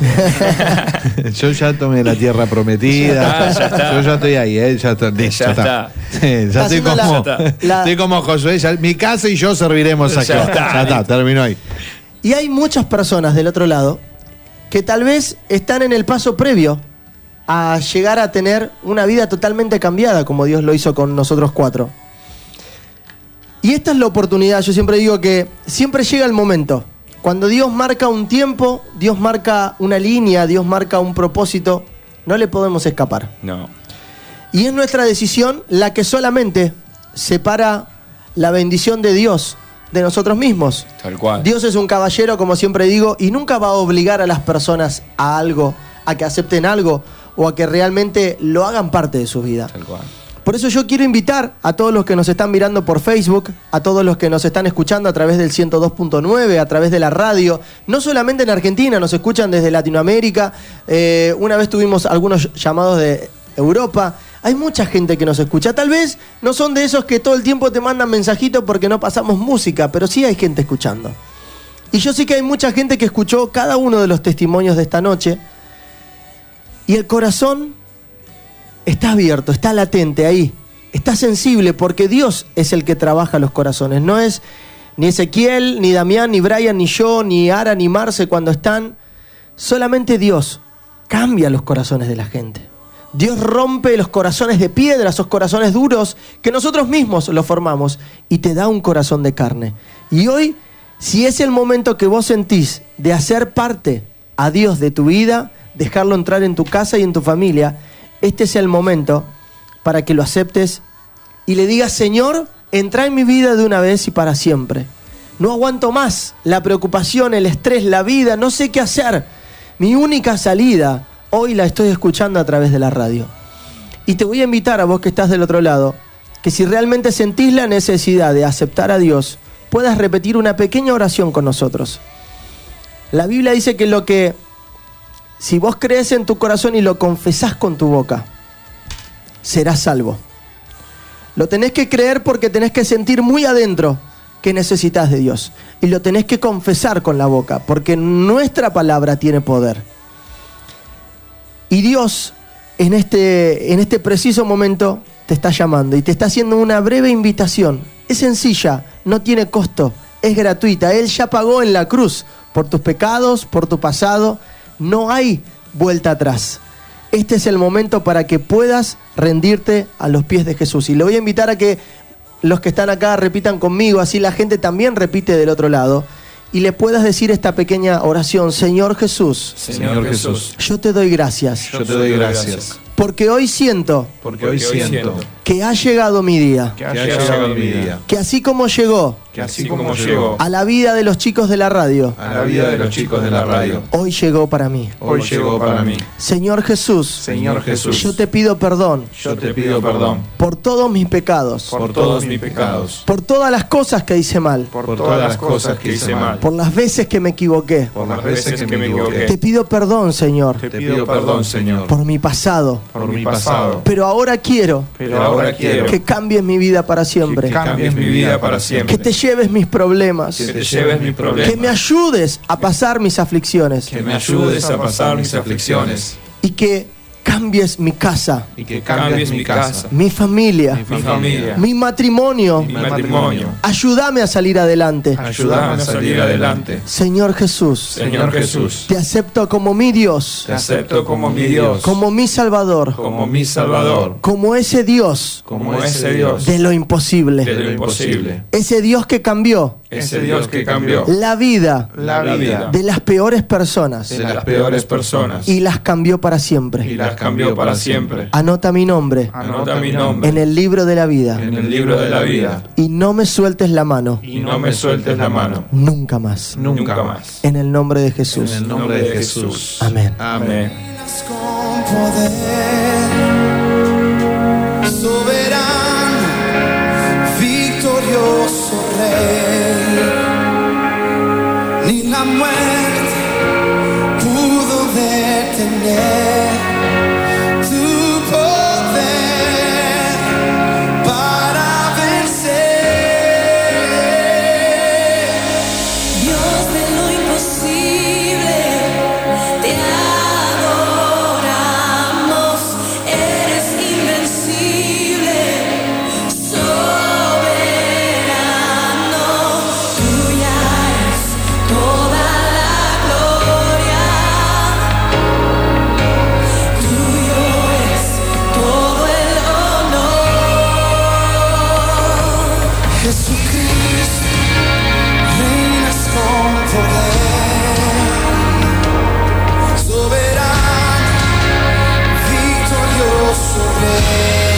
Yo ya tomé la tierra prometida. Ya está, ya está. Yo ya estoy ahí, ¿eh? Ya está. Ya, ya está. Sí, ya está estoy como, la, la... estoy como Josué. Ya, mi casa y yo serviremos aquí. Ya está, ya está, terminó ahí. Y hay muchas personas del otro lado que tal vez están en el paso previo a llegar a tener una vida totalmente cambiada, como Dios lo hizo con nosotros cuatro. Y esta es la oportunidad. Yo siempre digo que siempre llega el momento. Cuando Dios marca un tiempo, Dios marca una línea, Dios marca un propósito, no le podemos escapar. No. Y es nuestra decisión la que solamente separa la bendición de Dios de nosotros mismos. Tal cual. Dios es un caballero, como siempre digo, y nunca va a obligar a las personas a algo, a que acepten algo o a que realmente lo hagan parte de su vida. Tal cual. Por eso yo quiero invitar a todos los que nos están mirando por Facebook, a todos los que nos están escuchando a través del ciento dos punto nueve, a través de la radio, no solamente en Argentina, nos escuchan desde Latinoamérica, eh, una vez tuvimos algunos llamados de Europa, hay mucha gente que nos escucha, tal vez no son de esos que todo el tiempo te mandan mensajitos porque no pasamos música, pero sí hay gente escuchando. Y yo sé que hay mucha gente que escuchó cada uno de los testimonios de esta noche, y el corazón está abierto, está latente ahí, está sensible, porque Dios es el que trabaja los corazones. No es ni Ezequiel, ni Damián, ni Brian, ni yo, ni Ara, ni Marce cuando están. Solamente Dios cambia los corazones de la gente. Dios rompe los corazones de piedra, esos corazones duros que nosotros mismos los formamos, y te da un corazón de carne. Y hoy, si es el momento que vos sentís de hacer parte a Dios de tu vida, dejarlo entrar en tu casa y en tu familia, este es el momento para que lo aceptes y le digas: Señor, entra en mi vida de una vez y para siempre. No aguanto más la preocupación, el estrés, la vida, no sé qué hacer. Mi única salida hoy la estoy escuchando a través de la radio. Y te voy a invitar a vos que estás del otro lado, que si realmente sentís la necesidad de aceptar a Dios, puedas repetir una pequeña oración con nosotros. La Biblia dice que lo que, si vos crees en tu corazón y lo confesás con tu boca, serás salvo. Lo tenés que creer porque tenés que sentir muy adentro que necesitas de Dios. Y lo tenés que confesar con la boca, porque nuestra palabra tiene poder. Y Dios, en este, en este preciso momento, te está llamando y te está haciendo una breve invitación. Es sencilla, no tiene costo, es gratuita. Él ya pagó en la cruz por tus pecados, por tu pasado. No hay vuelta atrás. Este es el momento para que puedas rendirte a los pies de Jesús. Y le voy a invitar a que los que están acá repitan conmigo, así la gente también repite del otro lado. Y le puedas decir esta pequeña oración: Señor Jesús, Señor Jesús, yo te doy gracias. Yo te doy gracias. Porque hoy siento, Porque hoy siento que ha llegado mi día. que ha llegado mi día. Que así como llegó Que así como llegó a la vida de los chicos de la radio, a la vida de los chicos de la radio, hoy llegó para mí. hoy llegó para mí. Señor Jesús, Señor Jesús, yo te pido perdón yo te pido perdón por todos mis pecados, por todos mis pecados, por todas las cosas que hice mal, por todas las cosas que hice mal, por las veces que me equivoqué. por las veces que me equivoqué. Te pido perdón, Señor, Te pido perdón, Señor, por mi pasado. por mi pasado. Pero ahora quiero Pero ahora quiero que cambies mi vida para siempre. que cambies mi vida para Que siempre. te lleves mis problemas. Que te lleves mis problemas. Que me ayudes a pasar mis aflicciones. Que me ayudes a pasar mis aflicciones. Y que cambies mi casa, Y que cambies mi casa, mi familia, mi familia, mi matrimonio. mi matrimonio. Ayúdame a salir adelante. Ayúdame a salir adelante. Señor Jesús, Señor Jesús, te acepto como mi Dios, te acepto como mi Dios, como mi Salvador, como mi Salvador, como ese Dios como ese Dios de lo imposible. de lo imposible. Ese Dios que cambió Ese Dios que cambió la vida la vida de las peores personas de las peores personas y las cambió para y siempre. las cambió para siempre. Anota mi nombre Anota mi nombre en el libro de la vida en el libro de la vida y no me sueltes la mano y no me sueltes la mano nunca más. nunca más. En el nombre de En Jesús. el nombre de Jesús. Amén. Amén. Con poder, soberano, victorioso Rey, ni la muerte pudo detener tu poder para vencer. Dios de lo imposible, te adoramos, eres invencible, soberano, tuya es toda la gloria, tuyo es todo el honor. Jesucristo, reinas con poder, soberano, victorioso Rey,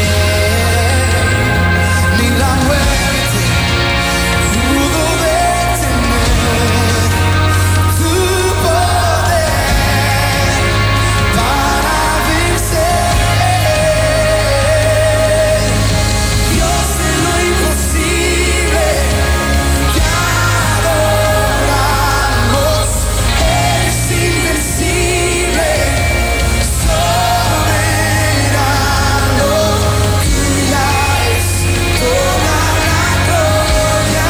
ni la muerte pudo detener tu poder para vencer. Dios de lo imposible, te adoramos, eres invencible, soberano, tuya es toda la gloria,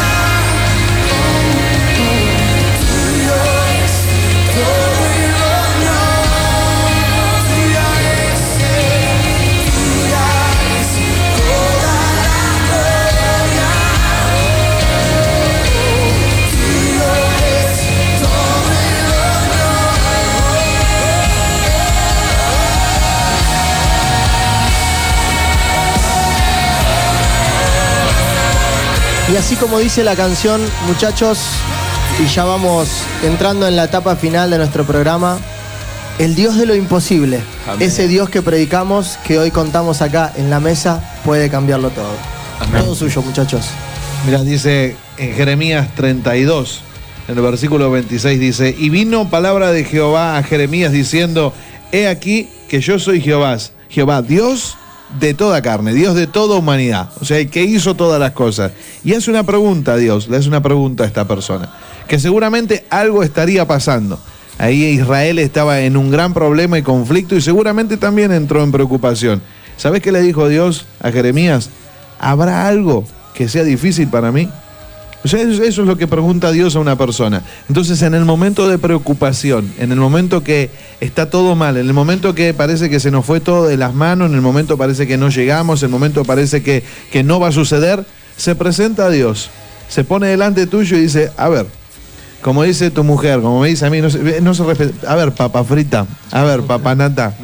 tuyo es todo el honor, tuya es, tuya es toda la gloria, tuyo es todo el Y así como dice la canción, muchachos, y ya vamos entrando en la etapa final de nuestro programa, el Dios de lo imposible, Amén. ese Dios que predicamos, que hoy contamos acá en la mesa, puede cambiarlo todo. Amén. Todo suyo, muchachos. Mirá, dice en Jeremías treinta y dos, en el versículo veintiséis dice: y vino palabra de Jehová a Jeremías diciendo: he aquí que yo soy Jehová, Jehová Dios de toda carne, Dios de toda humanidad, o sea, el que hizo todas las cosas. Y hace una pregunta a Dios, le hace una pregunta a esta persona, que seguramente algo estaría pasando. Ahí Israel estaba en un gran problema y conflicto y seguramente también entró en preocupación. ¿Sabés qué le dijo Dios a Jeremías? ¿Habrá algo que sea difícil para mí? O sea, eso, eso es lo que pregunta Dios a una persona. Entonces, en el momento de preocupación, en el momento que está todo mal, en el momento que parece que se nos fue todo de las manos, en el momento parece que no llegamos, en el momento parece que, que no va a suceder, se presenta a Dios, se pone delante tuyo y dice, a ver, como dice tu mujer, como me dice a mí, no se, no se respeta, a ver, papa frita, a ver, papanata,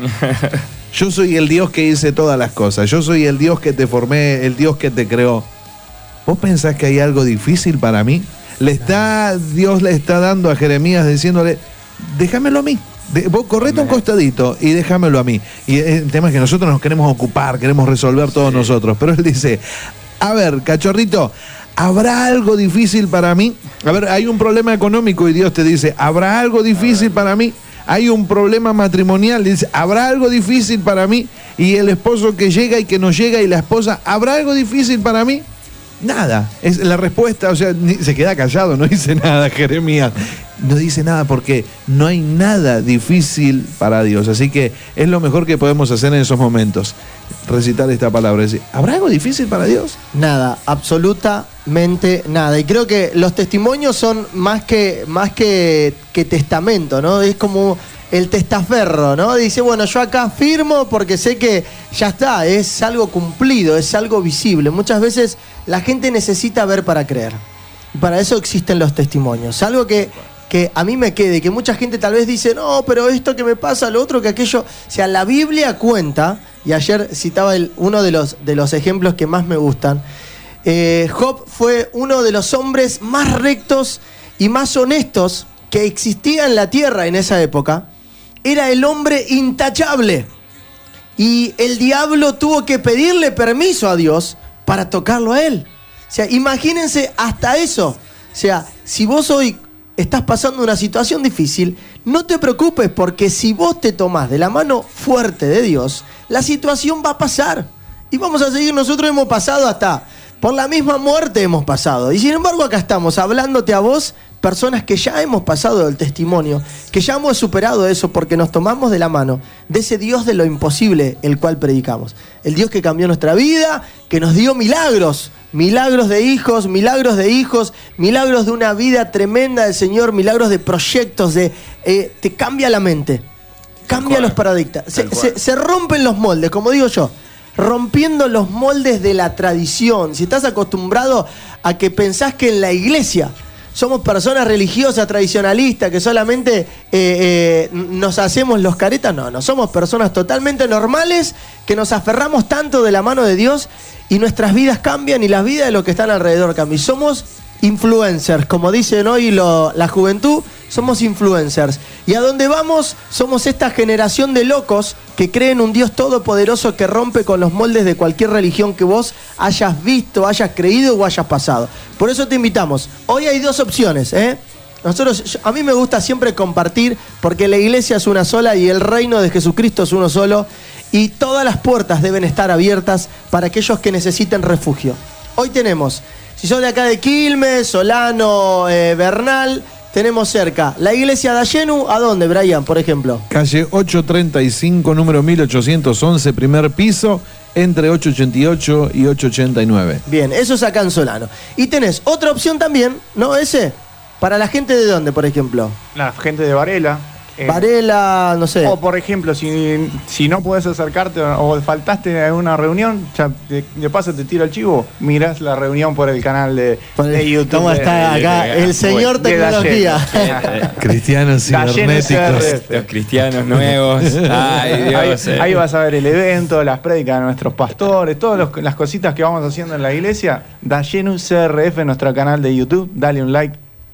yo soy el Dios que hice todas las cosas, yo soy el Dios que te formé, el Dios que te creó. ¿Vos pensás que hay algo difícil para mí? Le está, Dios le está dando a Jeremías diciéndole, déjamelo a mí. De, vos correte un costadito y déjamelo a mí. Y el tema es que nosotros nos queremos ocupar, queremos resolver todos sí. nosotros. Pero él dice, a ver, cachorrito, ¿habrá algo difícil para mí? A ver, hay un problema económico y Dios te dice, ¿habrá algo difícil para mí? Hay un problema matrimonial, dice, ¿habrá algo difícil para mí? Y el esposo que llega y que no llega y la esposa, ¿habrá algo difícil para mí? Nada, es la respuesta, o sea, ni, se queda callado, no dice nada Jeremías, no dice nada porque no hay nada difícil para Dios, así que es lo mejor que podemos hacer en esos momentos, recitar esta palabra, decir, ¿habrá algo difícil para Dios? Nada, absolutamente nada, y creo que los testimonios son más que, más que, que testamento, ¿no? Es como el testaferro, ¿no? Dice, bueno, yo acá firmo porque sé que ya está, es algo cumplido, es algo visible. Muchas veces la gente necesita ver para creer. Y para eso existen los testimonios. Algo que, que a mí me quede, que mucha gente tal vez dice, no, pero esto que me pasa, lo otro, que aquello. O sea, la Biblia cuenta, y ayer citaba el, uno de los, de los ejemplos que más me gustan, eh, Job fue uno de los hombres más rectos y más honestos que existía en la tierra en esa época. Era el hombre intachable y el diablo tuvo que pedirle permiso a Dios para tocarlo a él. O sea, imagínense hasta eso. O sea, si vos hoy estás pasando una situación difícil, no te preocupes porque si vos te tomás de la mano fuerte de Dios, la situación va a pasar y vamos a seguir. Nosotros hemos pasado hasta por la misma muerte hemos pasado y sin embargo acá estamos hablándote a vos, personas que ya hemos pasado del testimonio, que ya hemos superado eso porque nos tomamos de la mano de ese Dios de lo imposible, el cual predicamos. El Dios que cambió nuestra vida, que nos dio milagros, milagros de hijos, milagros de hijos, milagros de una vida tremenda del Señor, milagros de proyectos, de eh, te cambia la mente, cambia los paradigmas, se, se, se rompen los moldes, como digo yo, rompiendo los moldes de la tradición. Si estás acostumbrado a que pensás que en la iglesia somos personas religiosas, tradicionalistas, que solamente eh, eh, nos hacemos los caretas. No, no, somos personas totalmente normales que nos aferramos tanto de la mano de Dios y nuestras vidas cambian y las vidas de los que están alrededor cambian. Y somos influencers, como dicen hoy lo, la juventud, somos influencers. Y a donde vamos, somos esta generación de locos que creen un Dios todopoderoso que rompe con los moldes de cualquier religión que vos hayas visto, hayas creído o hayas pasado. Por eso te invitamos. Hoy hay dos opciones, ¿eh? Nosotros, a mí me gusta siempre compartir porque la iglesia es una sola y el reino de Jesucristo es uno solo y todas las puertas deben estar abiertas para aquellos que necesiten refugio. Hoy tenemos, si sos de acá de Quilmes, Solano, eh, Bernal, tenemos cerca la iglesia de Allenu. ¿A dónde, Brian, por ejemplo? Calle ochocientos treinta y cinco, número mil ochocientos once, primer piso, entre ochocientos ochenta y ocho y ochocientos ochenta y nueve. Bien, eso es acá en Solano. Y tenés otra opción también, ¿no? Ese, para la gente de dónde, por ejemplo. La gente de Varela. Eh, Varela, no sé. O por ejemplo, si, si no podés acercarte o faltaste a una reunión, ya de, de paso te tiro el chivo, mirás la reunión por el canal de, por el, de YouTube. ¿Cómo está de, acá? De, de, el señor de tecnología. Cristianos cibernéticos. Los cristianos nuevos. Ay, Dios, ahí, eh. ahí vas a ver el evento, las prédicas de nuestros pastores, todas las cositas que vamos haciendo en la iglesia. Dayenu C R F, nuestro canal de YouTube. Dale un like.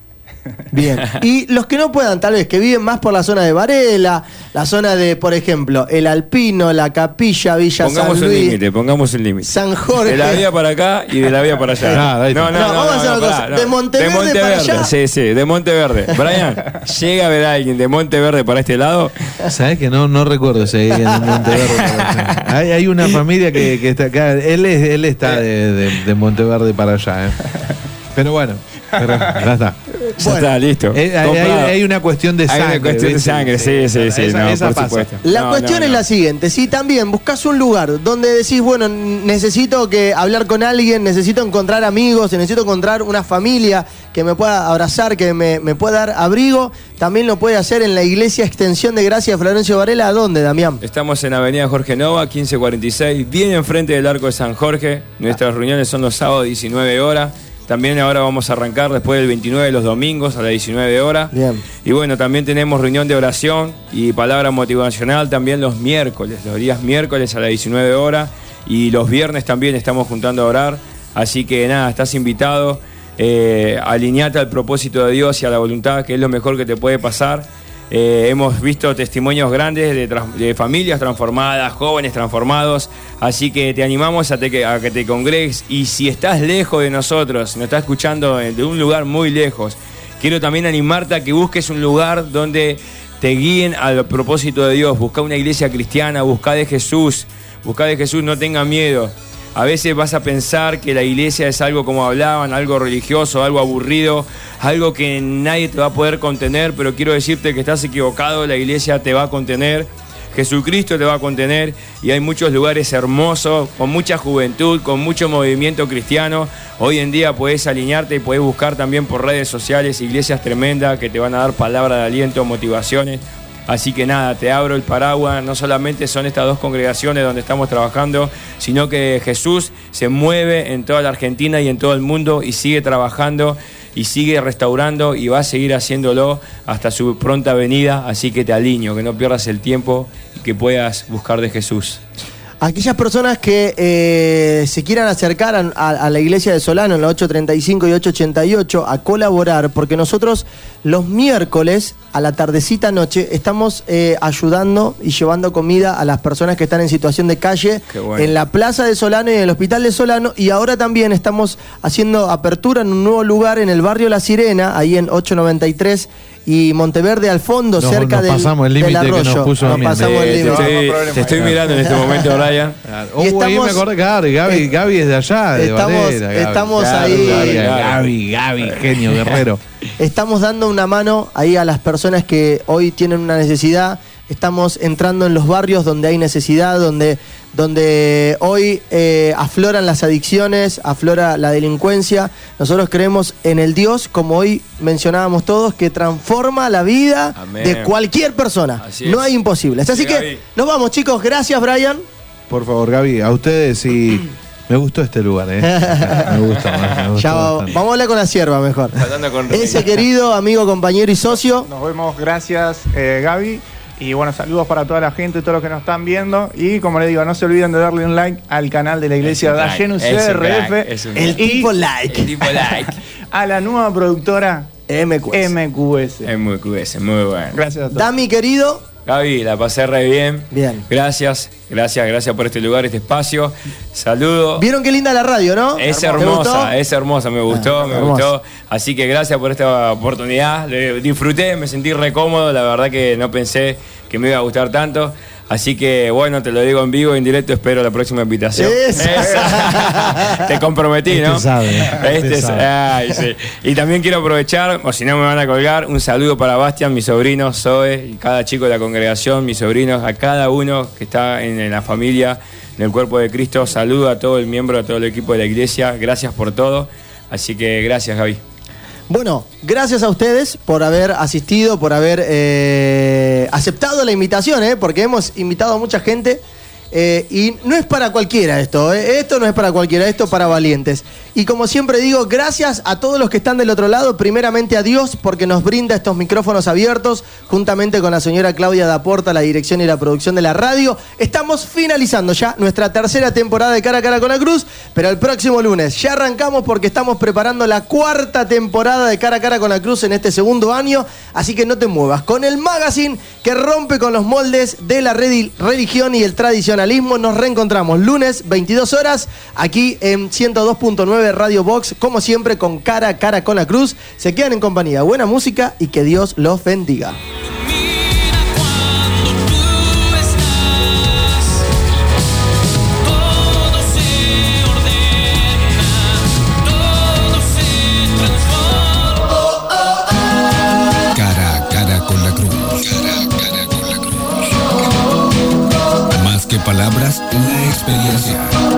Bien. Y los que no puedan, tal vez, que viven más por la zona de Varela, la zona de, por ejemplo, El Alpino, La Capilla, Villa Pongamos San un Luis, límite, pongamos un límite. San Jorge. De la vía para acá y de la vía para allá. Claro, ahí está. no, no, No, no, vamos a hacer no, una pará, cosa. no. De Monteverde para allá. Sí, sí, de Monteverde. Brian, ¿llega a ver a alguien de Monteverde para este lado? ¿Sabés que no, no recuerdo si hay en Monteverde? Hay, hay una familia que, que está acá. Él, es, él está de, de, de Monteverde para allá. ¿eh? Pero bueno, pero ya está. Ya está, listo. Eh, hay, hay- hay una cuestión de sangre. Hay una cuestión de ¿viste? sangre, sí, sí, sí. Esa, no, esa por pasa. supuesto. La No, cuestión no, es no. la siguiente, si también buscas un lugar donde decís, bueno, necesito que hablar con alguien, necesito encontrar amigos, necesito encontrar una familia que me pueda abrazar, que me, me pueda dar abrigo, también lo puede hacer en la Iglesia Extensión de Gracia de Florencio Varela. ¿A dónde, Damián? Estamos en Avenida Jorge Nova, quince cuarenta y seis, bien enfrente del Arco de San Jorge. Nuestras reuniones son los sábados diecinueve horas. También ahora vamos a arrancar después del veintinueve los domingos a las diecinueve horas. Bien. Y bueno, también tenemos reunión de oración y palabra motivacional también los miércoles, los días miércoles a las diecinueve horas. Y los viernes también estamos juntando a orar. Así que nada, estás invitado. Eh, alineate al propósito de Dios y a la voluntad, que es lo mejor que te puede pasar. Eh, hemos visto testimonios grandes de, tra- de familias transformadas, jóvenes transformados, así que te animamos a, te- a que te congregues. Y si estás lejos de nosotros, si nos estás escuchando de un lugar muy lejos, quiero también animarte a que busques un lugar donde te guíen al propósito de Dios. Busca una iglesia cristiana, busca de Jesús, busca de Jesús, no tenga miedo. A veces vas a pensar que la iglesia es algo, como hablaban, algo religioso, algo aburrido, algo que nadie te va a poder contener, pero quiero decirte que estás equivocado, la iglesia te va a contener, Jesucristo te va a contener, y hay muchos lugares hermosos, con mucha juventud, con mucho movimiento cristiano. Hoy en día puedes alinearte y puedes buscar también por redes sociales iglesias tremendas que te van a dar palabras de aliento, motivaciones. Así que nada, te abro el paraguas, no solamente son estas dos congregaciones donde estamos trabajando, sino que Jesús se mueve en toda la Argentina y en todo el mundo y sigue trabajando y sigue restaurando y va a seguir haciéndolo hasta su pronta venida. Así que te alineo, que no pierdas el tiempo y que puedas buscar de Jesús. Aquellas personas que eh, se quieran acercar a, a- a la iglesia de Solano en la ocho treinta y cinco y ocho ochenta y ocho a colaborar, porque nosotros los miércoles a la tardecita noche estamos eh, ayudando y llevando comida a las personas que están en situación de calle. Qué bueno. En la plaza de Solano y en el hospital de Solano, y ahora también estamos haciendo apertura en un nuevo lugar en el barrio La Sirena, ahí en ocho noventa y tres y Monteverde al fondo, Nos- cerca nos del, pasamos el del límite que nos arroyo. puso Nos Damián. pasamos el Eh, te límite. estoy, te estoy mirando en este momento, Brian. Uh, Y ahí me estamos- acordé, Gaby, Gaby, Gaby es de allá, de Estamos- Varela, Gaby. estamos Claro, ahí. Gaby, Claro. Gaby, Gaby, genio, guerrero. Estamos dando una mano ahí a las personas que hoy tienen una necesidad. Estamos entrando en los barrios donde hay necesidad, donde, donde hoy eh, afloran las adicciones, aflora la delincuencia. Nosotros creemos en el Dios, como hoy mencionábamos todos, que transforma la vida Amén. de cualquier persona. Así es. No hay imposibles. Así Sí, que Gaby. nos vamos, chicos. Gracias, Brian. Por favor, Gaby, a ustedes y me gustó este lugar, ¿eh? Me gusta, me gustó Ya va- bastante. vamos a hablar con la sierva mejor. Hablando con Ese querido amigo, compañero y socio. Nos vemos, gracias eh, Gaby. Y bueno, saludos para toda la gente, todos los que nos están viendo. Y como les digo, no se olviden de darle un like al canal de la iglesia de Allenus C R F. Es un El crack. tipo like. El tipo like. A la nueva productora M Q S. M Q S. Es muy cool, es muy bueno. Gracias a todos. Dami, querido. Gaby, la pasé re bien. Bien. Gracias, gracias, gracias por este lugar, este espacio. Saludo. Vieron qué linda la radio, ¿no? Es ¿Te gustó? hermosa, es hermosa, me gustó, Ah, me hermosa. gustó. Así que gracias por esta oportunidad. Le- disfruté, me sentí re cómodo, la verdad que no pensé que me iba a gustar tanto. Así que bueno, te lo digo en vivo, en directo, espero la próxima invitación. Esa. Esa. Te comprometí, ¿no? Este sabe, este Este es- sabe. ay, sí. Y también quiero aprovechar, o si no me van a colgar, un saludo para Bastian, mi sobrino, Zoe, y cada chico de la congregación, mis sobrinos, a cada uno que está en, en la familia, en el cuerpo de Cristo. Saludo a todo el miembro, a todo el equipo de la iglesia. Gracias por todo. Así que gracias, Gaby. Bueno, gracias a ustedes por haber asistido, por haber eh, aceptado la invitación, ¿eh? Porque hemos invitado a mucha gente Eh, y no es para cualquiera esto, ¿eh? Esto no es para cualquiera, esto es para valientes. Y como siempre digo, gracias a todos los que están del otro lado, primeramente a Dios porque nos brinda estos micrófonos abiertos, juntamente con la señora Claudia Daporta, la dirección y la producción de la radio. Estamos finalizando ya nuestra tercera temporada de Cara a Cara con la Cruz, pero el próximo lunes ya arrancamos porque estamos preparando la cuarta temporada de Cara a Cara con la Cruz en este segundo año, así que no te muevas. Con el magazine que rompe con los moldes de la religión y el tradicionalismo, nos reencontramos lunes, veintidós horas, aquí en ciento dos punto nueve Radio Box, como siempre con Cara a Cara con la Cruz. Se quedan en compañía, buena música y que Dios los bendiga. Cara a Cara con la Cruz. Cara a Cara con la Cruz. Más que palabras, una experiencia.